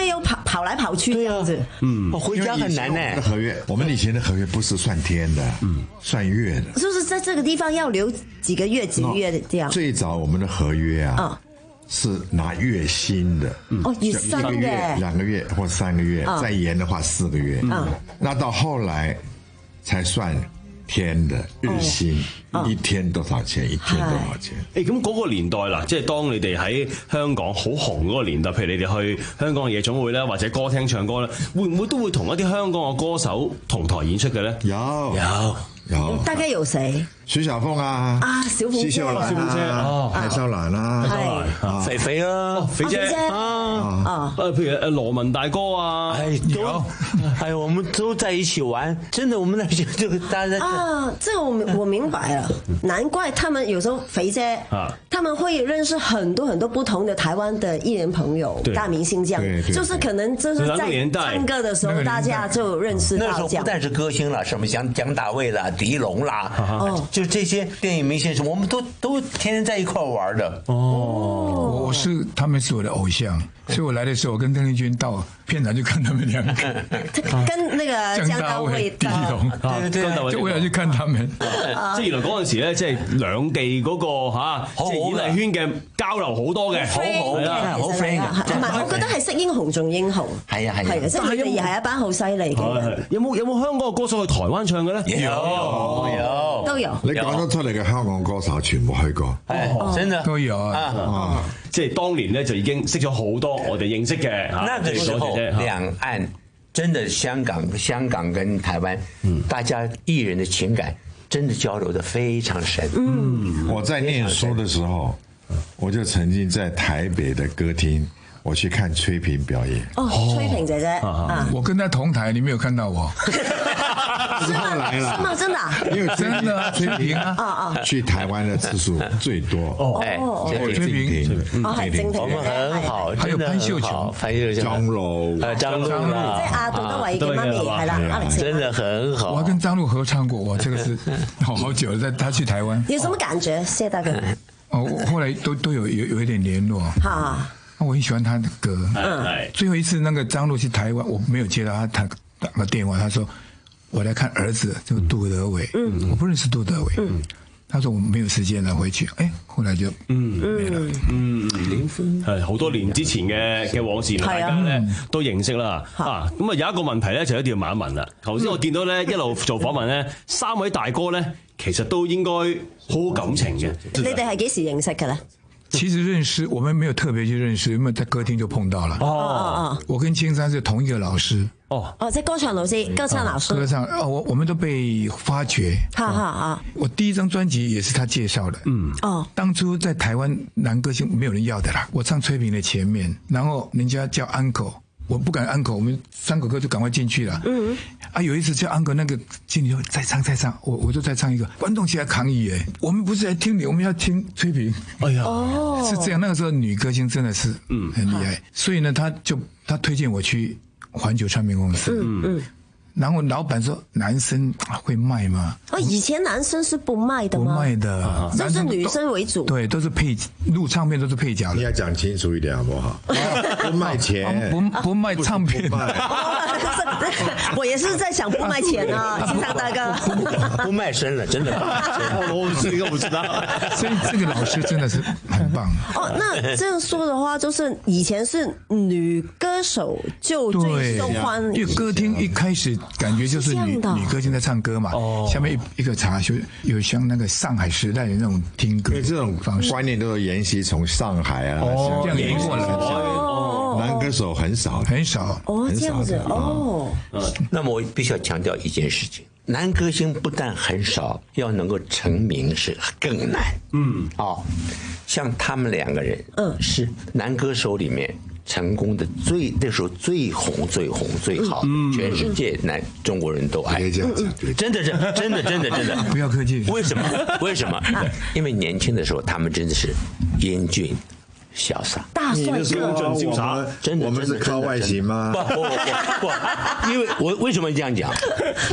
跑来跑去这样子。
嗯，回家很难呢。
合约，我们以前的合约不是算天的，嗯，算月的。
就是在这个地方要留几个月、几个月的这样。
最早我们的合约啊。嗯是拿月薪的，
哦，有三个月、
两个月或三个月，再延的话四个月。嗯，那到后来才算天的日薪，一天多少錢，一天多少錢。
誒咁嗰個年代啦，即係當你哋喺香港好紅嗰個年代，譬如你哋去香港嘅夜總會咧，或者歌廳唱歌咧，會唔會都會同一啲香港嘅歌手同台演出嘅咧？
有
有
有。
大概有誰？
徐小鳳啊，
啊，小鳳姐，
小鳳姐，哦，海少蘭啦，
係
肥肥啊，
肥姐啊，啊，譬如誒羅文大哥啊，
哎，有，哎，我們都在一起玩，真的，我們那就就大家
啊，這個我我明白了，難怪他們有時候肥姐，他們會認識很多很多不同的台灣的藝人朋友、大明星，這樣，就是可能就是在唱歌的時候，大家就認識到。
那時候不但是歌星了，什麼像蔣大衛啦、狄龍啦，哦。就這些電影明星，我們都都天天在一塊玩的。
哦，我是他們是我的偶像，所以我來的時候，我跟鄧麗君到片場就看他們兩個，
跟那個
蔣大衛、狄龍，
對對對，
就為了去看他們。
即係原來嗰陣時咧，即係兩地嗰個嚇，即係演藝圈嘅交流好多嘅，好好
嘅，好 friend 嘅。同埋我覺得係識英雄重英雄。
係啊係啊，
即係佢哋係一班好犀利嘅。
有冇有冇香港嘅歌手去台灣唱嘅咧？
有有
都有。
你講得出嚟嘅香港歌手全部去過，
真的
都有啊！
即係當年咧就已經識咗好多我哋認識嘅。
那個時候兩岸真的香港、香港跟台灣，大家藝人的情感真的交流得非常深。
嗯，我在念書的時候，我就曾經在台北的歌廳。我去看崔萍表演。
哦，崔萍姐姐啊，
我跟她同台，你沒有看到我。
是後來了。
是嗎？真的？
因為
真的崔萍啊，
啊啊，
去台灣的次數最多。
哦，
崔萍，
哦係靜婷，
我們很好，
還有潘秀瓊、
潘秀瓊、
張露、
張露，
即係阿杜德偉嘅媽咪係啦，阿力姐，
真的很好。
我還跟張露合唱過，哇，這個是好好久了，在他去台灣。
有什麼感覺？謝大哥。
哦，後來都都有有有一點聯絡。
好。
我很喜歡他的歌。
嗯。
最後一次那個張露去台灣，我沒有接到他，他打個電話，他說我來看兒子，就杜德偉。嗯。我不認識杜德偉。嗯。他說我沒有時間了，回去。誒，後來就嗯沒了。嗯，
零分係好多年之前嘅嘅往事，大家咧都認識啦。啊，咁啊有一個問題咧，就一定要問一問啦。頭先我見到咧一路做訪問咧，三位大哥咧其實都應該好好感情嘅。
你哋係幾時認識嘅咧？
其實認識，我們沒有特別去認識，因為在歌廳就碰到了。哦哦哦！我跟青山是同一個老師。
哦哦，即係歌唱老師，歌唱老師。
歌唱，哦，我我們都被發掘。哈哈啊！我第一張專輯也是他介紹的。嗯。哦。當初在台灣男歌星沒有人要的啦，我唱崔萍的前面，然後人家叫 uncle。我不敢 uncle，我們三個歌就趕快進去了。嗯啊，有一次叫 uncle 那個經理說再唱再唱，我我就再唱一個，觀眾起來抗議誒，我們不是來聽你，我們要聽崔萍。哎呀，哦，是這樣。那個時候女歌星真的是嗯很厲害，嗯、所以呢，他就他推薦我去環球唱片公司。嗯嗯。然後老闆說：“男生會賣嗎？”
哦，以前男生是不賣的嗎？
不賣的，
都是女生為主。
對，都是配錄唱片，都是配角的。
你要講清楚一點好不好？不賣錢，
不不賣唱片。
我也是在想不賣錢啊，青山大哥。
不賣身了，真的。
我這個不知道。
所以這個老師真的是很棒。
哦，那這樣說的話，就是以前是女歌手就最受歡迎，
因為歌廳一開始。感覺就是女女歌星在唱歌嘛，哦、下面一一個茶就有像那個上海時代的那種聽歌，
因為這種觀念都是沿襲從上海啊，
哦、這樣沿過來的。
哦，男歌手很少，
很少，
哦，這樣子，哦。
嗯，那麼我必須要強調一件事情，男歌星不但很少，要能夠成名是更難。嗯，哦，像他們兩個人，嗯，是男歌手裡面。成功的最那時候最紅最紅最好，嗯、全世界男中國人都愛，真的真的真的真的真的
不要客氣。
為什麼？為什麼？因為年輕的時候他們真的是英俊瀟灑，
大帥哥，
瀟灑，真的。我們是靠外形嗎？
不不不不，因為我為什麼這樣講？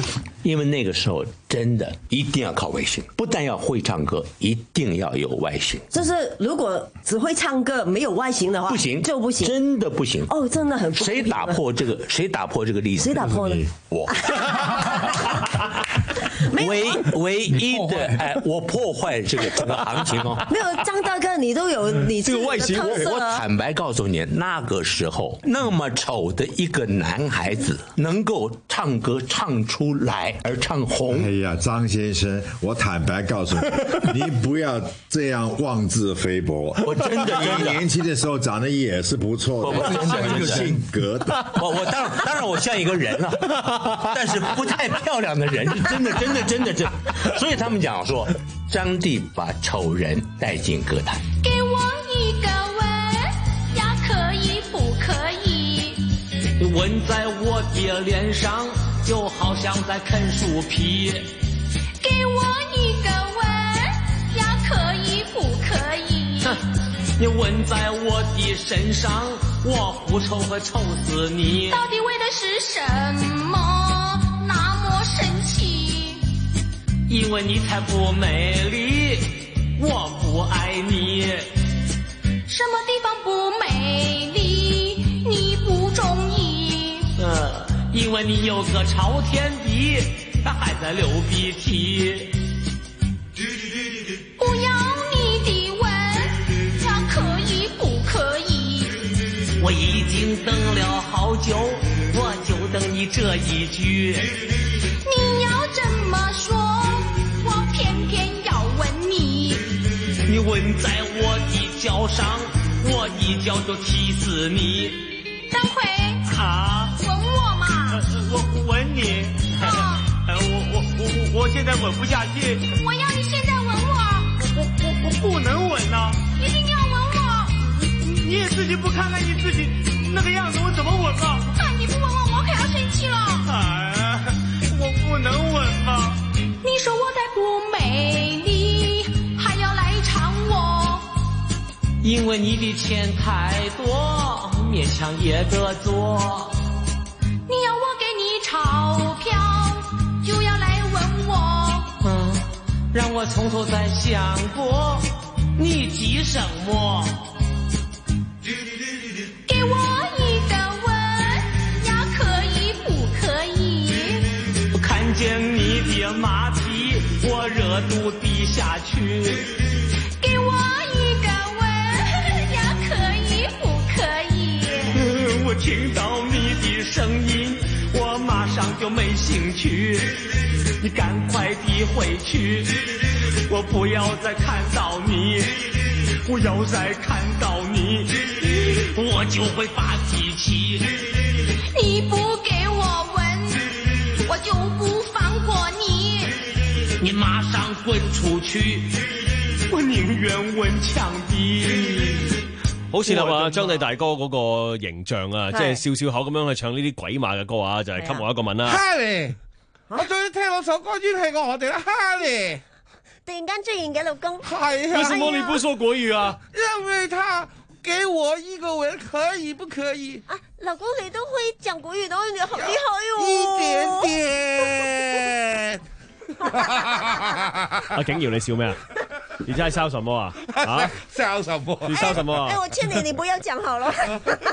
因为那个时候真的一定要靠外形，不但要会唱歌，一定要有外形。
就是如果只会唱歌没有外形的话，
不行
就不行，
真的不行。
哦，真的很不
谁打破这个？谁打破这个例子？
谁打破了？
我。唯唯一的哎，我破坏这个整个行情哦。
没有，张大哥，你都有你
这个外形，我我坦白告诉你，那个时候那么丑的一个男孩子，能够唱歌唱出来而唱红。
哎呀，张先生，我坦白告诉你，你不要这样妄自菲薄。
我真的真的
年轻的时候长得也是不错的，
我真
像一个性格的。
我我当然当然我像一个人了，但是不太漂亮的人，是真的真的真的真。所以他们讲说，张帝把丑人带进歌坛。
给我一个吻呀，可以不可以？
吻在我的脸上，就好像在啃树皮。
给我一个吻呀，可以不可以？
哼，你吻在我的身上，我复仇会抽死你。
到底为的是什么？那么神奇？
因为你才不美丽，我不爱你。
什么地方不美丽？你不中意？
呃，因为你有个朝天鼻，他还在流鼻涕。
不要你的吻呀，可以不可以？
我已经等了好久，我就等你这一句。
你要这么说，我偏偏要吻你。
你吻在我的脚上，我一脚就踢死你。
张奎
啊，
吻我嘛？
呃、我吻你。
啊、
呃，我我我我现在吻不下去。
我要你现在吻我。
我我我不能吻呐、啊！
一定要吻我。
你你也自己不看看你自己那个样子，我怎么吻啊？
啊，你不吻我，我可要生气了。
哎，我不能吻嘛。
你说我太不美丽，还要来缠我。
因为你的钱太多，勉强也得做。
你要我给你钞票，就要来吻我。
嗯，让我从头再想过，你急什么？
给我一个吻呀，可以不可以？
看见你的马蹄，我热度低下去。
给我一个吻呀，可以不可以？
嗯，我听到你的声音，我马上就没兴趣。你赶快地回去，我不要再看到你。我要再看到你，我就会发脾气。
你不给我吻，我就不放过你。
你马上滚出去，我寧願吻牆壁。
好似啦，張帝大哥嗰個形象啊，即係笑笑口咁樣去唱呢啲鬼馬嘅歌啊，就係給我一個吻啦。
哈利，我終於聽到首歌，應係我哋啦，哈利。
突然間出現嘅老公，
係啊！
為什麼你不說國語啊？
因為他給我一個吻，可以不可以？
啊，老公你都會講國語的，你好厲害
哦！一點點。
阿景瑤，你笑咩啊？你在笑什麼啊？啊，
笑什麼？
你笑什麼啊？
哎，我勸你，你不要講好了。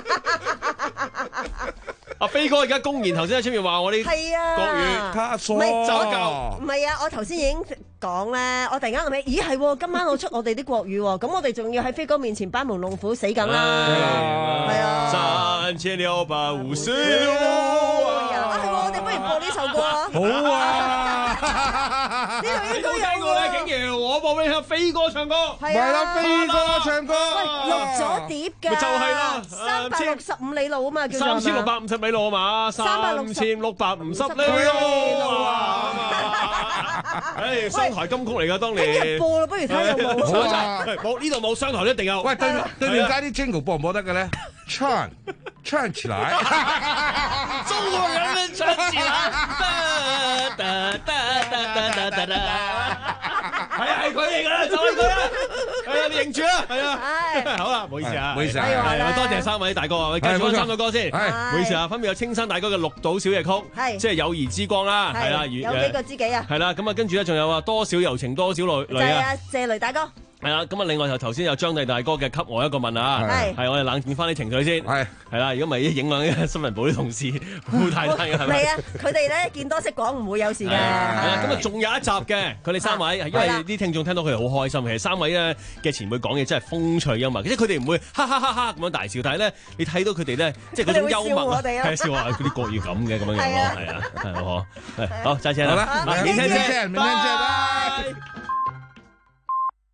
阿飛哥而家公然頭先喺出面話我啲國語，
他錯，
唔係走夠，唔係啊！我頭先已經講咧，我突然間諗起，咦係喎，今晚我出我哋啲國語喎，咁我哋仲要喺飛哥面前班門弄斧死緊啦，係啊，
三千六百五十六
啊，係喎，我哋不如播呢首歌啊，
好啊，
呢度應該有
聽過咧，景瑤，我播俾你聽飛哥唱歌，
係
啦，飛哥唱歌，
喂，錄咗碟㗎，
就係啦，
三百六十五里路啊嘛，叫做
三千六百五十米路啊嘛，三千六百五十里路啊，誒，商台金曲嚟㗎，當年
播啦，不如睇下有冇，
冇呢度冇，商台一定有。
喂，對對面街啲 Jingle 播唔播得嘅咧？唱唱起來，
中國人們唱起來，噠噠噠噠噠噠噠噠，係係佢嚟㗎啦，就係佢啦，係啊， 你認住啦，係啊，好啦，唔好意思啊，唔好意思啊，多謝三位大哥啊，我哋繼續三首歌先，唔好意思啊，分別有青山大哥嘅《綠島小夜曲》，即係友誼之光啦，係啦，
有幾個知己啊，
係啦，咁啊跟住咧仲有啊多少柔情多少淚淚啊，
就係啊謝雷大哥。
係啦，咁啊，另外就頭先有張帝大哥嘅給我一個問啊，係係我哋冷靜翻啲情緒先，係係啦，如果唔係影響啲新聞部啲同事好太太嘅係咪？
係啊，佢哋咧見多識廣唔會有事嘅。係
啊，咁啊仲有一集嘅，佢哋三位，因為啲聽眾聽到佢哋好開心，其實三位咧嘅前輩講嘢真係風趣幽默，即係佢哋唔會哈哈哈哈咁樣大笑，但係咧你睇到佢哋咧即係嗰種幽默啊，係笑話嗰啲國語咁嘅咁樣樣咯，係啊，係好，好，再見啦，
好啦，明天見，明天見，拜。